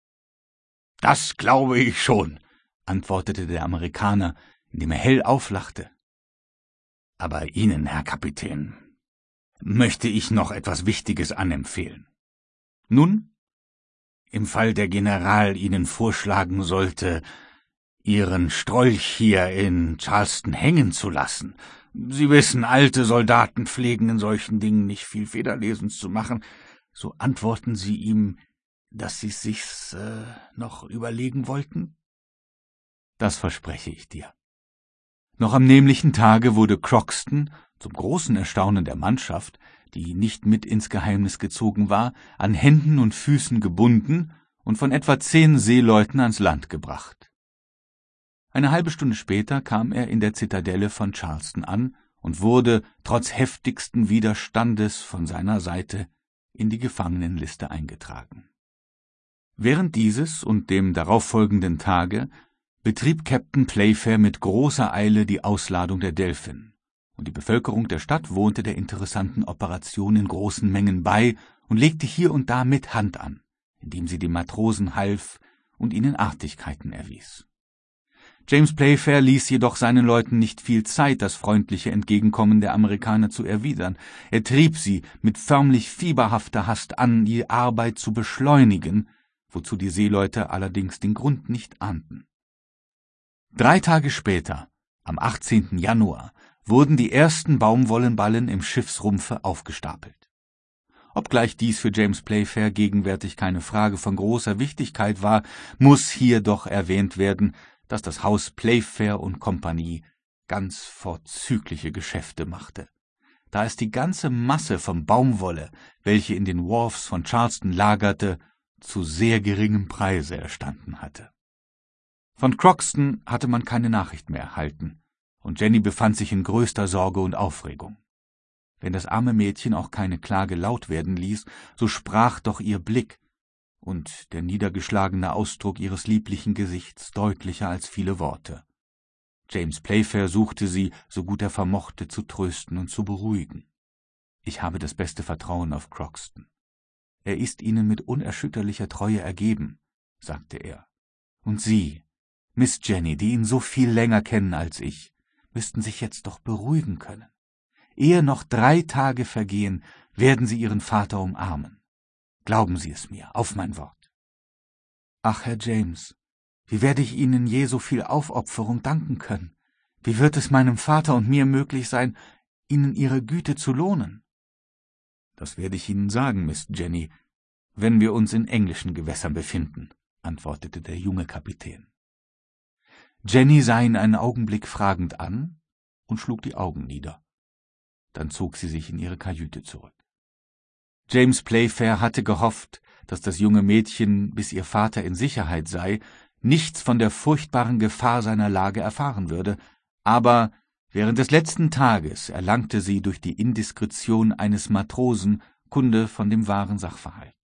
»Das glaube ich schon«, antwortete der Amerikaner, indem er hell auflachte. »Aber Ihnen, Herr Kapitän, möchte ich noch etwas Wichtiges anempfehlen. Nun?« »Im Fall der General Ihnen vorschlagen sollte, Ihren Strolch hier in Charleston hängen zu lassen. Sie wissen, alte Soldaten pflegen in solchen Dingen nicht viel Federlesens zu machen. So antworten Sie ihm, dass Sie sich's noch überlegen wollten? Das verspreche ich dir. Noch am nämlichen Tage wurde Crockston, zum großen Erstaunen der Mannschaft, die nicht mit ins Geheimnis gezogen war, an Händen und Füßen gebunden und von etwa 10 Seeleuten ans Land gebracht. Eine halbe Stunde später kam er in der Zitadelle von Charleston an und wurde, trotz heftigsten Widerstandes von seiner Seite, in die Gefangenenliste eingetragen. Während dieses und dem darauffolgenden Tage betrieb Captain Playfair mit großer Eile die Ausladung der Delphin, und die Bevölkerung der Stadt wohnte der interessanten Operation in großen Mengen bei und legte hier und da mit Hand an, indem sie den Matrosen half und ihnen Artigkeiten erwies. James Playfair ließ jedoch seinen Leuten nicht viel Zeit, das freundliche Entgegenkommen der Amerikaner zu erwidern. Er trieb sie mit förmlich fieberhafter Hast an, die Arbeit zu beschleunigen, wozu die Seeleute allerdings den Grund nicht ahnten. 3 Tage später, am 18. Januar, wurden die ersten Baumwollenballen im Schiffsrumpfe aufgestapelt. Obgleich dies für James Playfair gegenwärtig keine Frage von großer Wichtigkeit war, muss hier doch erwähnt werden, dass das Haus Playfair und Kompanie ganz vorzügliche Geschäfte machte, da es die ganze Masse von Baumwolle, welche in den Wharfs von Charleston lagerte, zu sehr geringem Preise erstanden hatte. Von Crockston hatte man keine Nachricht mehr erhalten, und Jenny befand sich in größter Sorge und Aufregung. Wenn das arme Mädchen auch keine Klage laut werden ließ, so sprach doch ihr Blick und der niedergeschlagene Ausdruck ihres lieblichen Gesichts deutlicher als viele Worte. James Playfair suchte sie, so gut er vermochte, zu trösten und zu beruhigen. »Ich habe das beste Vertrauen auf Crockston. Er ist Ihnen mit unerschütterlicher Treue ergeben«, sagte er. »Und Sie, Miss Jenny, die ihn so viel länger kennen als ich, müssten sich jetzt doch beruhigen können. Ehe noch 3 Tage vergehen, werden Sie Ihren Vater umarmen. Glauben Sie es mir, auf mein Wort.« »Ach, Herr James, wie werde ich Ihnen je so viel Aufopferung danken können? Wie wird es meinem Vater und mir möglich sein, Ihnen Ihre Güte zu lohnen?« »Das werde ich Ihnen sagen, Miss Jenny, wenn wir uns in englischen Gewässern befinden«, antwortete der junge Kapitän. Jenny sah ihn einen Augenblick fragend an und schlug die Augen nieder. Dann zog sie sich in ihre Kajüte zurück. James Playfair hatte gehofft, dass das junge Mädchen, bis ihr Vater in Sicherheit sei, nichts von der furchtbaren Gefahr seiner Lage erfahren würde, aber während des letzten Tages erlangte sie durch die Indiskretion eines Matrosen Kunde von dem wahren Sachverhalt.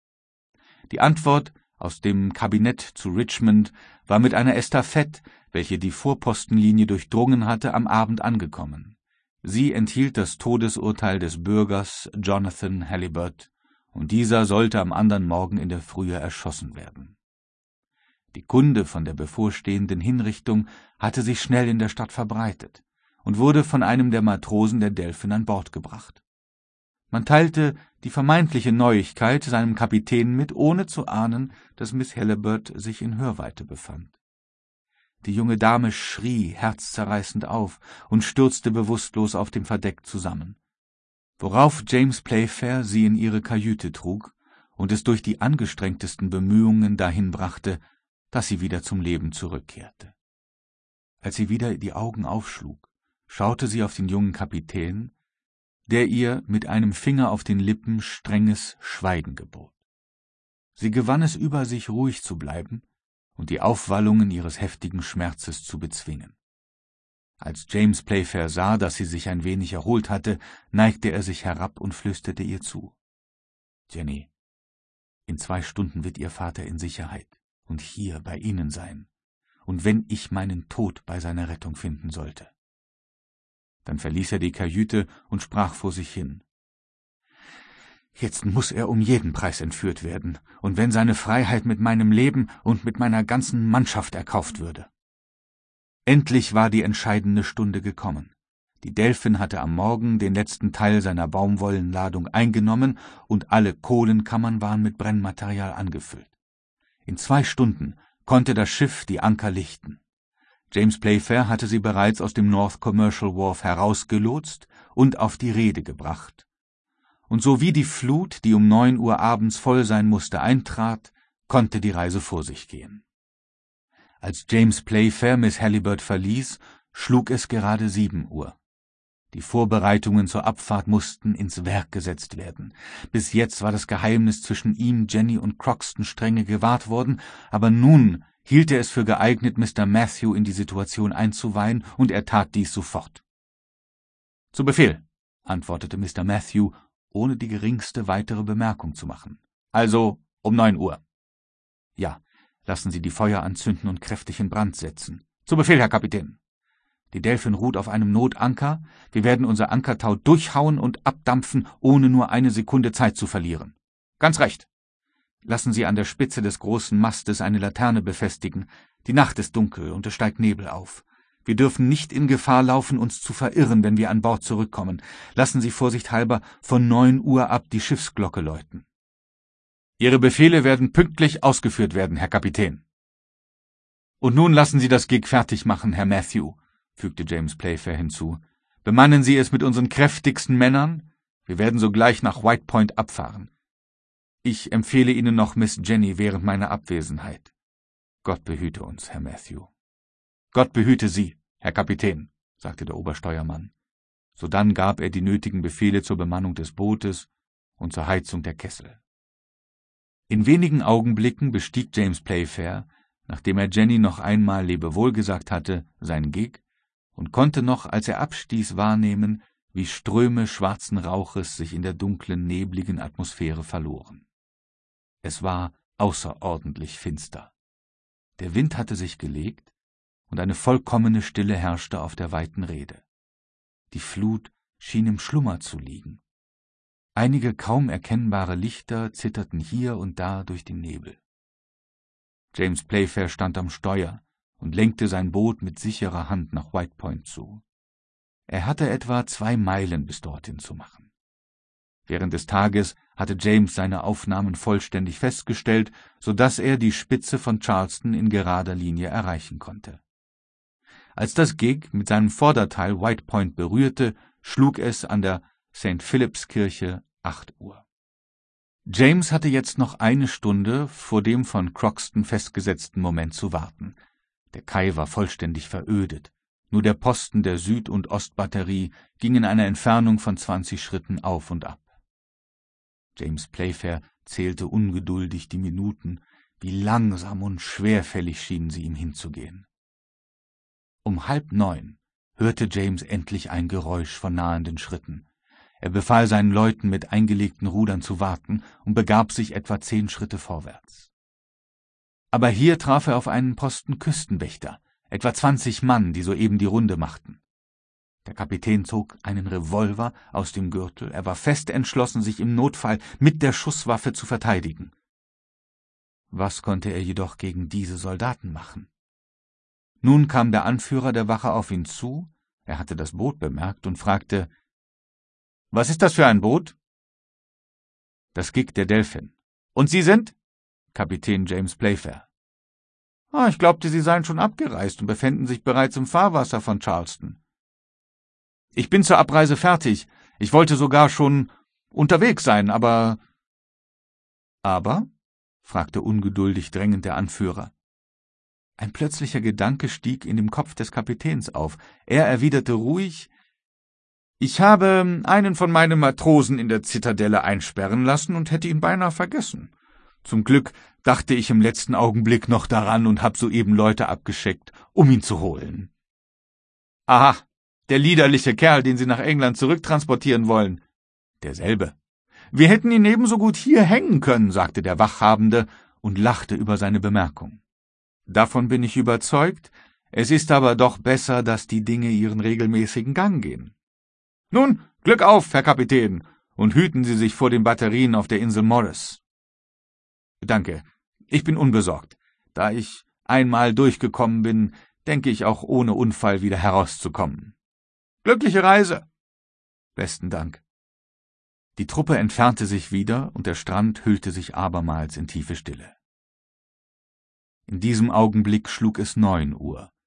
Die Antwort aus dem Kabinett zu Richmond war mit einer Estafette, welche die Vorpostenlinie durchdrungen hatte, am Abend angekommen. Sie enthielt das Todesurteil des Bürgers Jonathan Halliburtt, und dieser sollte am andern Morgen in der Frühe erschossen werden. Die Kunde von der bevorstehenden Hinrichtung hatte sich schnell in der Stadt verbreitet und wurde von einem der Matrosen der Delphin an Bord gebracht. Man teilte die vermeintliche Neuigkeit seinem Kapitän mit, ohne zu ahnen, dass Miss Halliburtt sich in Hörweite befand. Die junge Dame schrie herzzerreißend auf und stürzte bewusstlos auf dem Verdeck zusammen, worauf James Playfair sie in ihre Kajüte trug und es durch die angestrengtesten Bemühungen dahin brachte, dass sie wieder zum Leben zurückkehrte. Als sie wieder die Augen aufschlug, schaute sie auf den jungen Kapitän, der ihr mit einem Finger auf den Lippen strenges Schweigen gebot. Sie gewann es über sich, ruhig zu bleiben und die Aufwallungen ihres heftigen Schmerzes zu bezwingen. Als James Playfair sah, dass sie sich ein wenig erholt hatte, neigte er sich herab und flüsterte ihr zu. »Jenny, in 2 Stunden wird Ihr Vater in Sicherheit und hier bei Ihnen sein, und wenn ich meinen Tod bei seiner Rettung finden sollte.« Dann verließ er die Kajüte und sprach vor sich hin. »Jetzt muß er um jeden Preis entführt werden, und wenn seine Freiheit mit meinem Leben und mit meiner ganzen Mannschaft erkauft würde.« Endlich war die entscheidende Stunde gekommen. Die Delphin hatte am Morgen den letzten Teil seiner Baumwollenladung eingenommen und alle Kohlenkammern waren mit Brennmaterial angefüllt. In 2 Stunden konnte das Schiff die Anker lichten. James Playfair hatte sie bereits aus dem North Commercial Wharf herausgelotst und auf die Reede gebracht. Und so wie die Flut, die um 9 Uhr abends voll sein musste, eintrat, konnte die Reise vor sich gehen. Als James Playfair Miss Halliburtt verließ, schlug es gerade 7 Uhr. Die Vorbereitungen zur Abfahrt mussten ins Werk gesetzt werden. Bis jetzt war das Geheimnis zwischen ihm, Jenny und Croxton strenge gewahrt worden, aber nun hielt er es für geeignet, Mr. Matthew in die Situation einzuweihen, und er tat dies sofort. »Zu Befehl«, antwortete Mr. Matthew, ohne die geringste weitere Bemerkung zu machen. »Also um 9 Uhr.« »Ja, lassen Sie die Feuer anzünden und kräftig in Brand setzen.« »Zu Befehl, Herr Kapitän.« »Die Delphin ruht auf einem Notanker. Wir werden unser Ankertau durchhauen und abdampfen, ohne nur eine Sekunde Zeit zu verlieren.« »Ganz recht.« »Lassen Sie an der Spitze des großen Mastes eine Laterne befestigen. Die Nacht ist dunkel und es steigt Nebel auf. Wir dürfen nicht in Gefahr laufen, uns zu verirren, wenn wir an Bord zurückkommen. Lassen Sie vorsichtshalber von 9 Uhr ab die Schiffsglocke läuten.« »Ihre Befehle werden pünktlich ausgeführt werden, Herr Kapitän.« »Und nun lassen Sie das Gig fertig machen, Herr Matthew«, fügte James Playfair hinzu. »Bemannen Sie es mit unseren kräftigsten Männern. Wir werden sogleich nach White Point abfahren. Ich empfehle Ihnen noch Miss Jenny während meiner Abwesenheit. Gott behüte uns, Herr Matthew.« »Gott behüte Sie, Herr Kapitän«, sagte der Obersteuermann. Sodann gab er die nötigen Befehle zur Bemannung des Bootes und zur Heizung der Kessel. In wenigen Augenblicken bestieg James Playfair, nachdem er Jenny noch einmal Lebewohl gesagt hatte, sein Gig und konnte noch, als er abstieß, wahrnehmen, wie Ströme schwarzen Rauches sich in der dunklen, nebligen Atmosphäre verloren. Es war außerordentlich finster. Der Wind hatte sich gelegt, und eine vollkommene Stille herrschte auf der weiten Reede. Die Flut schien im Schlummer zu liegen. Einige kaum erkennbare Lichter zitterten hier und da durch den Nebel. James Playfair stand am Steuer und lenkte sein Boot mit sicherer Hand nach White Point zu. Er hatte etwa 2 Meilen bis dorthin zu machen. Während des Tages hatte James seine Aufnahmen vollständig festgestellt, so dass er die Spitze von Charleston in gerader Linie erreichen konnte. Als das Gig mit seinem Vorderteil White Point berührte, schlug es an der St. Philips Kirche 8 Uhr. James hatte jetzt noch 1 Stunde vor dem von Croxton festgesetzten Moment zu warten. Der Kai war vollständig verödet. Nur der Posten der Süd- und Ostbatterie ging in einer Entfernung von 20 Schritten auf und ab. James Playfair zählte ungeduldig die Minuten, wie langsam und schwerfällig schienen sie ihm hinzugehen. Um 8:30 hörte James endlich ein Geräusch von nahenden Schritten. Er befahl seinen Leuten, mit eingelegten Rudern zu warten, und begab sich etwa 10 Schritte vorwärts. Aber hier traf er auf einen Posten Küstenwächter, etwa 20 Mann, die soeben die Runde machten. Der Kapitän zog einen Revolver aus dem Gürtel. Er war fest entschlossen, sich im Notfall mit der Schusswaffe zu verteidigen. Was konnte er jedoch gegen diese Soldaten machen? Nun kam der Anführer der Wache auf ihn zu, er hatte das Boot bemerkt und fragte, »Was ist das für ein Boot?« »Das Gig der Delphin.« »Und Sie sind?« »Kapitän James Playfair.« »Ich glaubte, Sie seien schon abgereist und befänden sich bereits im Fahrwasser von Charleston.« »Ich bin zur Abreise fertig. Ich wollte sogar schon unterwegs sein, aber...« »Aber?« fragte ungeduldig drängend der Anführer. Ein plötzlicher Gedanke stieg in dem Kopf des Kapitäns auf. Er erwiderte ruhig, »Ich habe einen von meinen Matrosen in der Zitadelle einsperren lassen und hätte ihn beinahe vergessen. Zum Glück dachte ich im letzten Augenblick noch daran und habe soeben Leute abgeschickt, um ihn zu holen.« »Aha, der liederliche Kerl, den Sie nach England zurücktransportieren wollen.« »Derselbe.« »Wir hätten ihn ebenso gut hier hängen können«, sagte der Wachhabende und lachte über seine Bemerkung. »Davon bin ich überzeugt. Es ist aber doch besser, dass die Dinge ihren regelmäßigen Gang gehen. Nun, Glück auf, Herr Kapitän, und hüten Sie sich vor den Batterien auf der Insel Morris.« »Danke, ich bin unbesorgt. Da ich einmal durchgekommen bin, denke ich auch ohne Unfall wieder herauszukommen.« »Glückliche Reise!« »Besten Dank.« Die Truppe entfernte sich wieder, und der Strand hüllte sich abermals in tiefe Stille. In diesem Augenblick schlug es 9 Uhr.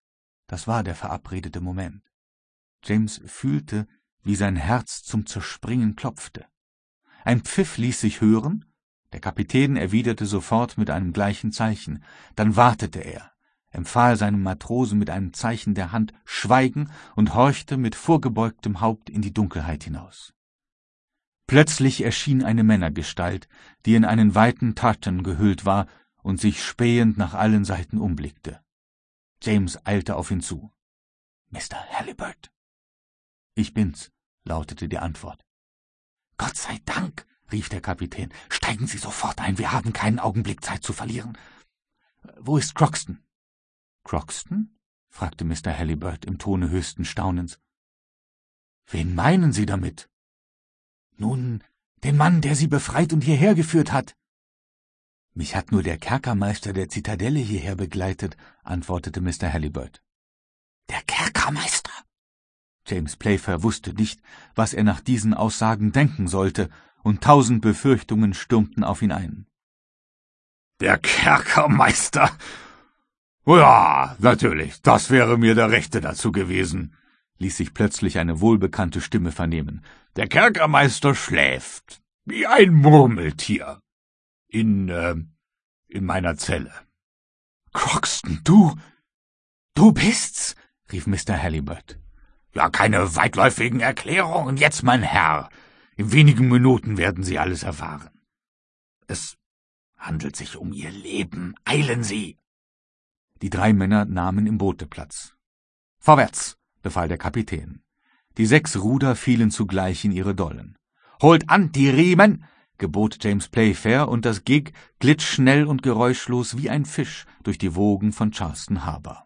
Das war der verabredete Moment. James fühlte, wie sein Herz zum Zerspringen klopfte. Ein Pfiff ließ sich hören, der Kapitän erwiderte sofort mit einem gleichen Zeichen. Dann wartete er, empfahl seinem Matrosen mit einem Zeichen der Hand Schweigen und horchte mit vorgebeugtem Haupt in die Dunkelheit hinaus. Plötzlich erschien eine Männergestalt, die in einen weiten Tartan gehüllt war und sich spähend nach allen Seiten umblickte. James eilte auf ihn zu. »Mr. Halliburtt?« »Ich bin's«, lautete die Antwort. »Gott sei Dank«, rief der Kapitän. »Steigen Sie sofort ein, wir haben keinen Augenblick Zeit zu verlieren. Wo ist Croxton?« »Croxton?« fragte Mr. Halliburtt im Tone höchsten Staunens. »Wen meinen Sie damit?« »Nun, den Mann, der Sie befreit und hierher geführt hat.« »Mich hat nur der Kerkermeister der Zitadelle hierher begleitet«, antwortete Mr. Halliburtt. »Der Kerkermeister?« James Playfair wusste nicht, was er nach diesen Aussagen denken sollte, und 1000 Befürchtungen stürmten auf ihn ein. »Der Kerkermeister? Ja, natürlich, das wäre mir der Rechte dazu gewesen«, ließ sich plötzlich eine wohlbekannte Stimme vernehmen. »Der Kerkermeister schläft, wie ein Murmeltier, in meiner Zelle.« »Croxton, du bist's«, rief Mr. Halliburtt. »Ja, keine weitläufigen Erklärungen jetzt, mein Herr. In wenigen Minuten werden Sie alles erfahren. Es handelt sich um Ihr Leben. Eilen Sie!« Die 3 Männer nahmen im Boote Platz. »Vorwärts«, befahl der Kapitän. Die 6 Ruder fielen zugleich in ihre Dollen. »Holt an, die Riemen«, gebot James Playfair, und das Gig glitt schnell und geräuschlos wie ein Fisch durch die Wogen von Charleston Harbor.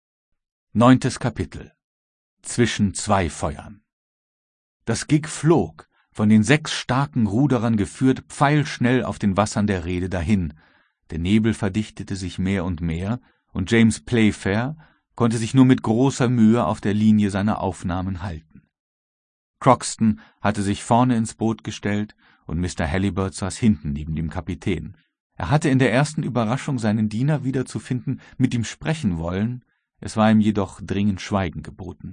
9. Kapitel. Zwischen 2 Feuern. Das Gig flog, von den 6 starken Ruderern geführt, pfeilschnell auf den Wassern der Reede dahin. Der Nebel verdichtete sich mehr und mehr, und James Playfair konnte sich nur mit großer Mühe auf der Linie seiner Aufnahmen halten. Croxton hatte sich vorne ins Boot gestellt, und Mr. Halliburtt saß hinten neben dem Kapitän. Er hatte in der ersten Überraschung, seinen Diener wiederzufinden, mit ihm sprechen wollen, es war ihm jedoch dringend Schweigen geboten.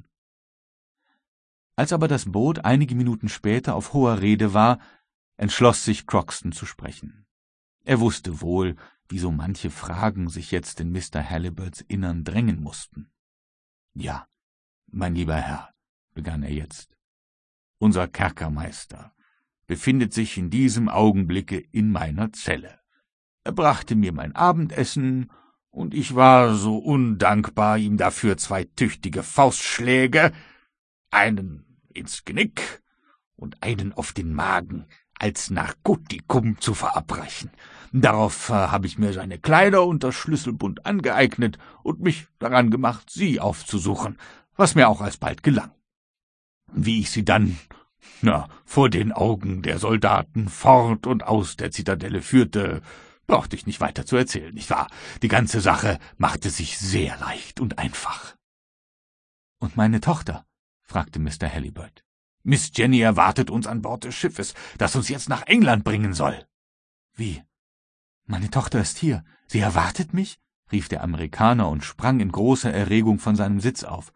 Als aber das Boot einige Minuten später auf hoher Reede war, entschloss sich Croxton zu sprechen. Er wusste wohl, wie so manche Fragen sich jetzt in Mr. Halliburtts Innern drängen mussten. »Ja, mein lieber Herr«, begann er jetzt, »unser Kerkermeister befindet sich in diesem Augenblicke in meiner Zelle. Er brachte mir mein Abendessen, und ich war so undankbar, ihm dafür 2 tüchtige Faustschläge, einen ins Genick und einen auf den Magen, als Narkotikum zu verabreichen. Darauf habe ich mir seine Kleider und das Schlüsselbund angeeignet und mich daran gemacht, Sie aufzusuchen, was mir auch alsbald gelang. Wie ich Sie dann, vor den Augen der Soldaten fort und aus der Zitadelle führte, brauchte ich nicht weiter zu erzählen, nicht wahr? Die ganze Sache machte sich sehr leicht und einfach.« »Und meine Tochter?« fragte Mr. Halliburtt. »Miss Jenny erwartet uns an Bord des Schiffes, das uns jetzt nach England bringen soll.« »Wie? Meine Tochter ist hier. Sie erwartet mich?« rief der Amerikaner und sprang in großer Erregung von seinem Sitz auf.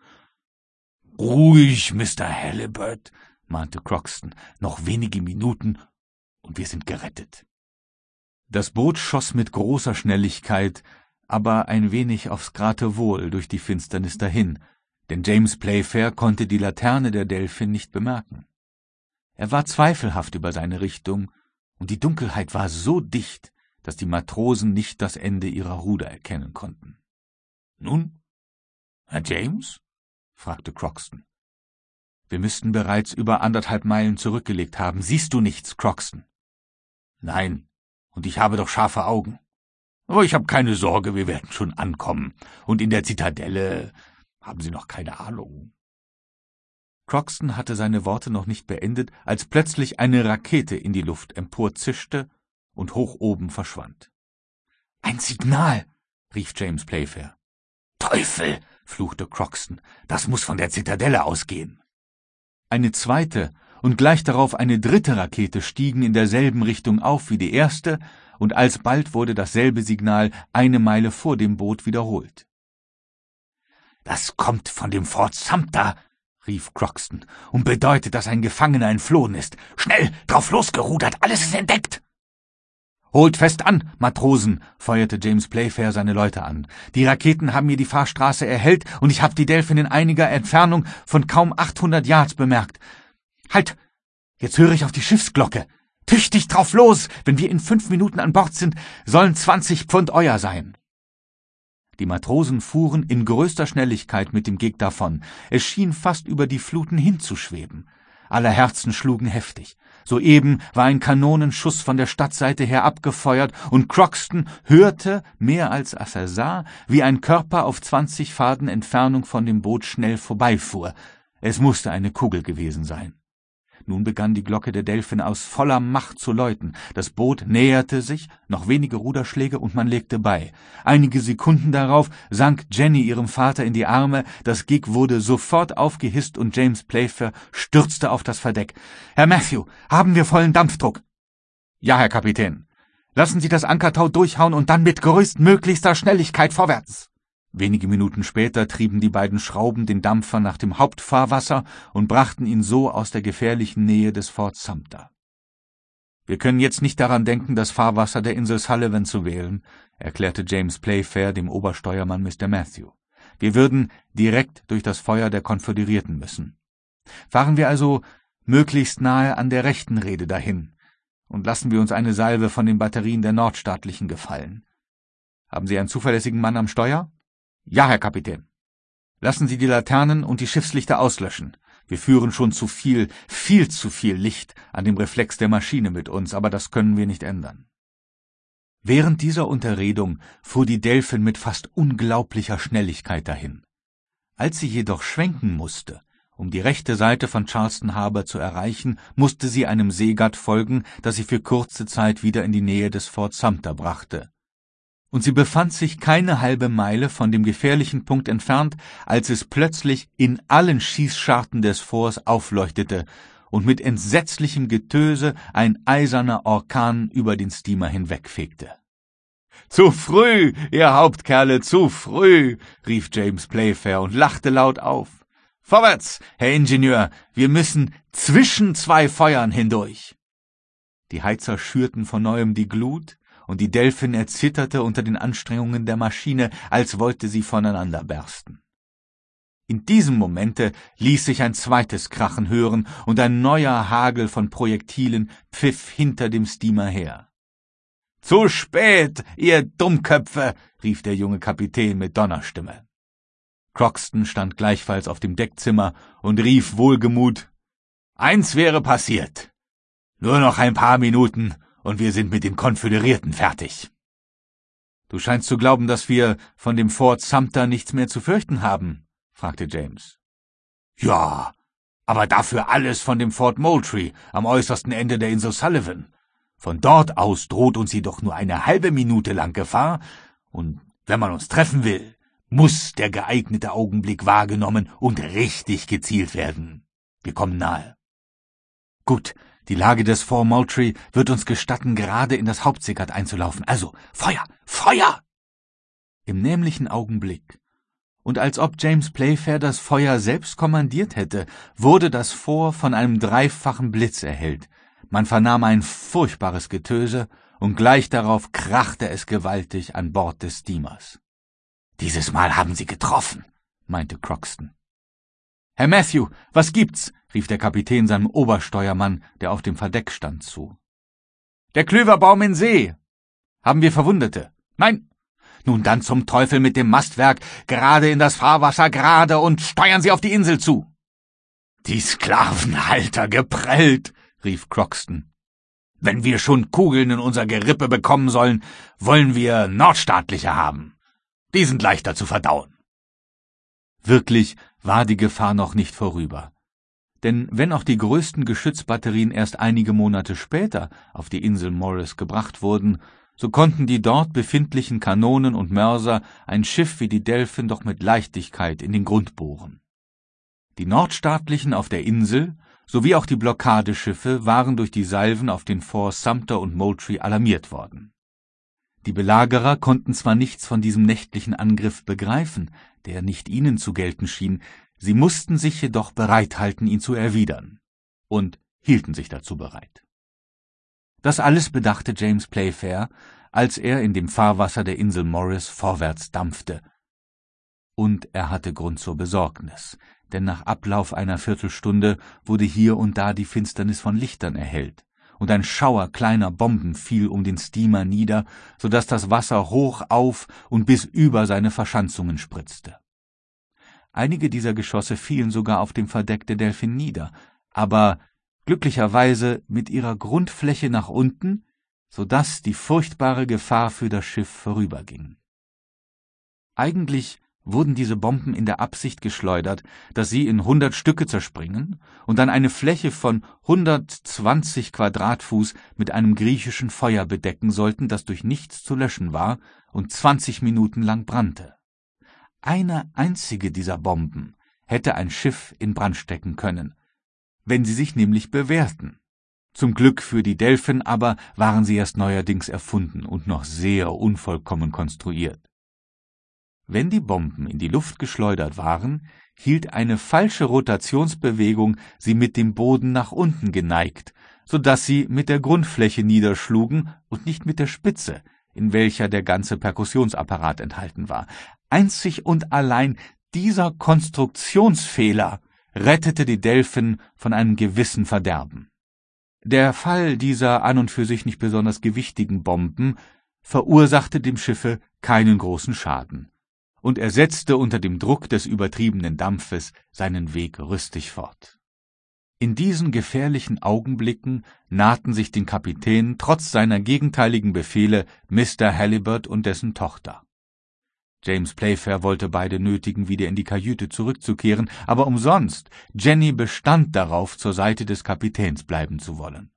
»Ruhig, Mr. Halliburtt«, mahnte Croxton. »Noch wenige Minuten, und wir sind gerettet.« Das Boot schoss mit großer Schnelligkeit, aber ein wenig aufs Geratewohl durch die Finsternis dahin, denn James Playfair konnte die Laterne der Delphin nicht bemerken. Er war zweifelhaft über seine Richtung, und die Dunkelheit war so dicht, dass die Matrosen nicht das Ende ihrer Ruder erkennen konnten. »Nun, Herr James?« fragte Croxton. »Wir müssten bereits über 1,5 Meilen zurückgelegt haben. Siehst du nichts, Croxton?« »Nein, und ich habe doch scharfe Augen. Aber ich habe keine Sorge, wir werden schon ankommen, und in der Zitadelle haben Sie noch keine Ahnung.« Croxton hatte seine Worte noch nicht beendet, als plötzlich eine Rakete in die Luft emporzischte und hoch oben verschwand. »Ein Signal«, rief James Playfair. »Teufel«, fluchte Croxton, »das muß von der Zitadelle ausgehen.« Eine zweite und gleich darauf eine dritte Rakete stiegen in derselben Richtung auf wie die erste, und alsbald wurde dasselbe Signal 1 Meile vor dem Boot wiederholt. »Das kommt von dem Fort Sumter«, rief Croxton, »und bedeutet, dass ein Gefangener entflohen ist. Schnell, drauf losgerudert, alles ist entdeckt!« »Holt fest an, Matrosen«, feuerte James Playfair seine Leute an. »Die Raketen haben mir die Fahrstraße erhellt, und ich habe die Delphin in einiger Entfernung von kaum 800 Yards bemerkt. Halt! Jetzt höre ich auf die Schiffsglocke. Tüchtig drauf los! Wenn wir in 5 Minuten an Bord sind, sollen 20 Pfund euer sein.« Die Matrosen fuhren in größter Schnelligkeit mit dem Gig davon. Es schien fast über die Fluten hinzuschweben. Aller Herzen schlugen heftig. Soeben war ein Kanonenschuss von der Stadtseite her abgefeuert, und Croxton hörte, mehr als er sah, wie ein Körper auf 20 Faden Entfernung von dem Boot schnell vorbeifuhr. Es musste eine Kugel gewesen sein. Nun begann die Glocke der Delphin aus voller Macht zu läuten. Das Boot näherte sich, noch wenige Ruderschläge, und man legte bei. Einige Sekunden darauf sank Jenny ihrem Vater in die Arme, das Gig wurde sofort aufgehisst und James Playfair stürzte auf das Verdeck. »Herr Matthew, haben wir vollen Dampfdruck?« »Ja, Herr Kapitän. Lassen Sie das Ankertau durchhauen und dann mit größtmöglichster Schnelligkeit vorwärts.« Wenige Minuten später trieben die beiden Schrauben den Dampfer nach dem Hauptfahrwasser und brachten ihn so aus der gefährlichen Nähe des Fort Sumter. »Wir können jetzt nicht daran denken, das Fahrwasser der Insel Sullivan zu wählen«, erklärte James Playfair dem Obersteuermann Mr. Matthew. »Wir würden direkt durch das Feuer der Konföderierten müssen. Fahren wir also möglichst nahe an der rechten Reede dahin und lassen wir uns eine Salve von den Batterien der Nordstaatlichen gefallen. Haben Sie einen zuverlässigen Mann am Steuer?« »Ja, Herr Kapitän.« »Lassen Sie die Laternen und die Schiffslichter auslöschen. Wir führen schon viel zu viel Licht an dem Reflex der Maschine mit uns, aber das können wir nicht ändern.« Während dieser Unterredung fuhr die Delphin mit fast unglaublicher Schnelligkeit dahin. Als sie jedoch schwenken musste, um die rechte Seite von Charleston Harbor zu erreichen, musste sie einem Seegatt folgen, das sie für kurze Zeit wieder in die Nähe des Fort Sumter brachte. Und sie befand sich keine halbe Meile von dem gefährlichen Punkt entfernt, als es plötzlich in allen Schießscharten des Forts aufleuchtete und mit entsetzlichem Getöse ein eiserner Orkan über den Steamer hinwegfegte. »Zu früh, ihr Hauptkerle, zu früh«, rief James Playfair und lachte laut auf. »Vorwärts, Herr Ingenieur, wir müssen zwischen 2 Feuern hindurch.« Die Heizer schürten von neuem die Glut, und die Delphin erzitterte unter den Anstrengungen der Maschine, als wollte sie voneinander bersten. In diesem Momente ließ sich ein zweites Krachen hören, und ein neuer Hagel von Projektilen pfiff hinter dem Steamer her. »Zu spät, ihr Dummköpfe«, rief der junge Kapitän mit Donnerstimme. Croxton stand gleichfalls auf dem Deckzimmer und rief wohlgemut: »Eins wäre passiert. Nur noch ein paar Minuten, und wir sind mit den Konföderierten fertig.« »Du scheinst zu glauben, dass wir von dem Fort Sumter nichts mehr zu fürchten haben?« fragte James. »Ja, aber dafür alles von dem Fort Moultrie am äußersten Ende der Insel Sullivan. Von dort aus droht uns jedoch nur eine halbe Minute lang Gefahr, und wenn man uns treffen will, muss der geeignete Augenblick wahrgenommen und richtig gezielt werden. Wir kommen nahe.« »Gut, die Lage des Fort Moultrie wird uns gestatten, gerade in das Hauptseegatt einzulaufen. Also, Feuer! Feuer!« Im nämlichen Augenblick, und als ob James Playfair das Feuer selbst kommandiert hätte, wurde das Fort von einem dreifachen Blitz erhellt. Man vernahm ein furchtbares Getöse, und gleich darauf krachte es gewaltig an Bord des Steamers. »Dieses Mal haben sie getroffen«, meinte Croxton. »Herr Matthew, was gibt's?« rief der Kapitän seinem Obersteuermann, der auf dem Verdeck stand, zu. »Der Klöverbaum in See. Haben wir Verwundete?« »Nein.« »Nun dann zum Teufel mit dem Mastwerk, gerade in das Fahrwasser, gerade, und steuern Sie auf die Insel zu.« »Die Sklavenhalter geprellt«, rief Croxton. »Wenn wir schon Kugeln in unser Gerippe bekommen sollen, wollen wir nordstaatliche haben. Die sind leichter zu verdauen.« Wirklich war die Gefahr noch nicht vorüber. Denn wenn auch die größten Geschützbatterien erst einige Monate später auf die Insel Morris gebracht wurden, so konnten die dort befindlichen Kanonen und Mörser ein Schiff wie die Delphin doch mit Leichtigkeit in den Grund bohren. Die Nordstaatlichen auf der Insel sowie auch die Blockadeschiffe waren durch die Salven auf den Forts Sumter und Moultrie alarmiert worden. Die Belagerer konnten zwar nichts von diesem nächtlichen Angriff begreifen, der nicht ihnen zu gelten schien, sie mussten sich jedoch bereithalten, ihn zu erwidern, und hielten sich dazu bereit. Das alles bedachte James Playfair, als er in dem Fahrwasser der Insel Morris vorwärts dampfte. Und er hatte Grund zur Besorgnis, denn nach Ablauf einer Viertelstunde wurde hier und da die Finsternis von Lichtern erhellt, und ein Schauer kleiner Bomben fiel um den Steamer nieder, so daß das Wasser hoch auf und bis über seine Verschanzungen spritzte. Einige dieser Geschosse fielen sogar auf dem Verdeck der Delphin nieder, aber glücklicherweise mit ihrer Grundfläche nach unten, so daß die furchtbare Gefahr für das Schiff vorüberging. Eigentlich wurden diese Bomben in der Absicht geschleudert, dass sie in 100 Stücke zerspringen und dann eine Fläche von 120 Quadratfuß mit einem griechischen Feuer bedecken sollten, das durch nichts zu löschen war und 20 Minuten lang brannte. Eine einzige dieser Bomben hätte ein Schiff in Brand stecken können, wenn sie sich nämlich bewährten. Zum Glück für die Delphin aber waren sie erst neuerdings erfunden und noch sehr unvollkommen konstruiert. Wenn die Bomben in die Luft geschleudert waren, hielt eine falsche Rotationsbewegung sie mit dem Boden nach unten geneigt, so dass sie mit der Grundfläche niederschlugen und nicht mit der Spitze, in welcher der ganze Perkussionsapparat enthalten war. Einzig und allein dieser Konstruktionsfehler rettete die Delphin von einem gewissen Verderben. Der Fall dieser an und für sich nicht besonders gewichtigen Bomben verursachte dem Schiffe keinen großen Schaden, und er setzte unter dem Druck des übertriebenen Dampfes seinen Weg rüstig fort. In diesen gefährlichen Augenblicken nahten sich den Kapitän trotz seiner gegenteiligen Befehle Mr. Halliburtt und dessen Tochter. James Playfair wollte beide nötigen, wieder in die Kajüte zurückzukehren, aber umsonst. Jenny bestand darauf, zur Seite des Kapitäns bleiben zu wollen.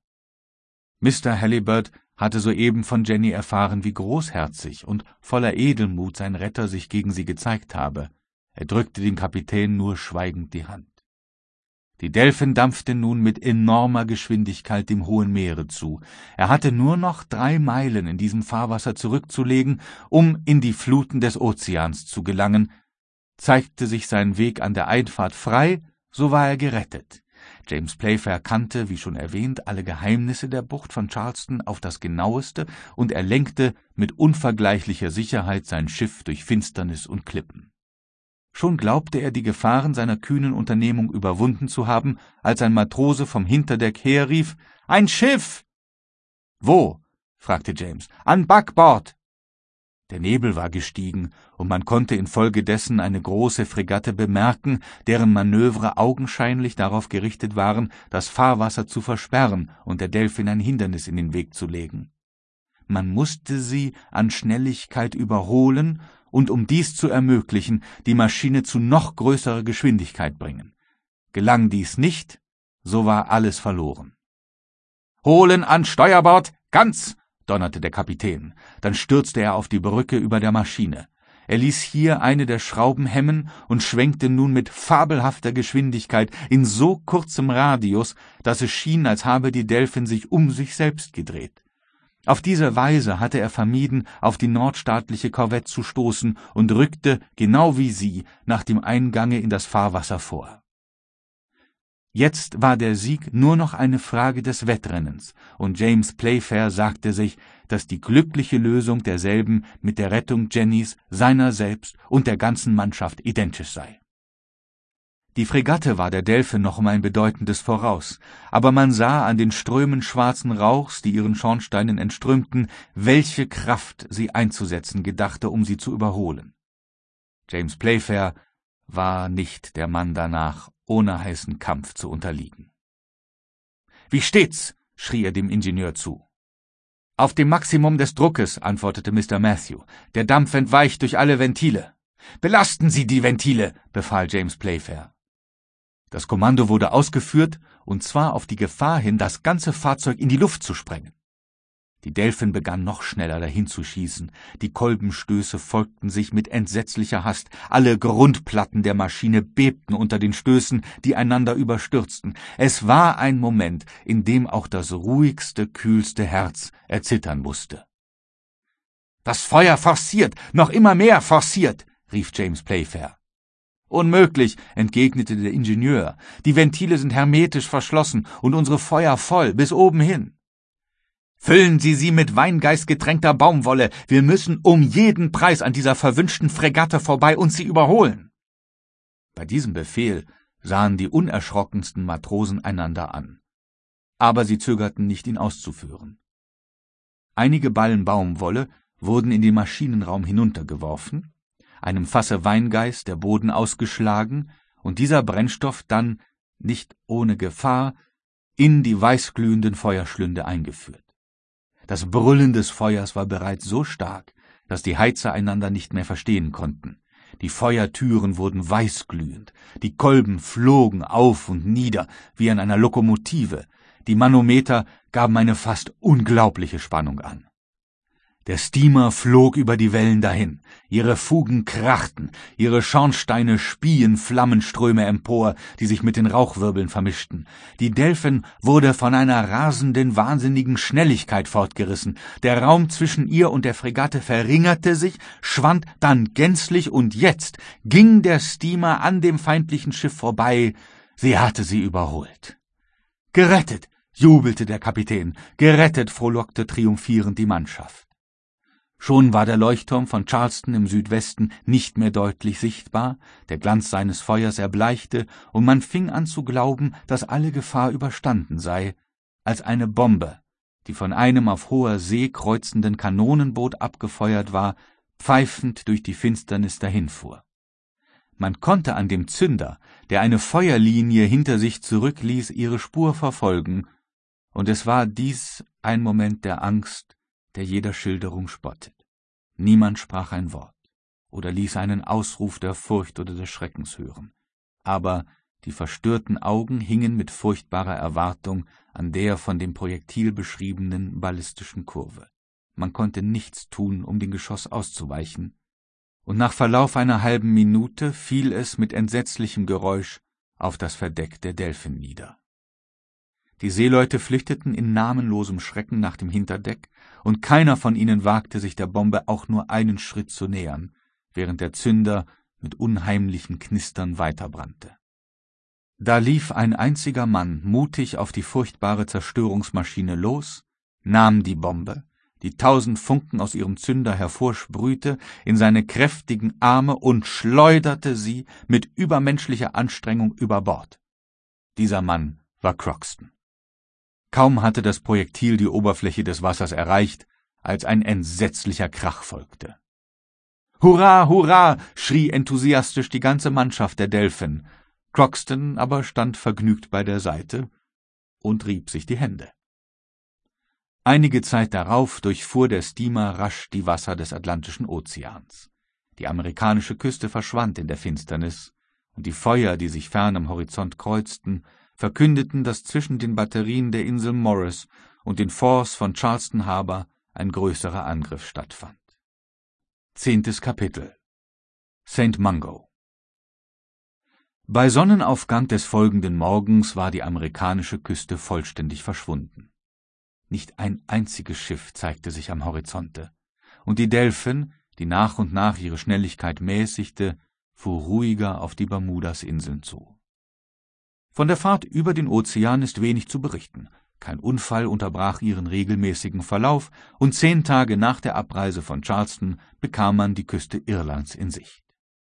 Mr. Halliburtt hatte soeben von Jenny erfahren, wie großherzig und voller Edelmut sein Retter sich gegen sie gezeigt habe. Er drückte dem Kapitän nur schweigend die Hand. Die Delphin dampfte nun mit enormer Geschwindigkeit dem hohen Meere zu. Er hatte nur noch 3 Meilen in diesem Fahrwasser zurückzulegen, um in die Fluten des Ozeans zu gelangen. Zeigte sich sein Weg an der Einfahrt frei, so war er gerettet. James Playfair kannte, wie schon erwähnt, alle Geheimnisse der Bucht von Charleston auf das Genaueste, und er lenkte mit unvergleichlicher Sicherheit sein Schiff durch Finsternis und Klippen. Schon glaubte er, die Gefahren seiner kühnen Unternehmung überwunden zu haben, als ein Matrose vom Hinterdeck herrief: »Ein Schiff!« »Wo?« fragte James. »An Backbord!« Der Nebel war gestiegen, und man konnte infolgedessen eine große Fregatte bemerken, deren Manöver augenscheinlich darauf gerichtet waren, das Fahrwasser zu versperren und der Delphin ein Hindernis in den Weg zu legen. Man musste sie an Schnelligkeit überholen und, um dies zu ermöglichen, die Maschine zu noch größerer Geschwindigkeit bringen. Gelang dies nicht, so war alles verloren. »Holen an Steuerbord, ganz!« donnerte der Kapitän. Dann stürzte er auf die Brücke über der Maschine. Er ließ hier eine der Schrauben hemmen und schwenkte nun mit fabelhafter Geschwindigkeit in so kurzem Radius, dass es schien, als habe die Delphin sich um sich selbst gedreht. Auf diese Weise hatte er vermieden, auf die nordstaatliche Korvette zu stoßen, und rückte, genau wie sie, nach dem Eingange in das Fahrwasser vor. Jetzt war der Sieg nur noch eine Frage des Wettrennens, und James Playfair sagte sich, dass die glückliche Lösung derselben mit der Rettung Jennys, seiner selbst und der ganzen Mannschaft identisch sei. Die Fregatte war der Delphin noch um ein bedeutendes voraus, aber man sah an den Strömen schwarzen Rauchs, die ihren Schornsteinen entströmten, welche Kraft sie einzusetzen gedachte, um sie zu überholen. James Playfair war nicht der Mann danach, ohne heißen Kampf zu unterliegen. »Wie steht's?« schrie er dem Ingenieur zu. »Auf dem Maximum des Druckes«, antwortete Mr. Matthew. »Der Dampf entweicht durch alle Ventile.« »Belasten Sie die Ventile«, befahl James Playfair. Das Kommando wurde ausgeführt, und zwar auf die Gefahr hin, das ganze Fahrzeug in die Luft zu sprengen. Die Delphin begann noch schneller dahin zu schießen. Die Kolbenstöße folgten sich mit entsetzlicher Hast. Alle Grundplatten der Maschine bebten unter den Stößen, die einander überstürzten. Es war ein Moment, in dem auch das ruhigste, kühlste Herz erzittern musste. »Das Feuer forciert, noch immer mehr forciert«, rief James Playfair. »Unmöglich«, entgegnete der Ingenieur. »Die Ventile sind hermetisch verschlossen und unsere Feuer voll, bis oben hin.« »Füllen Sie sie mit Weingeist getränkter Baumwolle. Wir müssen um jeden Preis an dieser verwünschten Fregatte vorbei und sie überholen.« Bei diesem Befehl sahen die unerschrockensten Matrosen einander an. Aber sie zögerten nicht, ihn auszuführen. Einige Ballen Baumwolle wurden in den Maschinenraum hinuntergeworfen, einem Fasse Weingeist der Boden ausgeschlagen und dieser Brennstoff dann, nicht ohne Gefahr, in die weißglühenden Feuerschlünde eingeführt. Das Brüllen des Feuers war bereits so stark, dass die Heizer einander nicht mehr verstehen konnten. Die Feuertüren wurden weißglühend, die Kolben flogen auf und nieder wie an einer Lokomotive, die Manometer gaben eine fast unglaubliche Spannung an. Der Steamer flog über die Wellen dahin, ihre Fugen krachten, ihre Schornsteine spien Flammenströme empor, die sich mit den Rauchwirbeln vermischten. Die Delphin wurde von einer rasenden, wahnsinnigen Schnelligkeit fortgerissen. Der Raum zwischen ihr und der Fregatte verringerte sich, schwand dann gänzlich, und jetzt ging der Steamer an dem feindlichen Schiff vorbei. Sie hatte sie überholt. »Gerettet«, jubelte der Kapitän, »gerettet«, frohlockte triumphierend die Mannschaft. Schon war der Leuchtturm von Charleston im Südwesten nicht mehr deutlich sichtbar, der Glanz seines Feuers erbleichte, und man fing an zu glauben, dass alle Gefahr überstanden sei, als eine Bombe, die von einem auf hoher See kreuzenden Kanonenboot abgefeuert war, pfeifend durch die Finsternis dahinfuhr. Man konnte an dem Zünder, der eine Feuerlinie hinter sich zurückließ, ihre Spur verfolgen, und es war dies ein Moment der Angst, der jeder Schilderung spottet. Niemand sprach ein Wort oder ließ einen Ausruf der Furcht oder des Schreckens hören, aber die verstörten Augen hingen mit furchtbarer Erwartung an der von dem Projektil beschriebenen ballistischen Kurve. Man konnte nichts tun, um dem Geschoss auszuweichen, und nach Verlauf einer halben Minute fiel es mit entsetzlichem Geräusch auf das Verdeck der Delphin nieder. Die Seeleute flüchteten in namenlosem Schrecken nach dem Hinterdeck, und keiner von ihnen wagte sich der Bombe auch nur einen Schritt zu nähern, während der Zünder mit unheimlichem Knistern weiterbrannte. Da lief ein einziger Mann mutig auf die furchtbare Zerstörungsmaschine los, nahm die Bombe, die 1000 Funken aus ihrem Zünder hervorsprühte, in seine kräftigen Arme und schleuderte sie mit übermenschlicher Anstrengung über Bord. Dieser Mann war Croxton. Kaum hatte das Projektil die Oberfläche des Wassers erreicht, als ein entsetzlicher Krach folgte. »Hurra, hurra!« schrie enthusiastisch die ganze Mannschaft der Delphin. Croxton aber stand vergnügt bei der Seite und rieb sich die Hände. Einige Zeit darauf durchfuhr der Steamer rasch die Wasser des Atlantischen Ozeans. Die amerikanische Küste verschwand in der Finsternis, und die Feuer, die sich fern am Horizont kreuzten, verkündeten, dass zwischen den Batterien der Insel Morris und den Forts von Charleston Harbor ein größerer Angriff stattfand. 10. Kapitel St. Mungo. Bei Sonnenaufgang des folgenden Morgens war die amerikanische Küste vollständig verschwunden. Nicht ein einziges Schiff zeigte sich am Horizonte, und die Delphin, die nach und nach ihre Schnelligkeit mäßigte, fuhr ruhiger auf die Bermudasinseln zu. Von der Fahrt über den Ozean ist wenig zu berichten. Kein Unfall unterbrach ihren regelmäßigen Verlauf, und 10 Tage nach der Abreise von Charleston bekam man die Küste Irlands in Sicht.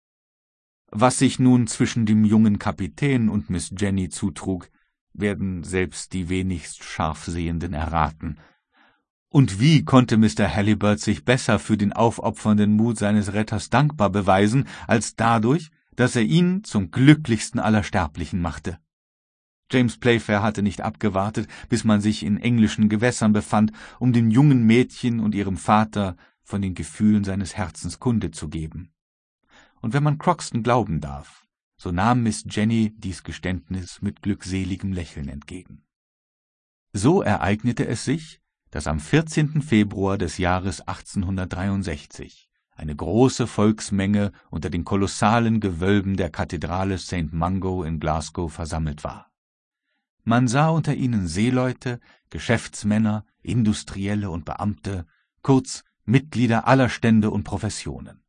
Was sich nun zwischen dem jungen Kapitän und Miss Jenny zutrug, werden selbst die wenigst Scharfsehenden erraten. Und wie konnte Mr. Halliburtt sich besser für den aufopfernden Mut seines Retters dankbar beweisen, als dadurch, dass er ihn zum glücklichsten aller Sterblichen machte? James Playfair hatte nicht abgewartet, bis man sich in englischen Gewässern befand, um dem jungen Mädchen und ihrem Vater von den Gefühlen seines Herzens Kunde zu geben. Und wenn man Croxton glauben darf, so nahm Miss Jenny dies Geständnis mit glückseligem Lächeln entgegen. So ereignete es sich, dass am 14. Februar des Jahres 1863 eine große Volksmenge unter den kolossalen Gewölben der Kathedrale St. Mungo in Glasgow versammelt war. Man sah unter ihnen Seeleute, Geschäftsmänner, Industrielle und Beamte, kurz Mitglieder aller Stände und Professionen.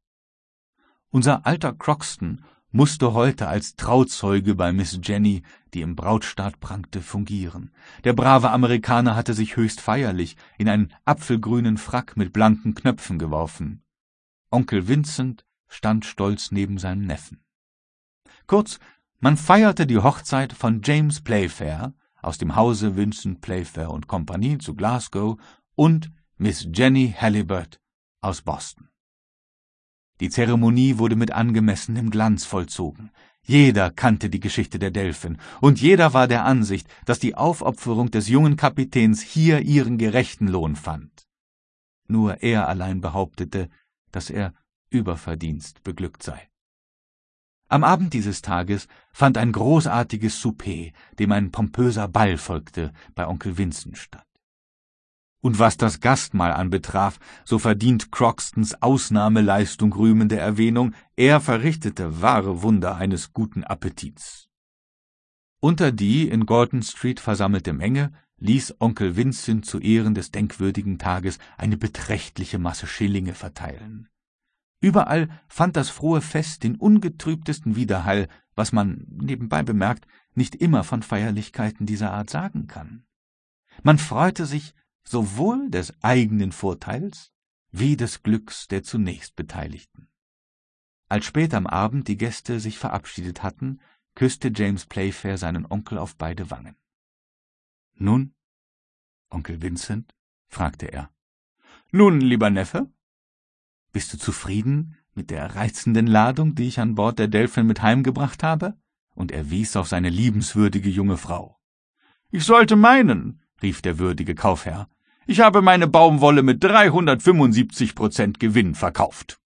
Unser alter Crockston musste heute als Trauzeuge bei Miss Jenny, die im Brautstaat prangte, fungieren. Der brave Amerikaner hatte sich höchst feierlich in einen apfelgrünen Frack mit blanken Knöpfen geworfen. Onkel Vincent stand stolz neben seinem Neffen. Kurz, man feierte die Hochzeit von James Playfair aus dem Hause Vincent Playfair und Compagnie zu Glasgow und Miss Jenny Halliburtt aus Boston. Die Zeremonie wurde mit angemessenem Glanz vollzogen. Jeder kannte die Geschichte der Delphin, und jeder war der Ansicht, dass die Aufopferung des jungen Kapitäns hier ihren gerechten Lohn fand. Nur er allein behauptete, dass er über Verdienst beglückt sei. Am Abend dieses Tages fand ein großartiges Souper, dem ein pompöser Ball folgte, bei Onkel Vincent statt. Und was das Gastmahl anbetraf, so verdient Crockstons Ausnahmeleistung rühmende Erwähnung, er verrichtete wahre Wunder eines guten Appetits. Unter die in Galton Street versammelte Menge ließ Onkel Vincent zu Ehren des denkwürdigen Tages eine beträchtliche Masse Schillinge verteilen. Überall fand das frohe Fest den ungetrübtesten Widerhall, was man, nebenbei bemerkt, nicht immer von Feierlichkeiten dieser Art sagen kann. Man freute sich sowohl des eigenen Vorteils wie des Glücks der zunächst Beteiligten. Als spät am Abend die Gäste sich verabschiedet hatten, küsste James Playfair seinen Onkel auf beide Wangen. »Nun, Onkel Vincent?« fragte er. »Nun, lieber Neffe? Bist du zufrieden mit der reizenden Ladung, die ich an Bord der Delphin mit heimgebracht habe?« Und er wies auf seine liebenswürdige junge Frau. »Ich sollte meinen«, rief der würdige Kaufherr, »ich habe meine Baumwolle mit 375% Gewinn verkauft.«